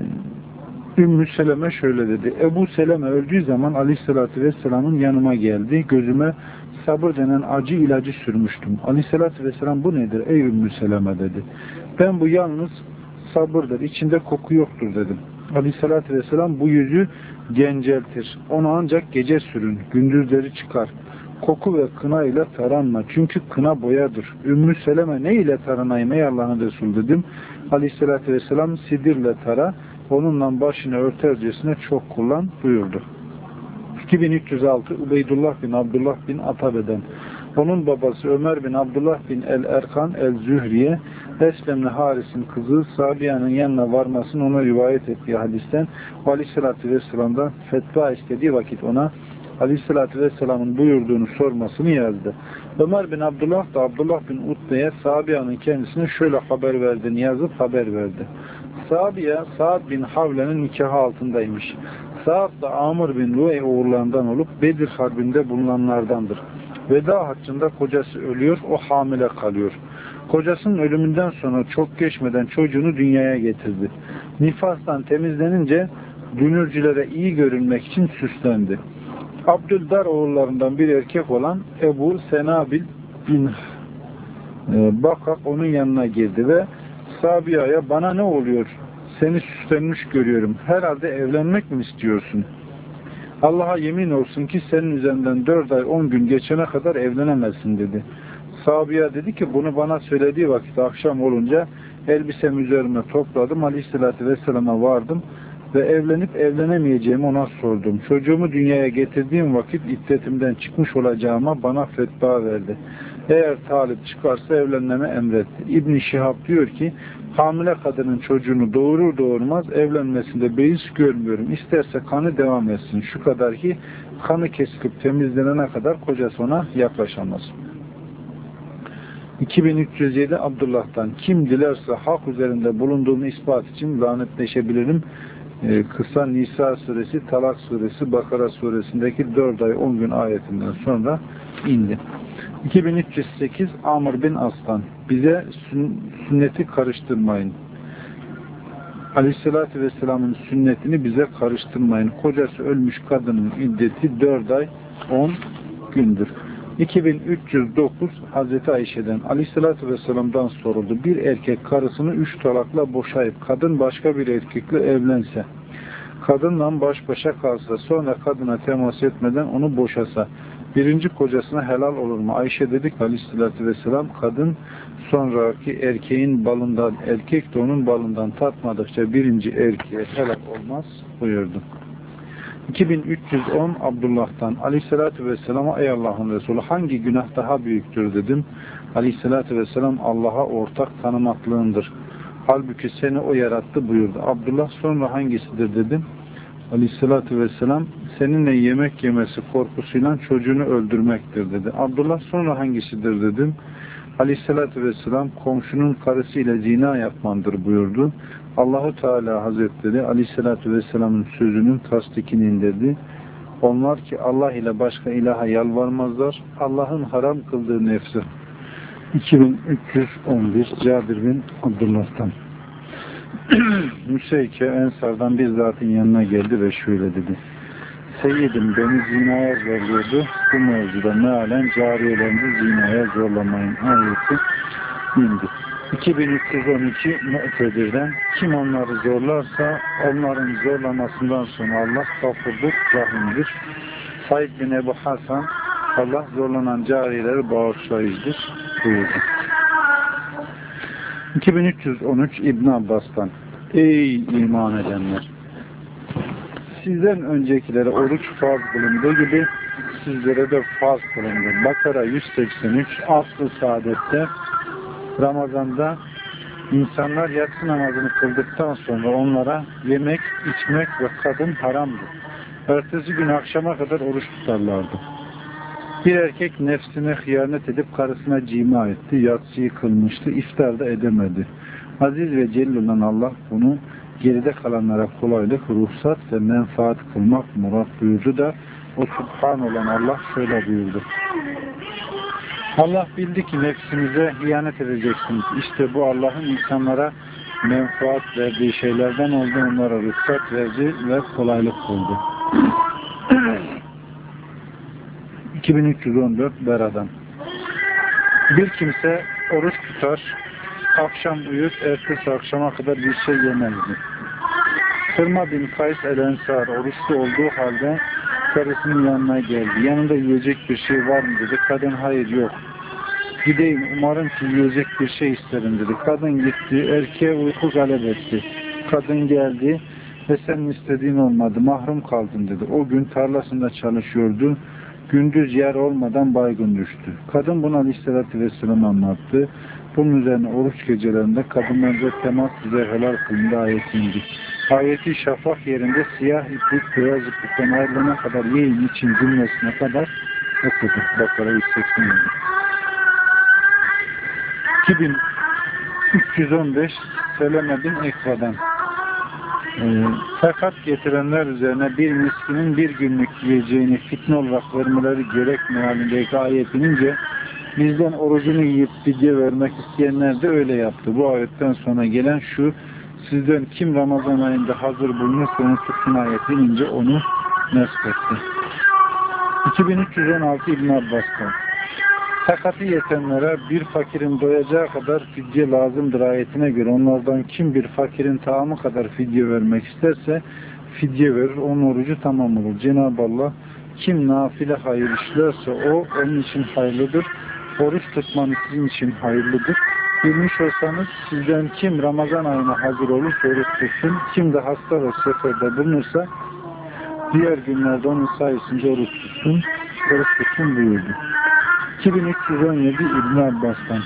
Ümmü Seleme şöyle dedi. Ebu Seleme öldüğü zaman Aleyhisselatü Vesselam'ın yanıma geldi. Gözüme sabır denen acı ilacı sürmüştüm. Aleyhisselatü Vesselam bu nedir ey Ümmü Seleme dedi. Ben bu yalnız sabırdır, içinde koku yoktur dedim. Aleyhissalatü Vesselam bu yüzü genceltir. Onu ancak gece sürün, gündüzleri çıkar. Koku ve kına ile taranma. Çünkü kına boyadır. Ümmü Seleme ne ile taranayım ey Allah'ın Resulü dedim. Aleyhissalatü Vesselam sidirle tara, onunla başını örtercesine çok kullan buyurdu. iki bin üç yüz altı Ubeydullah bin Abdullah bin Atabe'den: onun babası Ömer bin Abdullah bin el-Erkan el-Zühriye Eslemli Haris'in kızı Sabia'nın yanına varmasını ona rivayet ettiği hadisten Aleyhisselatü Vesselam'dan fetva istediği vakit ona Aleyhisselatü Vesselam'ın buyurduğunu sormasını yazdı. Ömer bin Abdullah da Abdullah bin Utbe'ye Sabia'nın kendisine şöyle haber verdiğini yazıp haber verdi. Sabia Sa'd bin Havle'nin nikahı altındaymış. Sa'd da Amr bin Luey oğullarından olup Bedir Harbi'nde bulunanlardandır. Veda haccında kocası ölüyor, o hamile kalıyor. Kocasının ölümünden sonra çok geçmeden çocuğunu dünyaya getirdi. Nifastan temizlenince dünürcülere iyi görünmek için süslendi. Abdüldar oğullarından bir erkek olan Ebu Senabil bin Bakak onun yanına girdi ve Sabia'ya bana ne oluyor? Seni süslenmiş görüyorum. Herhalde evlenmek mi istiyorsun? Allah'a yemin olsun ki senin üzerinden dört ay on gün geçene kadar evlenemezsin dedi. Sabiya dedi ki bunu bana söylediği vakit akşam olunca elbisemi üzerime topladım. Aleyhisselatü Vesselam'a vardım. ve evlenip evlenemeyeceğimi ona sordum. Çocuğumu dünyaya getirdiğim vakit iddetimden çıkmış olacağıma bana fetva verdi. Eğer talip çıkarsa evlenmeme emretti. İbn Şihab diyor ki, hamile kadının çocuğunu doğurur doğurmaz evlenmesinde beis görmüyorum. İsterse kanı devam etsin. Şu kadar ki kanı kesilip temizlenene kadar kocası ona yaklaşamaz. iki bin üç yüz yedi Abdullah'tan, kim dilerse hak üzerinde bulunduğumu ispat için lanetleşebilirim. Ee, kısa Nisa suresi, Talak suresi, Bakara suresindeki dört ay on gün ayetinden sonra indi. iki bin üç yüz sekiz Amr bin Aslan, bize sünneti karıştırmayın. Aleyhissalatü vesselamın sünnetini bize karıştırmayın. Kocası ölmüş kadının iddeti dört ay on gündür. iki bin üç yüz dokuz Hazreti Ayşe'den Aleyhissalatü vesselam'dan soruldu. Bir erkek karısını üç talakla boşayıp kadın başka bir erkekle evlense, kadınla baş başa kalsa, sonra kadına temas etmeden onu boşasa, birinci kocasına helal olur mu? Ayşe dedi ki Aleyhissalatü vesselam, kadın sonraki erkeğin balından, erkek de onun balından tatmadıkça birinci erkeğe helal olmaz buyurdu. iki bin üç yüz on Abdullah'tan Aleyhissalatü vesselama, ey Allah'ın Resulü, hangi günah daha büyüktür dedim. Aleyhissalatü vesselam, Allah'a ortak tanımaklığındır. Halbuki seni o yarattı buyurdu. Abdullah, sonra hangisidir dedim. Aleyhissalatü vesselam, seninle yemek yemesi korkusuyla çocuğunu öldürmektir dedi. Abdullah, sonra hangisidir dedim. Aleyhissalatü vesselam, komşunun karısıyla zina yapmandır buyurdu. Allahu Teala Hazretleri Aleyhissalatü vesselamın sözünün tasdikini indirdi. Onlar ki Allah ile başka ilaha yalvarmazlar. Allah'ın haram kıldığı nefsi. iki bin üç yüz on bir Cabir bin Abdullah'tan. Müseyke Ensar'dan bir zatın yanına geldi ve şöyle dedi. Seyyidim beni zinaya zorluyordu. Bu mevzuda mealen cariyelerini zinaya zorlamayın ayeti indi. iki bin üç yüz on iki Mu'tedir'den, kim onları zorlarsa onların zorlamasından sonra Allah gafurdur, rahimdir. Said bin Ebu Hasan, Allah zorlanan cariyeleri bağışlayıcıdır buyurdu. iki bin üç yüz on üç İbn Abbas'tan, ey iman edenler! Sizden öncekilere oruç farz kılındığı gibi sizlere de farz kılındı. Bakara yüz seksen üç Asr-ı Saadet'te Ramazan'da insanlar yatsı namazını kıldıktan sonra onlara yemek, içmek ve kadın haramdı. Ertesi gün akşama kadar oruç tutarlardı. Bir erkek nefsine hıyanet edip karısına cima etti, yatsıyı kılmıştı, iftar da edemedi. Aziz ve celil olan Allah bunu geride kalanlara kolaylık, ruhsat ve menfaat kılmak murat buyurdu da o Subhan olan Allah şöyle buyurdu. Allah bildi ki nefsinize hıyanet edeceksiniz. İşte bu Allah'ın insanlara menfaat verdiği şeylerden oldu, onlara ruhsat verdi ve kolaylık kıldı. iki bin üç yüz on dört Bera'dan. Bir kimse oruç tutar, akşam uyur, ertesi akşama kadar bir şey yemezdi. Hırma bin Kays el-Ensar oruçlu olduğu halde karısının yanına geldi. Yanında yiyecek bir şey var mı dedi. Kadın hayır yok. Gideyim umarım ki yiyecek bir şey isterim dedi. Kadın gitti. Erkeğe uyku galep etti. Kadın geldi ve senin istediğin olmadı. Mahrum kaldın dedi. O gün tarlasında çalışıyordu. Gündüz yer olmadan baygın düştü. Kadın buna Aleyhisselatü Vesselam anlattı. Bunun üzerine oruç gecelerinde kadınlarca temas bize helal kılındı ayeti indi. Ayeti şafak yerinde siyah iplik beyaz iplikten ayrılana kadar yiyin için cümlesine kadar okudu. Bakara yüz seksen yedi. iki bin üç yüz on beş Seleme bin Ekra'dan. Ee, fakat getirenler üzerine bir miskinin bir günlük yiyeceğini fitne olarak vermeleri gerek mealindeki ayet inince bizden orucunu yiyip fidye vermek isteyenler de öyle yaptı. Bu ayetten sonra gelen şu, sizden kim Ramazan ayında hazır bulunursa onu tutsun ayeti inince onu nesp etti. iki bin üç yüz on altı İbn Abbas'tan. Sakatı yetenlere bir fakirin doyacağı kadar fidye lazımdır ayetine göre onlardan kim bir fakirin tamamı kadar fidye vermek isterse fidye verir, onun orucu tamam olur. Cenab-ı Allah kim nafile hayır işlerse o onun için hayırlıdır. Oruç tutmanız sizin için hayırlıdır. bilmiş olsanız sizden kim Ramazan ayına hazır olursa oruç tutsun, kim de hasta ve seferde bulunursa diğer günlerde onun sayesinde oruç tutsun, oruç tutsun buyurdu. iki bin üç yüz on yedi İbn Abbas'tan.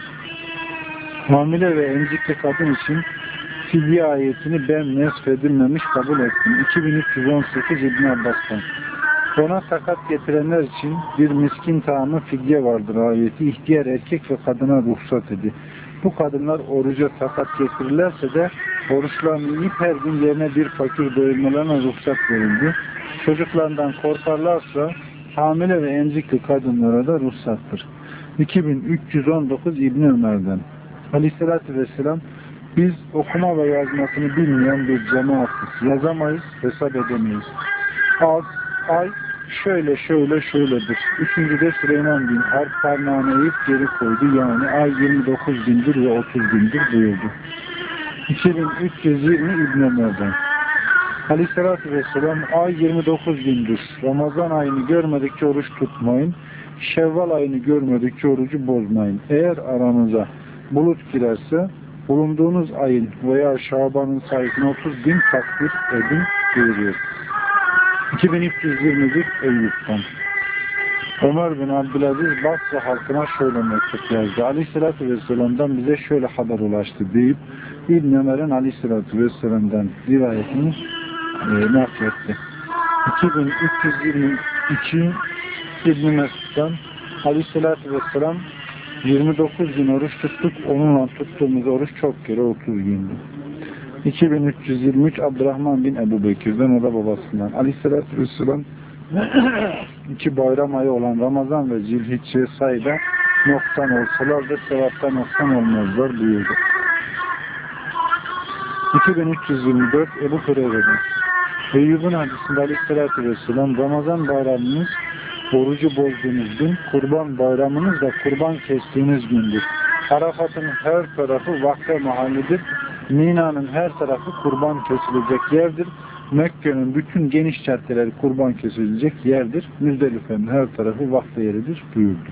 Hamile ve emzikli kadın için fidye ayetini ben nesfedilmemiş kabul ettim. iki bin üç yüz on sekiz İbn Abbas'tan. Ona takat getirenler için bir miskin tamı fidye vardır ayeti. İhtiyar erkek ve kadına ruhsat idi. Bu kadınlar oruca takat getirirlerse de oruçlarını yiyip her gün yerine bir fakir doyurmalarına ruhsat verildi. Çocuklarından korkarlarsa hamile ve emzikli kadınlara da ruhsattır. iki bin üç yüz on dokuz İbn Ömer'den. Aleyhisselatü Vesselam, biz okuma ve yazmasını bilmeyen bir cemaatiz. Yazamayız, hesap edemeyiz. Az, ay şöyle şöyle şöyledir. Üçüncüde Süleyman bin Harp parmağını eğip geri koydu. Yani ay yirmi dokuz gündür ve otuz gündür buyurdu. iki bin üç yüz yirmi İbn Ömer'den. Aleyhisselatü Vesselam, ay yirmi dokuz gündür. Ramazan ayını görmedikçe oruç tutmayın. Şevval ayını görmedikçe orucu bozmayın. Eğer aranıza bulut girerse bulunduğunuz ayın veya Şaban'ın sayısını otuz gün takdir edin buyuruyor. iki bin üç yüz yirmi bir Eyyub'dan. Ömer bin Abdülaziz Basra halkına şöyle mektup yazdı. Aleyhisselatü Vesselam'dan bize şöyle haber ulaştı deyip İbn Ömer'in Aleyhisselatü Vesselam'dan rivayetini e, nakletti. iki bin üç yüz yirmi iki İbn Mesud'dan Aleyhisselatü Vesselam yirmi dokuz gün oruç tuttuk. Onunla tuttuğumuz oruç çok kere otuz gündü. iki bin üç yüz yirmi üç Abdurrahman bin Ebu Bekir'den, o da babasından. Aleyhisselatü Vesselam iki bayram ayı olan Ramazan ve Zilhicce sayıda noksan olsalar da sevapta noksan olmazlar buyurdu. iki bin üç yüz yirmi dört Ebu Hureyre'den. Eyyub'un hadisinde Aleyhisselatü Vesselam, Ramazan bayramınız orucu bozduğunuz gün, kurban bayramınız da kurban kestiğiniz gündür. Arafat'ın her tarafı vakfe mahallidir. Mina'nın her tarafı kurban kesilecek yerdir. Mekke'nin bütün geniş caddeleri kurban kesilecek yerdir. Müzdelife'nin her tarafı vakfe yeridir buyurdu.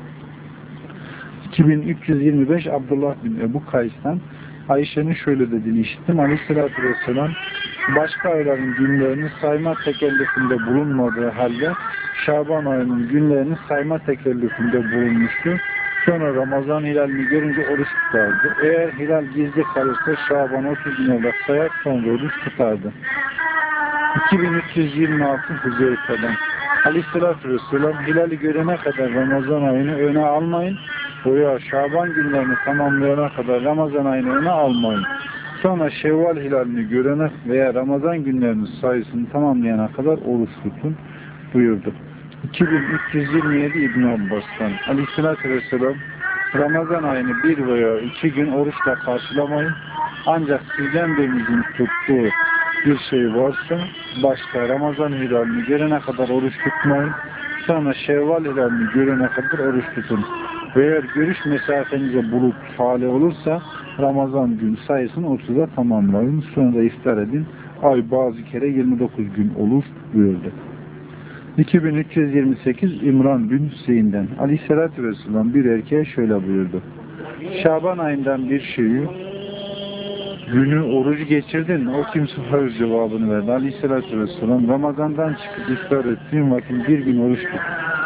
iki bin üç yüz yirmi beş Abdullah bin Ebu Kays'tan Ayşe'nin şöyle dediğini işittim. Aleyhisselatü Vesselam, başka ayların günlerini sayma tekellüfünde bulunmadığı halde Şaban ayının günlerini sayma tekellüfünde bulunmuştu. Sonra Ramazan hilalini görünce oruç tutardı. Eğer hilal gizli kalırsa Şaban otuz gün olarak sayar, sonra oruç tutardı. iki bin üç yüz yirmi altı Huzeyfe'den. Aleyhisselatü Vesselam, hilali görene kadar Ramazan ayını öne almayın. Veya Şaban günlerini tamamlayana kadar Ramazan ayını öne almayın. Sonra Şevval hilalini görene veya Ramazan günlerinin sayısını tamamlayana kadar oruç tutun buyurdu. iki bin üç yüz yirmi yedi İbn Abbas'tan. Aleyhisselatü Vesselam, Ramazan ayını bir veya iki gün oruçla karşılamayın. Ancak sizden birinizin tuttuğu bir şey varsa başta Ramazan hilalini görene kadar oruç tutmayın. Sonra Şevval hilalini görene kadar oruç tutun. Ve eğer görüş mesafenize bulut hali olursa Ramazan gün sayısını otuza tamamlayın. Sonra iftar edin. Ay bazı kere yirmi dokuz gün olur buyurdu. iki bin üç yüz yirmi sekiz İmran bin Hüseyin'den. Aleyhisselatü Vesselam bir erkeğe şöyle buyurdu. Şaban ayından bir şeyi günü orucu geçirdin mi? O kimse hayır cevabını verdi. Aleyhisselatü Vesselam, Ramazan'dan çıkıp iftar ettiğim vakit bir gün oruç tut.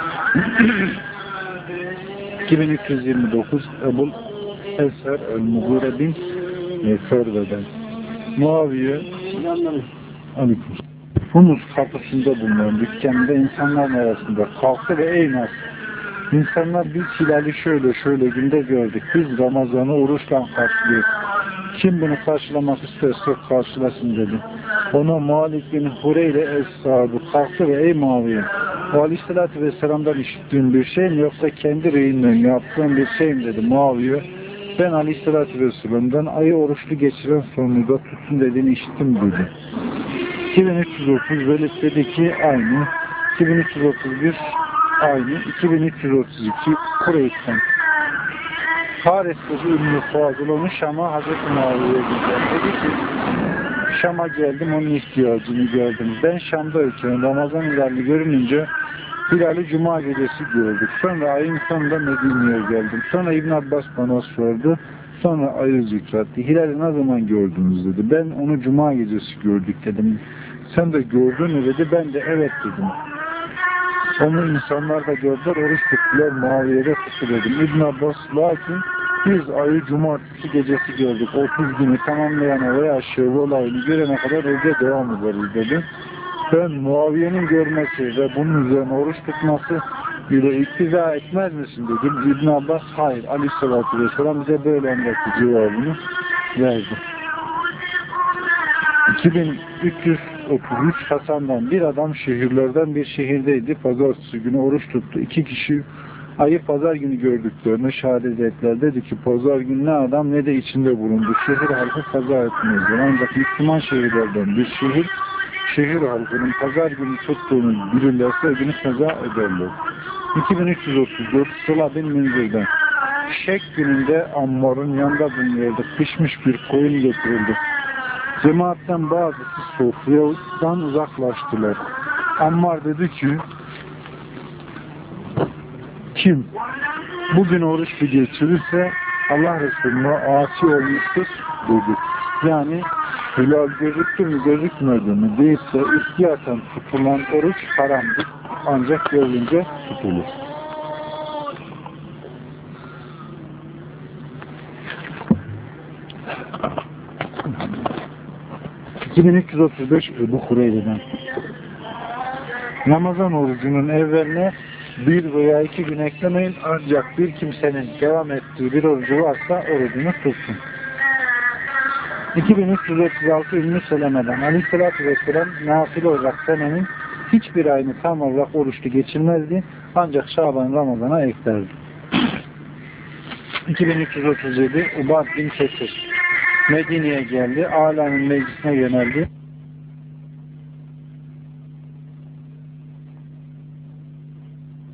iki bin üç yüz yirmi dokuz Ebul Eser el-Mughire bin Ferve'den. Muaviye Aleyküm. Humus kapısında bulunan dükkanında insanların arasında kalktı ve ey nas! İnsanlar biz hilali şöyle şöyle günde gördük. Biz Ramazan'ı oruçla karşılıyoruz. Kim bunu karşılamak isterse karşılasın dedi. Ona Malik bin Hureyre es-sahabu kalktı ve ey Muaviye! O Aleyhisselatü Vesselam'dan işittiğin bir şey mi yoksa kendi reyinle yaptığın bir şey mi dedi Muaviye. Ben Aleyhisselatü Vesselam'dan ayı oruçlu geçiren sonunda tutsun dediğini işittim dedi. iki bin üç yüz otuz Velid dedi ki aynı. iki bin üç yüz otuz bir aynı. iki bin üç yüz otuz iki Kureyş'ten. Haris'teki Ümmü Fazıl onu Şam'a Hazreti Muaviye'ye gider. Dedi ki Şam'a geldim, onun ihtiyacını gördüm. Ben Şam'dayken Ramazan ilerli görününce Hilal'i Cuma gecesi gördük. Sonra ayın sonunda Medine'ye geldim. Sonra İbn Abbas bana sordu. Sonra ayı zikretti. Hilal'i ne zaman gördünüz dedi. Ben onu Cuma gecesi gördük dedim. Sen de gördün mü dedi. Ben de evet dedim. Onu insanlar da gördüler. Oruç tuttular. Muaviye'de tuttu dedim. İbn Abbas lakin biz ayı cumartesi gecesi gördük. otuz günü tamamlayana veya Şevval ayını görene kadar öyle devam ederiz dedi. Ben Muaviye'nin görmesi ve bunun üzerine oruç tutması ile iktiza etmez misin dedim. İbn Abbas hayır. Aleyhisselatü Vesselam bize böyle emretti cevabını verdi. iki bin üç yüz otuz üç Hasan'dan bir adam şehirlerden bir şehirdeydi. Pazartesi günü oruç tuttu. İki kişi ayı pazar günü gördüklerini şehadet ettiler. Dedi ki pazar günü ne adam ne de içinde bulundu. Şehir halkı kaza etmezler. Ancak Müslüman şehirlerden bir şehir şehir halkının pazar günü tuttuğunu bilirlerse o günü kaza ederler. iki bin üç yüz otuz dört Sıla bin Münzir'den Şek gününde Ammar'ın yanında bulunuyorduk. Pişmiş bir koyun getirildi. Cemaatten bazısı sofradan uzaklaştılar. Ammar dedi ki kim bugün oruç bir geçirirse Allah Resulü'ne asi olmuştur dedi. Yani hilal gözüktü mü gözükmedi mi değilse istiyaten tutulan oruç haramdır. Ancak görünce tutulur. iki bin üç yüz otuz beş Ebu Hureyre'den Ramazan orucunun evveline bir veya iki gün eklemeyin ancak bir kimsenin devam ettiği bir orucu varsa orucunu tutsun. iki bin üç yüz otuz altı Ümmü Seleme'den Aleyhisselatü Vesselam nafile olarak senenin hiçbir ayını tam olarak oruçlu geçirmezdi ancak Şaban Ramazan'a eklerdi. iki bin üç yüz otuz yedi Ubad bin Kesir Medine'ye geldi. Âlâ'nın meclisine yöneldi.